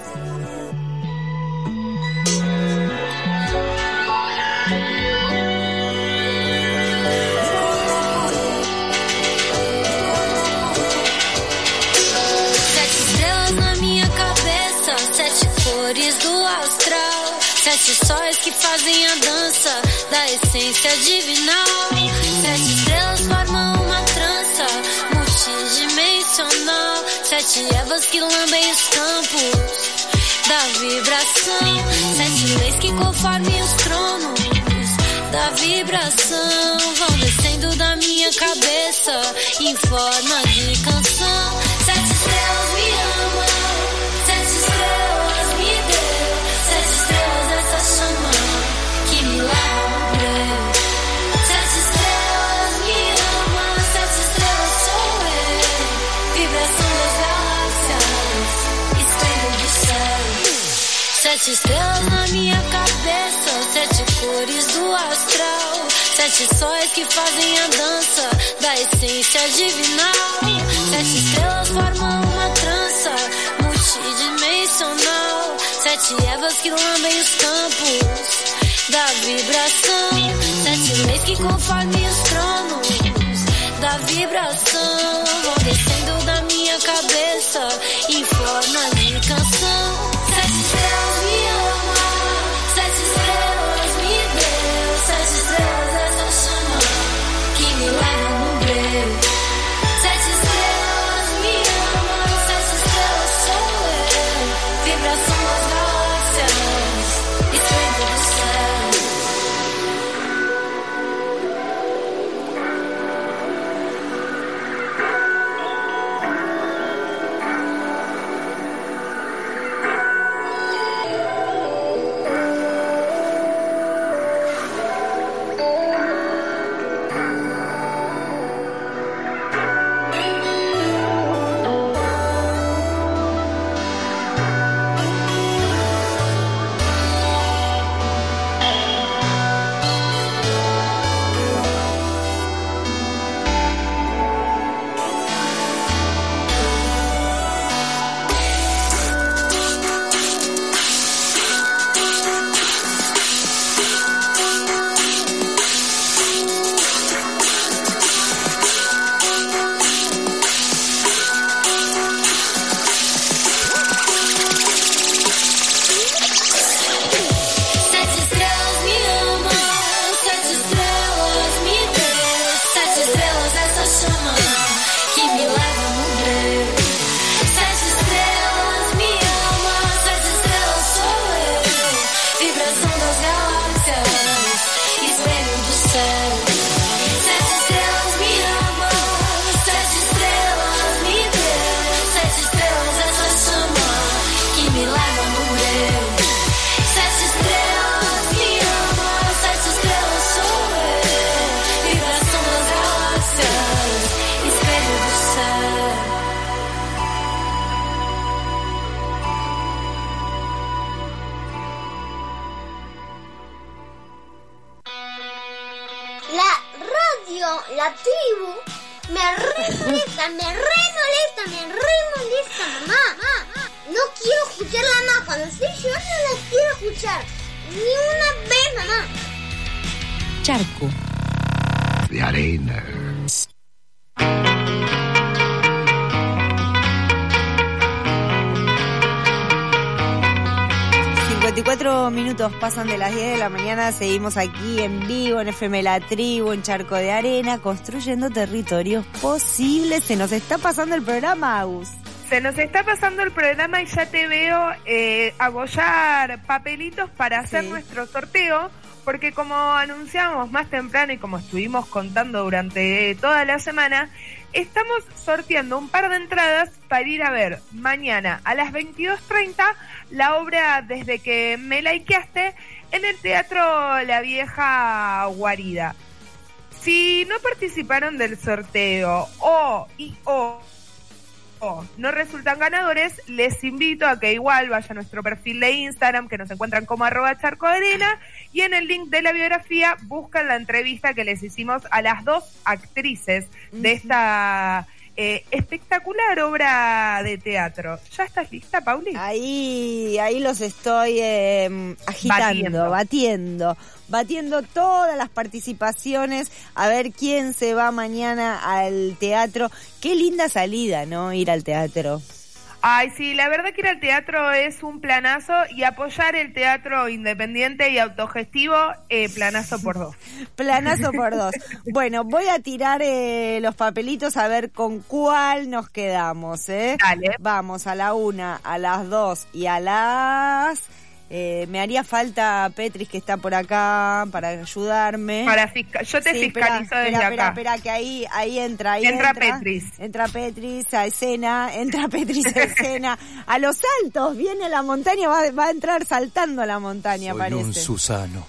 [SPEAKER 6] Sete estrelas na minha cabeça, sete cores do astral, sete sóis que fazem a dança da essência divinal. Sete estrelas formam uma trança multidimensional, sete Evas que lambem os campos da vibração, sete leis que conformem os tronos da vibração vão descendo da minha cabeça em forma de canção. Sete estrelas me amam, sete estrelas me deu, sete estrelas essa chama que me leva no breu. Sete estrelas me amam, sete estrelas sou eu, vibração das galáxias, estrela do céu. Sete estrelas na minha cabeça, sete cores do astral, sete sóis que fazem a dança da essência divinal. Sete estrelas formam uma trança multidimensional, sete Evas que lambem os campos da vibração, sete leis que conformem os tronos da vibração vão descendo da minha cabeça em forma de canção. Sete estrelas me amam, sete estrelas me deu, sete estrelas essa chama que me leva no breu. Sete estrelas me amam, sete estrelas sou eu, vibração das galáxias, estrela do céu. vibração das galáxias, espelho do céu. Sete estrelas me amam, sete estrelas me deu, sete estrelas essa chama que me leva no breu. Sete estrelas me amam, sete estrelas sou eu, vibração das galáxias, espelho do céu.
[SPEAKER 2] La radio, la tribu, me re molesta, me re molesta, me re molesta, mamá. No quiero escucharla más, cuando estoy llorando no la quiero escuchar, ni una vez, mamá.
[SPEAKER 5] Charco
[SPEAKER 11] de arena.
[SPEAKER 5] cincuenta y cuatro minutos pasan de las diez de la mañana, seguimos aquí en vivo en F M La Tribu, en Charco de Arena, construyendo territorios posibles. Se nos está pasando el programa, Agus.
[SPEAKER 4] Se nos está pasando el programa y ya te veo eh, abollar papelitos para hacer sí. nuestro sorteo, porque como anunciamos más temprano y como estuvimos contando durante toda la semana, estamos sorteando un par de entradas para ir a ver mañana a las veintidós treinta la obra Desde que me likeaste en el Teatro La Vieja Guarida. Si no participaron del sorteo o y o, o no resultan ganadores, les invito a que igual vayan a nuestro perfil de Instagram, que nos encuentran como arroba charco de arena, y en el link de la biografía buscan la entrevista que les hicimos a las dos actrices de esta eh, espectacular obra de teatro. ¿Ya estás lista, Pauli?
[SPEAKER 5] Ahí, ahí los estoy eh, agitando, batiendo. batiendo, batiendo todas las participaciones, a ver quién se va mañana al teatro. Qué linda salida, ¿no? Ir al teatro.
[SPEAKER 4] Ay, sí, la verdad que ir al teatro es un planazo, y apoyar el teatro independiente y autogestivo, eh, planazo por dos.
[SPEAKER 5] Planazo por dos. Bueno, voy a tirar eh, los papelitos a ver con cuál nos quedamos, ¿eh?
[SPEAKER 4] Dale.
[SPEAKER 5] Vamos, a la una, a las dos y a las... Eh, me haría falta Petris, que está por acá para ayudarme.
[SPEAKER 4] Para fisca- yo te
[SPEAKER 5] sí,
[SPEAKER 4] fiscalizo
[SPEAKER 5] espera,
[SPEAKER 4] desde
[SPEAKER 5] espera,
[SPEAKER 4] acá.
[SPEAKER 5] Espera, espera, que ahí, ahí entra, ahí
[SPEAKER 4] entra.
[SPEAKER 5] Entra
[SPEAKER 4] Petris.
[SPEAKER 5] Entra Petris a escena, entra Petris a escena. A los saltos, viene la montaña, va, va a entrar saltando a la montaña,
[SPEAKER 16] Soy
[SPEAKER 5] parece.
[SPEAKER 16] un Susano.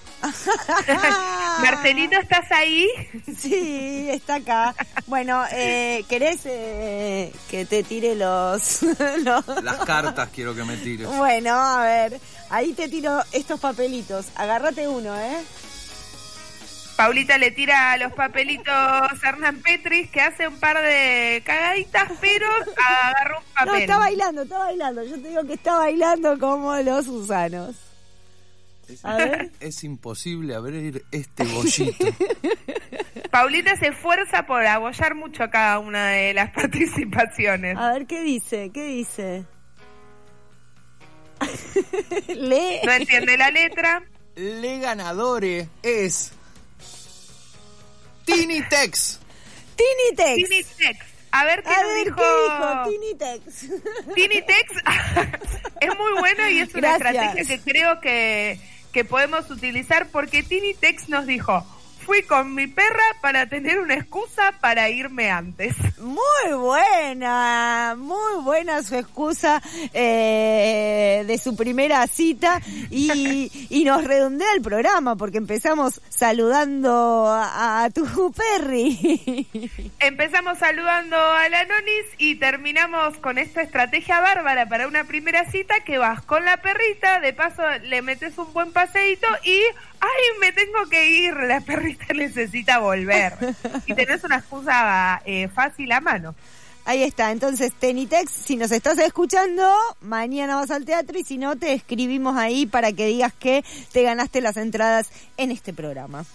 [SPEAKER 4] Marcelito, ¿estás ahí?
[SPEAKER 5] Sí, está acá. Bueno, eh, ¿querés eh, que te tire los, los...
[SPEAKER 3] Las cartas quiero que me tires.
[SPEAKER 5] Bueno, a ver, ahí te tiro estos papelitos. Agárrate uno, ¿eh?
[SPEAKER 4] Paulita le tira los papelitos a Hernán Petris, que hace un par de cagaditas, pero agarró un papel.
[SPEAKER 5] No, está bailando, está bailando. Yo te digo que está bailando como los Susanos.
[SPEAKER 3] Es,
[SPEAKER 5] a ver.
[SPEAKER 3] Es imposible abrir este bollito.
[SPEAKER 4] Paulita se esfuerza por abollar mucho a cada una de las participaciones.
[SPEAKER 5] A ver, ¿qué dice? ¿Qué dice? Lee.
[SPEAKER 4] No entiende la letra.
[SPEAKER 3] Le ganadores es... Tinitex.
[SPEAKER 5] Tinitex.
[SPEAKER 4] Tinitex. A ver qué
[SPEAKER 5] a
[SPEAKER 4] nos
[SPEAKER 5] ver,
[SPEAKER 4] dijo.
[SPEAKER 5] ¿qué dijo? Tinitex.
[SPEAKER 4] Tinitex es muy bueno y es una
[SPEAKER 5] Gracias.
[SPEAKER 4] estrategia que creo que, que podemos utilizar, porque Tinitex nos dijo: fui con mi perra para tener una excusa para irme antes.
[SPEAKER 5] Muy buena, muy buena su excusa eh, de su primera cita, y, y nos redondea el programa porque empezamos saludando a, a tu perri.
[SPEAKER 4] Empezamos saludando a la Nonis y terminamos con esta estrategia bárbara para una primera cita, que vas con la perrita, de paso le metes un buen paseíto y... ¡ay, me tengo que ir! La perrita necesita volver. Y tenés una excusa eh, fácil a mano.
[SPEAKER 5] Ahí está, entonces Tinitex, si nos estás escuchando, mañana vas al teatro, y si no, te escribimos ahí para que digas que te ganaste las entradas en este programa.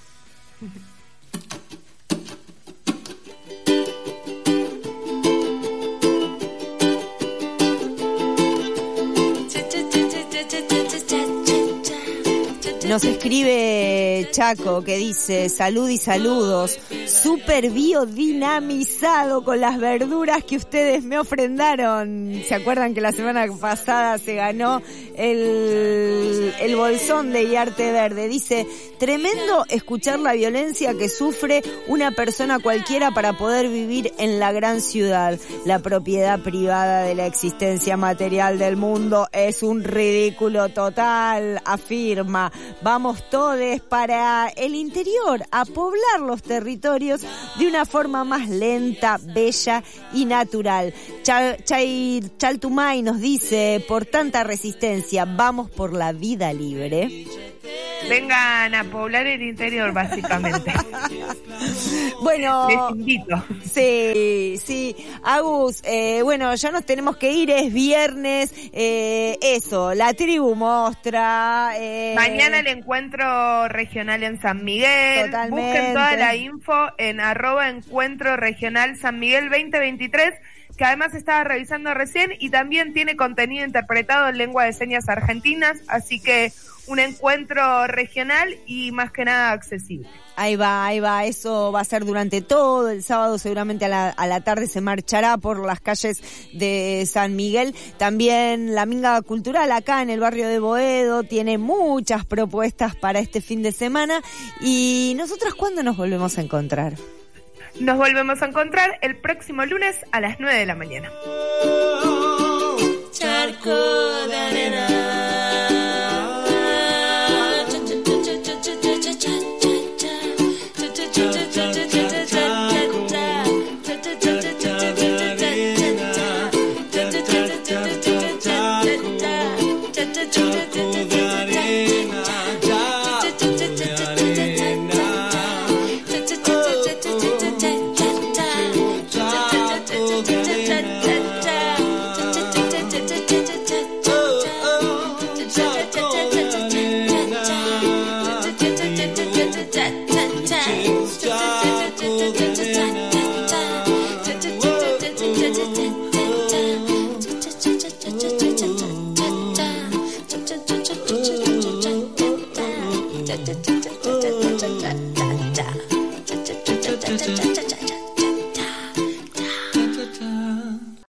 [SPEAKER 5] Nos escribe Chaco que dice, salud y saludos, súper biodinamizado con las verduras que ustedes me ofrendaron. ¿Se acuerdan que la semana pasada se ganó el, el bolsón de Iarte Verde? Dice, tremendo escuchar la violencia que sufre una persona cualquiera para poder vivir en la gran ciudad. La propiedad privada de la existencia material del mundo es un ridículo total, afirma. Vamos todos para el interior a poblar los territorios de una forma más lenta, bella y natural. Chal, Chal, Chaltumay nos dice, por tanta resistencia, vamos por la vida libre.
[SPEAKER 4] Vengan a poblar el interior, básicamente.
[SPEAKER 5] Bueno,
[SPEAKER 4] les invito.
[SPEAKER 5] Sí, sí. Agus, eh, bueno, ya nos tenemos que ir, es viernes. Eh, eso, la tribu mostra. Eh,
[SPEAKER 4] Mañana el encuentro regional en San Miguel.
[SPEAKER 5] Totalmente.
[SPEAKER 4] Busquen toda la info en arroba encuentro regional San Miguel veinte veintitrés, que además estaba revisando recién y también tiene contenido interpretado en lengua de señas argentinas, así que un encuentro regional y más que nada accesible.
[SPEAKER 5] Ahí va, ahí va, eso va a ser durante todo el sábado, seguramente a la, a la tarde se marchará por las calles de San Miguel. También la Minga Cultural acá en el barrio de Boedo tiene muchas propuestas para este fin de semana. ¿Y nosotros cuándo nos volvemos a encontrar?
[SPEAKER 4] Nos volvemos a encontrar el próximo lunes a las nueve de la mañana.
[SPEAKER 6] Charco de arena.